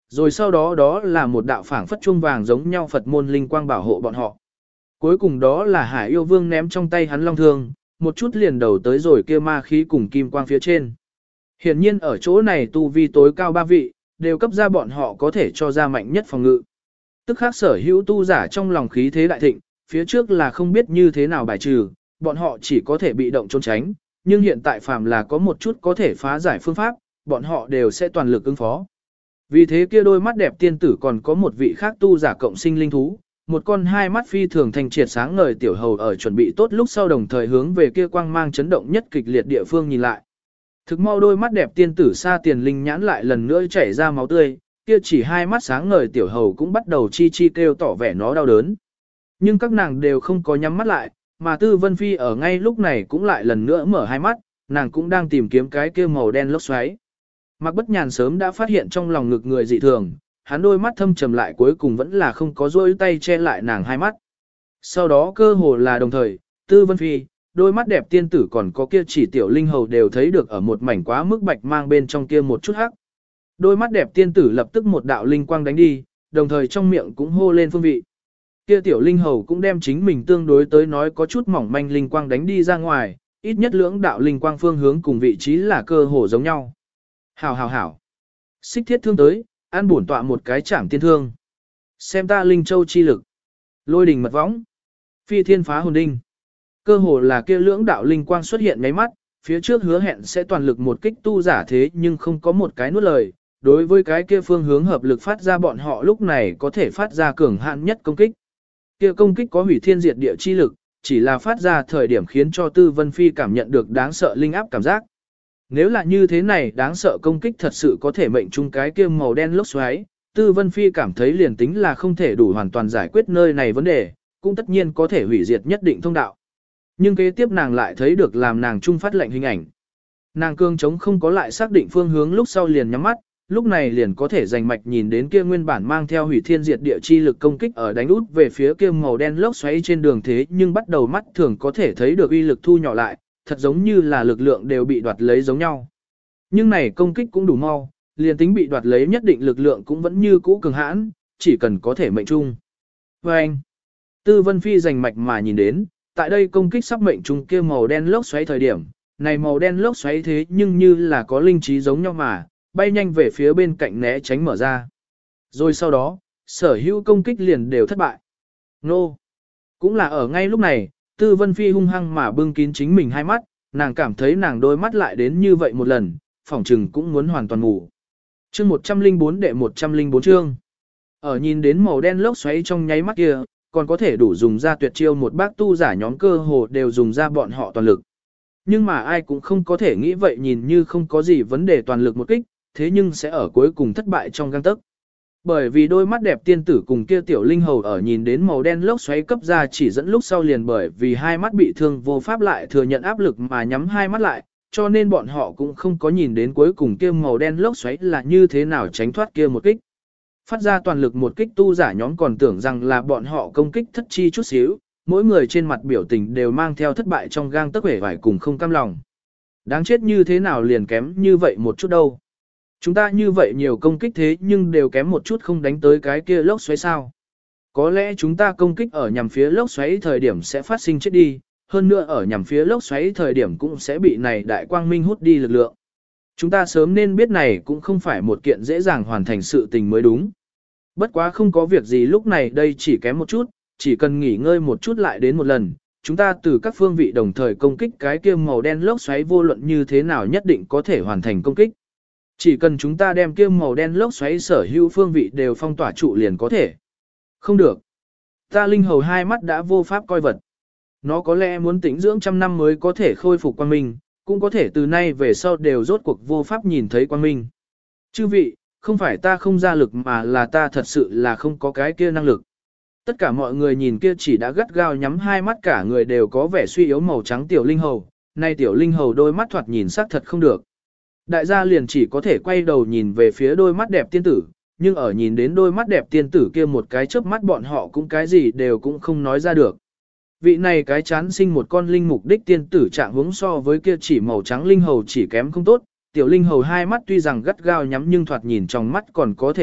rồi sau đó đó là một đạo phảng phất chuông vàng giống nhau Phật môn linh quang bảo hộ bọn họ. Cuối cùng đó là Hải Yêu Vương ném trong tay hắn long thương, một chút liền đầu tới rồi kia ma khí cùng kim quang phía trên. Hiển nhiên ở chỗ này tu vi tối cao ba vị, đều cấp ra bọn họ có thể cho ra mạnh nhất phòng ngự. Tức khác sở hữu tu giả trong lòng khí thế đại thịnh, phía trước là không biết như thế nào bài trừ, bọn họ chỉ có thể bị động trốn tránh, nhưng hiện tại phàm là có một chút có thể phá giải phương pháp, bọn họ đều sẽ toàn lực ứng phó. Vì thế kia đôi mắt đẹp tiên tử còn có một vị khác tu giả cộng sinh linh thú, một con hai mắt phi thường thanh triệt sáng ngời tiểu hầu ở chuẩn bị tốt lúc sau đồng thời hướng về kia quang mang chấn động nhất kịch liệt địa phương nhìn lại. Thực mau đôi mắt đẹp tiên tử xa tiền linh nhãn lại lần nữa chảy ra máu tươi, kia chỉ hai mắt sáng ngời tiểu hầu cũng bắt đầu chi chi kêu tỏ vẻ nó đau đớn. Nhưng các nàng đều không có nhắm mắt lại, mà Tư Vân Phi ở ngay lúc này cũng lại lần nữa mở hai mắt, nàng cũng đang tìm kiếm cái kia màu đen lốc xoáy. Mạc Bất Nhàn sớm đã phát hiện trong lòng ngực người dị thường, hắn đôi mắt thâm trầm lại cuối cùng vẫn là không có rôi tay che lại nàng hai mắt. Sau đó cơ hồ là đồng thời, Tư Vân Phi, đôi mắt đẹp tiên tử còn có kia chỉ tiểu linh hầu đều thấy được ở một mảnh quá mức bạch mang bên trong kia một chút hắc. Đôi mắt đẹp tiên tử lập tức một đạo linh quang đánh đi, đồng thời trong miệng cũng hô lên phương vị. Kia tiểu linh hầu cũng đem chính mình tương đối tới nói có chút mỏng manh linh quang đánh đi ra ngoài, ít nhất lưỡng đạo linh quang phương hướng cùng vị trí là cơ hồ giống nhau. Hảo hảo hảo. Xích thiết thương tới, an bổn tọa một cái chảm tiên thương. Xem ta linh châu chi lực. Lôi đình mật võng. Phi thiên phá hồn đinh. Cơ hồ là kia lưỡng đạo linh quang xuất hiện ngáy mắt, phía trước hứa hẹn sẽ toàn lực một kích tu giả thế nhưng không có một cái nuốt lời. Đối với cái kia phương hướng hợp lực phát ra bọn họ lúc này có thể phát ra cường hạn nhất công kích. Kia công kích có hủy thiên diệt địa chi lực, chỉ là phát ra thời điểm khiến cho Tư Vân Phi cảm nhận được đáng sợ linh áp cảm giác. Nếu là như thế này đáng sợ công kích thật sự có thể mệnh chung cái kia màu đen lốc xoáy, Tư Vân Phi cảm thấy liền tính là không thể đủ hoàn toàn giải quyết nơi này vấn đề, cũng tất nhiên có thể hủy diệt nhất định thông đạo. Nhưng kế tiếp nàng lại thấy được làm nàng trung phát lệnh hình ảnh. Nàng cương chống không có lại xác định phương hướng lúc sau liền nhắm mắt, lúc này liền có thể rành mạch nhìn đến kia nguyên bản mang theo hủy thiên diệt địa chi lực công kích ở đánh út về phía kia màu đen lốc xoáy trên đường thế nhưng bắt đầu mắt thường có thể thấy được uy lực thu nhỏ lại, thật giống như là lực lượng đều bị đoạt lấy giống nhau. Nhưng này công kích cũng đủ mau, liền tính bị đoạt lấy nhất định lực lượng cũng vẫn như cũ cường hãn, chỉ cần có thể mệnh trung. Và anh, Tư Vân Phi rành mạch mà nhìn đến, tại đây công kích sắp mệnh trung kia màu đen lốc xoáy thời điểm, này màu đen lốc xoáy thế nhưng như là có linh trí giống nhau mà, bay nhanh về phía bên cạnh né tránh mở ra. Rồi sau đó, sở hữu công kích liền đều thất bại. Nô! Cũng là ở ngay lúc này, Tư Vân Phi hung hăng mà bưng kín chính mình hai mắt, nàng cảm thấy nàng đôi mắt lại đến như vậy một lần, phỏng trừng cũng muốn hoàn toàn ngủ. Chương 104 đệ 104 chương. Ở nhìn đến màu đen lốc xoáy trong nháy mắt kia, còn có thể đủ dùng ra tuyệt chiêu một bác tu giả nhóm cơ hồ đều dùng ra bọn họ toàn lực. Nhưng mà ai cũng không có thể nghĩ vậy nhìn như không có gì vấn đề toàn lực một kích, thế nhưng sẽ ở cuối cùng thất bại trong gang tấc. Bởi vì đôi mắt đẹp tiên tử cùng kia tiểu linh hầu ở nhìn đến màu đen lốc xoáy cấp ra chỉ dẫn lúc sau liền bởi vì hai mắt bị thương vô pháp lại thừa nhận áp lực mà nhắm hai mắt lại, cho nên bọn họ cũng không có nhìn đến cuối cùng kia màu đen lốc xoáy là như thế nào tránh thoát kia một kích. Phát ra toàn lực một kích tu giả nhóm còn tưởng rằng là bọn họ công kích thất chi chút xíu, mỗi người trên mặt biểu tình đều mang theo thất bại trong gang tấc vẻ vải cùng không cam lòng. Đáng chết như thế nào liền kém như vậy một chút đâu. Chúng ta như vậy nhiều công kích thế nhưng đều kém một chút không đánh tới cái kia lốc xoáy sao. Có lẽ chúng ta công kích ở nhằm phía lốc xoáy thời điểm sẽ phát sinh chết đi, hơn nữa ở nhằm phía lốc xoáy thời điểm cũng sẽ bị này đại quang minh hút đi lực lượng. Chúng ta sớm nên biết này cũng không phải một kiện dễ dàng hoàn thành sự tình mới đúng. Bất quá không có việc gì lúc này đây chỉ kém một chút, chỉ cần nghỉ ngơi một chút lại đến một lần, chúng ta từ các phương vị đồng thời công kích cái kia màu đen lốc xoáy vô luận như thế nào nhất định có thể hoàn thành công kích. Chỉ cần chúng ta đem kia màu đen lốc xoáy sở hữu phương vị đều phong tỏa trụ liền có thể. Không được. Ta linh hầu hai mắt đã vô pháp coi vật. Nó có lẽ muốn tĩnh dưỡng trăm năm mới có thể khôi phục quang minh, cũng có thể từ nay về sau đều rốt cuộc vô pháp nhìn thấy quang minh. Chư vị, không phải ta không ra lực mà là ta thật sự là không có cái kia năng lực. Tất cả mọi người nhìn kia chỉ đã gắt gao nhắm hai mắt cả người đều có vẻ suy yếu màu trắng tiểu linh hầu. Nay tiểu linh hầu đôi mắt thoạt nhìn sắc thật không được. Đại gia liền chỉ có thể quay đầu nhìn về phía đôi mắt đẹp tiên tử, nhưng ở nhìn đến đôi mắt đẹp tiên tử kia một cái chớp mắt bọn họ cũng cái gì đều cũng không nói ra được. Vị này cái chán sinh một con linh mục đích tiên tử trạng hướng so với kia chỉ màu trắng linh hầu chỉ kém không tốt, tiểu linh hầu hai mắt tuy rằng gắt gao nhắm nhưng thoạt nhìn trong mắt còn có thể động,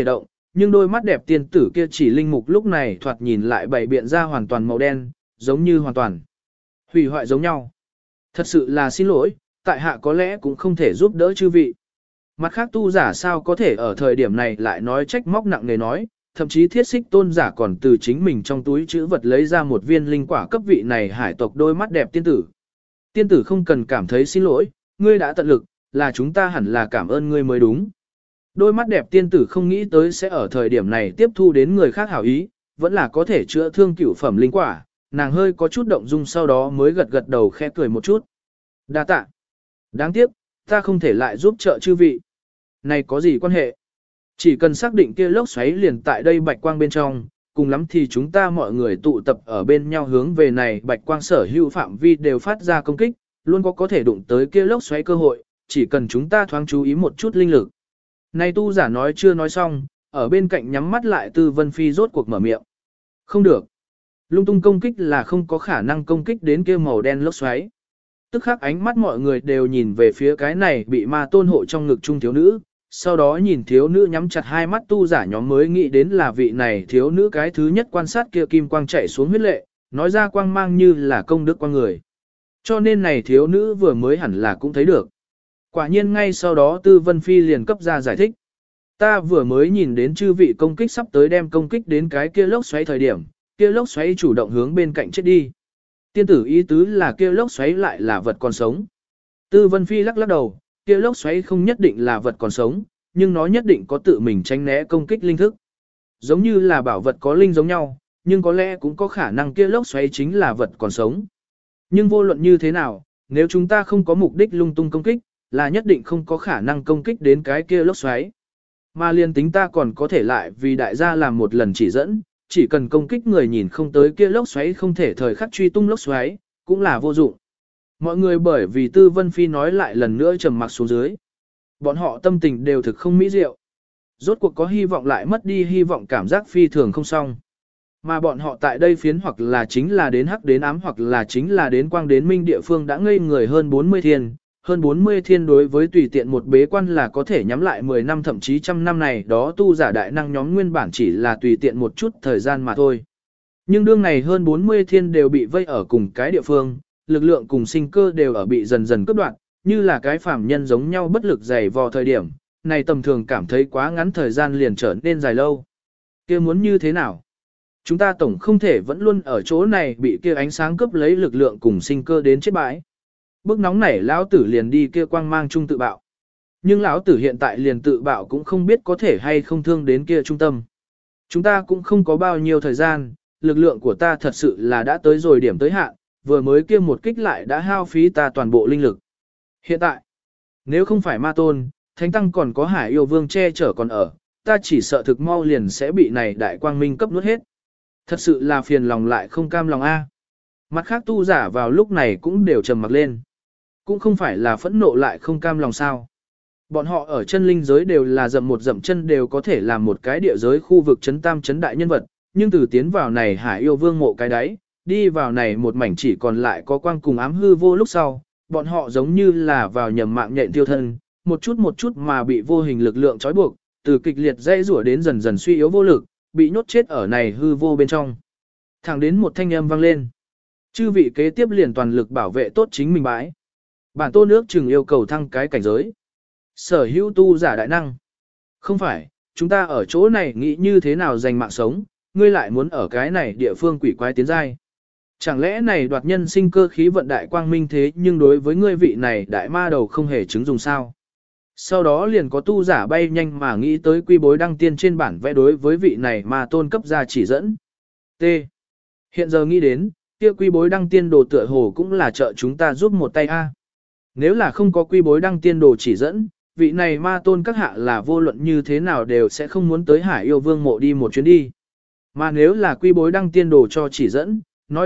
nhưng đôi mắt đẹp tiên tử kia chỉ linh mục lúc này thoạt nhìn lại bảy biện ra hoàn toàn màu đen, giống như hoàn toàn hủy hoại giống nhau. Thật sự là xin lỗi, tại hạ có lẽ cũng không thể giúp đỡ chư vị. Mặt khác tu giả sao có thể ở thời điểm này lại nói trách móc nặng nề nói, thậm chí thiết xích tôn giả còn từ chính mình trong túi chữ vật lấy ra một viên linh quả cấp vị này hải tộc đôi mắt đẹp tiên tử. Tiên tử không cần cảm thấy xin lỗi, ngươi đã tận lực, là chúng ta hẳn là cảm ơn ngươi mới đúng. Đôi mắt đẹp tiên tử không nghĩ tới sẽ ở thời điểm này tiếp thu đến người khác hảo ý, vẫn là có thể chữa thương cửu phẩm linh quả, nàng hơi có chút động dung sau đó mới gật gật đầu khẽ cười một chút. Đa tạ. Đáng tiếc, ta không thể lại giúp trợ chư vị. Này có gì quan hệ? Chỉ cần xác định kia lốc xoáy liền tại đây bạch quang bên trong, cùng lắm thì chúng ta mọi người tụ tập ở bên nhau hướng về này bạch quang sở hữu phạm vi đều phát ra công kích, luôn có thể đụng tới kia lốc xoáy cơ hội, chỉ cần chúng ta thoáng chú ý một chút linh lực. Này tu giả nói chưa nói xong, ở bên cạnh nhắm mắt lại Tư Vân Phi rốt cuộc mở miệng. Không được. Lung tung công kích là không có khả năng công kích đến kia màu đen lốc xoáy. Tức khắc ánh mắt mọi người đều nhìn về phía cái này bị ma tôn hộ trong ngực trung thiếu nữ, sau đó nhìn thiếu nữ nhắm chặt hai mắt tu giả nhóm mới nghĩ đến là vị này thiếu nữ cái thứ nhất quan sát kia kim quang chạy xuống huyết lệ, nói ra quang mang như là công đức quang người. Cho nên này thiếu nữ vừa mới hẳn là cũng thấy được. Quả nhiên ngay sau đó Tư Vân Phi liền cấp ra giải thích. Ta vừa mới nhìn đến chư vị công kích sắp tới đem công kích đến cái kia lốc xoáy thời điểm, kia lốc xoáy chủ động hướng bên cạnh chết đi. Tiên tử ý tứ là kia lốc xoáy lại là vật còn sống. Tư Vân Phi lắc lắc đầu, kia lốc xoáy không nhất định là vật còn sống, nhưng nó nhất định có tự mình tránh né công kích linh thức. Giống như là bảo vật có linh giống nhau, nhưng có lẽ cũng có khả năng kia lốc xoáy chính là vật còn sống. Nhưng vô luận như thế nào, nếu chúng ta không có mục đích lung tung công kích, là nhất định không có khả năng công kích đến cái kia lốc xoáy. Mà liên tính ta còn có thể lại vì đại gia làm một lần chỉ dẫn, chỉ cần công kích người nhìn không tới kia lốc xoáy không thể thời khắc truy tung lốc xoáy, cũng là vô dụng. Mọi người bởi vì Tư Vân Phi nói lại lần nữa trầm mặc xuống dưới. Bọn họ tâm tình đều thực không mỹ diệu. Rốt cuộc có hy vọng lại mất đi hy vọng cảm giác phi thường không xong. Mà bọn họ tại đây phiến hoặc là chính là đến hắc đến ám hoặc là chính là đến quang đến minh địa phương đã ngây người hơn 40 thiên. Hơn 40 thiên đối với tùy tiện một bế quan là có thể nhắm lại 10 năm thậm chí trăm năm này đó tu giả đại năng nhóm nguyên bản chỉ là tùy tiện một chút thời gian mà thôi. Nhưng đương này hơn 40 thiên đều bị vây ở cùng cái địa phương, lực lượng cùng sinh cơ đều ở bị dần dần cướp đoạt, như là cái phàm nhân giống nhau bất lực dày vò thời điểm, này tầm thường cảm thấy quá ngắn thời gian liền trở nên dài lâu. Kia muốn như thế nào? Chúng ta tổng không thể vẫn luôn ở chỗ này bị kia ánh sáng cướp lấy lực lượng cùng sinh cơ đến chết bãi. Bức nóng nảy lão tử liền đi kia quang mang trung tự bạo. Nhưng lão tử hiện tại liền tự bạo cũng không biết có thể hay không thương đến kia trung tâm. Chúng ta cũng không có bao nhiêu thời gian, lực lượng của ta thật sự là đã tới rồi điểm tới hạn, vừa mới kia một kích lại đã hao phí ta toàn bộ linh lực. Hiện tại, nếu không phải ma tôn, thánh tăng còn có hải yêu vương che chở còn ở, ta chỉ sợ thực mau liền sẽ bị này đại quang minh cấp nuốt hết. Thật sự là phiền lòng lại không cam lòng a. Mặt khác tu giả vào lúc này cũng đều trầm mặc lên. Cũng không phải là phẫn nộ lại không cam lòng sao. Bọn họ ở chân linh giới đều là dậm một dậm chân đều có thể làm một cái địa giới khu vực chấn tam chấn đại nhân vật, nhưng từ tiến vào này hải yêu vương mộ cái đáy, đi vào này một mảnh chỉ còn lại có quang cùng ám hư vô lúc sau, bọn họ giống như là vào nhầm mạng nhện tiêu thân, một chút mà bị vô hình lực lượng trói buộc, từ kịch liệt dây rủa đến dần dần suy yếu vô lực, bị nhốt chết ở này hư vô bên trong. Thẳng đến một thanh âm vang lên. Chư vị kế tiếp liền toàn lực bảo vệ tốt chính mình bãi. Bản tôn nước chừng yêu cầu thăng cái cảnh giới. Sở hữu tu giả đại năng. Không phải, chúng ta ở chỗ này nghĩ như thế nào giành mạng sống, ngươi lại muốn ở cái này địa phương quỷ quái tiến giai. Chẳng lẽ này đoạt nhân sinh cơ khí vận đại quang minh thế nhưng đối với ngươi vị này đại ma đầu không hề chứng dùng sao. Sau đó liền có tu giả bay nhanh mà nghĩ tới quy bối đăng tiên trên bản vẽ đối với vị này mà tôn cấp ra chỉ dẫn. T. Hiện giờ nghĩ đến, kia quy bối đăng tiên đồ tựa hồ cũng là trợ chúng ta giúp một tay a. Nếu là không có quy bối đăng tiên đồ chỉ dẫn, vị này ma tôn các hạ là vô luận như thế nào đều sẽ không muốn tới hải yêu vương mộ đi một chuyến đi. Mà nếu là quy bối đăng tiên đồ cho chỉ dẫn, nói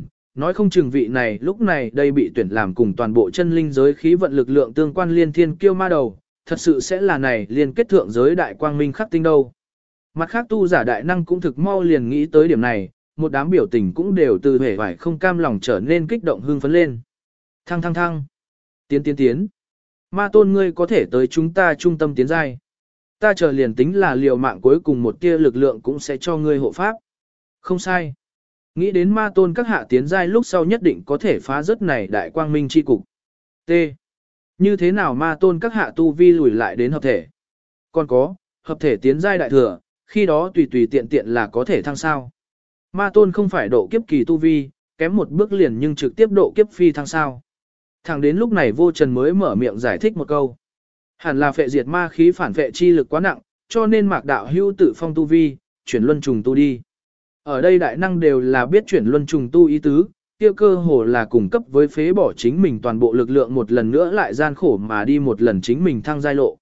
không chừng vị này lúc này đây bị tuyển làm cùng toàn bộ chân linh giới khí vận lực lượng tương quan liên thiên kiêu ma đầu, thật sự sẽ là này liên kết thượng giới đại quang minh khắc tinh đâu. Mặt khác tu giả đại năng cũng thực mau liền nghĩ tới điểm này, một đám biểu tình cũng đều từ vẻ vải không cam lòng trở nên kích động hưng phấn lên. Thăng. Tiến. Ma tôn ngươi có thể tới chúng ta trung tâm tiến giai. ta chờ liền tính là liều mạng cuối cùng một tia lực lượng cũng sẽ cho ngươi hộ pháp. Không sai. Nghĩ đến ma tôn các hạ tiến giai lúc sau nhất định có thể phá rất này đại quang minh chi cục. T. Như thế nào ma tôn các hạ tu vi lùi lại đến hợp thể? Còn có, hợp thể tiến giai đại thừa, khi đó tùy tùy tiện tiện là có thể thăng sao. Ma tôn không phải độ kiếp kỳ tu vi, kém một bước liền nhưng trực tiếp độ kiếp phi thăng sao. Thẳng đến lúc này vô trần mới mở miệng giải thích một câu. Hẳn là phệ diệt ma khí phản phệ chi lực quá nặng, cho nên mạc đạo hưu tự phong tu vi, chuyển luân trùng tu đi. Ở đây đại năng đều là biết chuyển luân trùng tu ý tứ, kia cơ hồ là cung cấp với phế bỏ chính mình toàn bộ lực lượng một lần nữa lại gian khổ mà đi một lần chính mình thăng giai lộ.